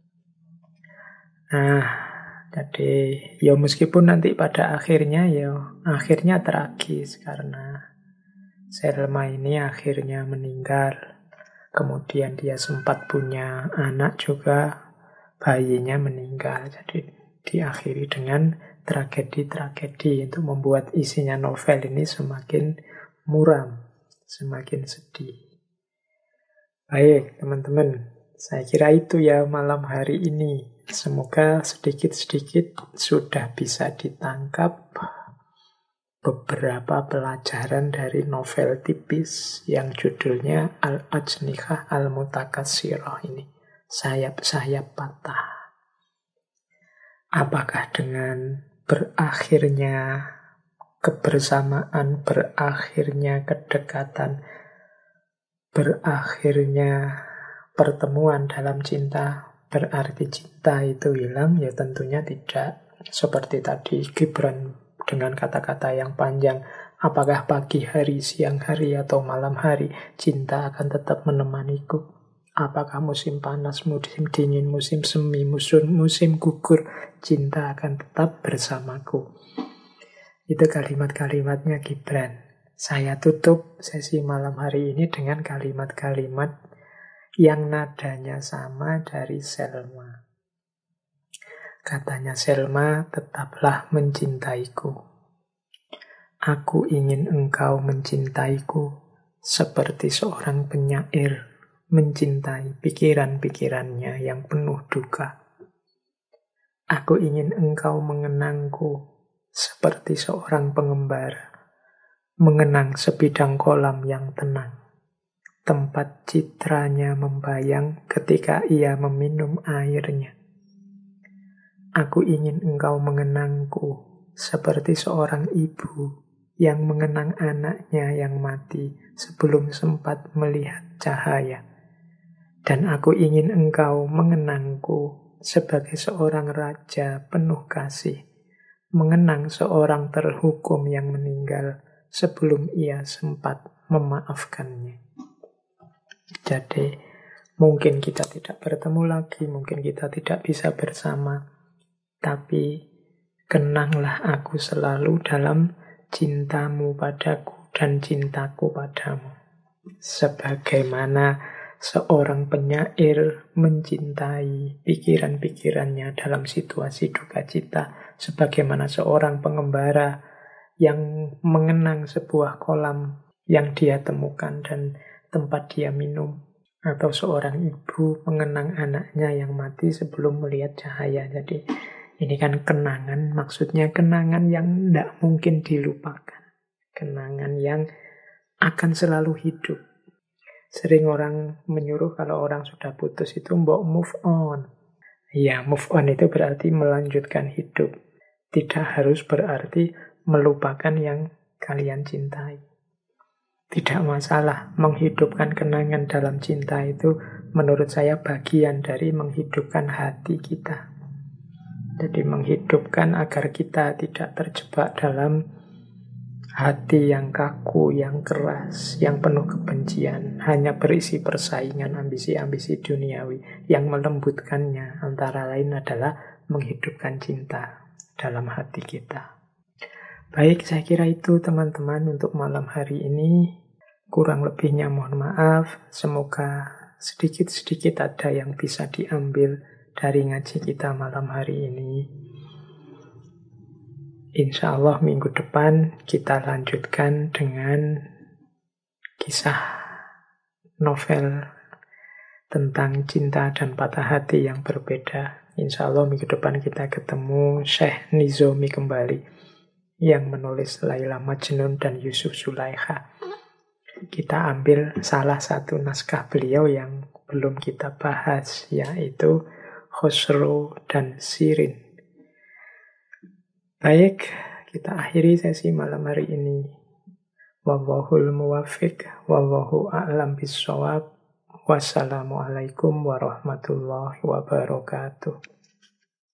Nah, jadi ya meskipun nanti pada akhirnya tragis karena Selma ini akhirnya meninggal. Kemudian dia sempat punya anak juga, bayinya meninggal. Jadi diakhiri dengan tragedi-tragedi untuk membuat isinya novel ini semakin muram, semakin sedih. Baik, teman-teman. Saya kira itu ya malam hari ini. Semoga sedikit-sedikit sudah bisa ditangkap beberapa pelajaran dari novel tipis yang judulnya Al-Ajnihah Al-Mutakatsirah ini. Sayap-sayap patah. Apakah dengan berakhirnya kebersamaan, berakhirnya kedekatan, berakhirnya pertemuan dalam cinta, berarti cinta itu hilang? Ya tentunya tidak. Seperti tadi Gibran dengan kata-kata yang panjang. Apakah pagi hari, siang hari, atau malam hari, cinta akan tetap menemaniku. Apakah musim panas, musim dingin, musim semi, musim gugur, cinta akan tetap bersamaku. Itu kalimat-kalimatnya Gibran. Saya tutup sesi malam hari ini dengan kalimat-kalimat yang nadanya sama dari Selma. Katanya Selma, tetaplah mencintaiku. Aku ingin engkau mencintaiku seperti seorang penyair mencintai pikiran-pikirannya yang penuh duka. Aku ingin engkau mengenangku seperti seorang pengembara mengenang sebidang kolam yang tenang, tempat citranya membayang ketika ia meminum airnya. Aku ingin engkau mengenangku seperti seorang ibu yang mengenang anaknya yang mati sebelum sempat melihat cahaya. Dan aku ingin engkau mengenangku sebagai seorang raja penuh kasih, mengenang seorang terhukum yang meninggal sebelum ia sempat memaafkannya. Jadi, mungkin kita tidak bertemu lagi, mungkin kita tidak bisa bersama, tapi kenanglah aku selalu dalam cintamu padaku dan cintaku padamu. Sebagaimana seorang penyair mencintai pikiran-pikirannya dalam situasi duka cita, sebagaimana seorang pengembara yang mengenang sebuah kolam yang dia temukan dan tempat dia minum, atau seorang ibu mengenang anaknya yang mati sebelum melihat cahaya. Jadi ini kan kenangan, maksudnya kenangan yang tidak mungkin dilupakan. Kenangan yang akan selalu hidup. Sering orang menyuruh kalau orang sudah putus itu mbok move on. Ya, move on itu berarti melanjutkan hidup. Tidak harus berarti melupakan yang kalian cintai. Tidak masalah, menghidupkan kenangan dalam cinta itu menurut saya bagian dari menghidupkan hati kita. Jadi menghidupkan agar kita tidak terjebak dalam hati yang kaku, yang keras, yang penuh kebencian, hanya berisi persaingan, ambisi-ambisi duniawi. Yang melembutkannya antara lain adalah menghidupkan cinta dalam hati kita. Baik, saya kira itu teman-teman untuk malam hari ini. Kurang lebihnya mohon maaf. Semoga sedikit-sedikit ada yang bisa diambil dari ngaji kita malam hari ini. Insya Allah minggu depan kita lanjutkan dengan kisah novel tentang cinta dan patah hati yang berbeda. Insya Allah minggu depan kita ketemu Syekh Nizomi kembali yang menulis Laila Majnun dan Yusuf Zulaikha. Kita ambil salah satu naskah beliau yang belum kita bahas, yaitu Khosrow dan Shirin. Baik, kita akhiri sesi malam hari ini. Wallahul muwaffiq, wallahu a'lam bissawab. Wassalamualaikum warahmatullahi wabarakatuh.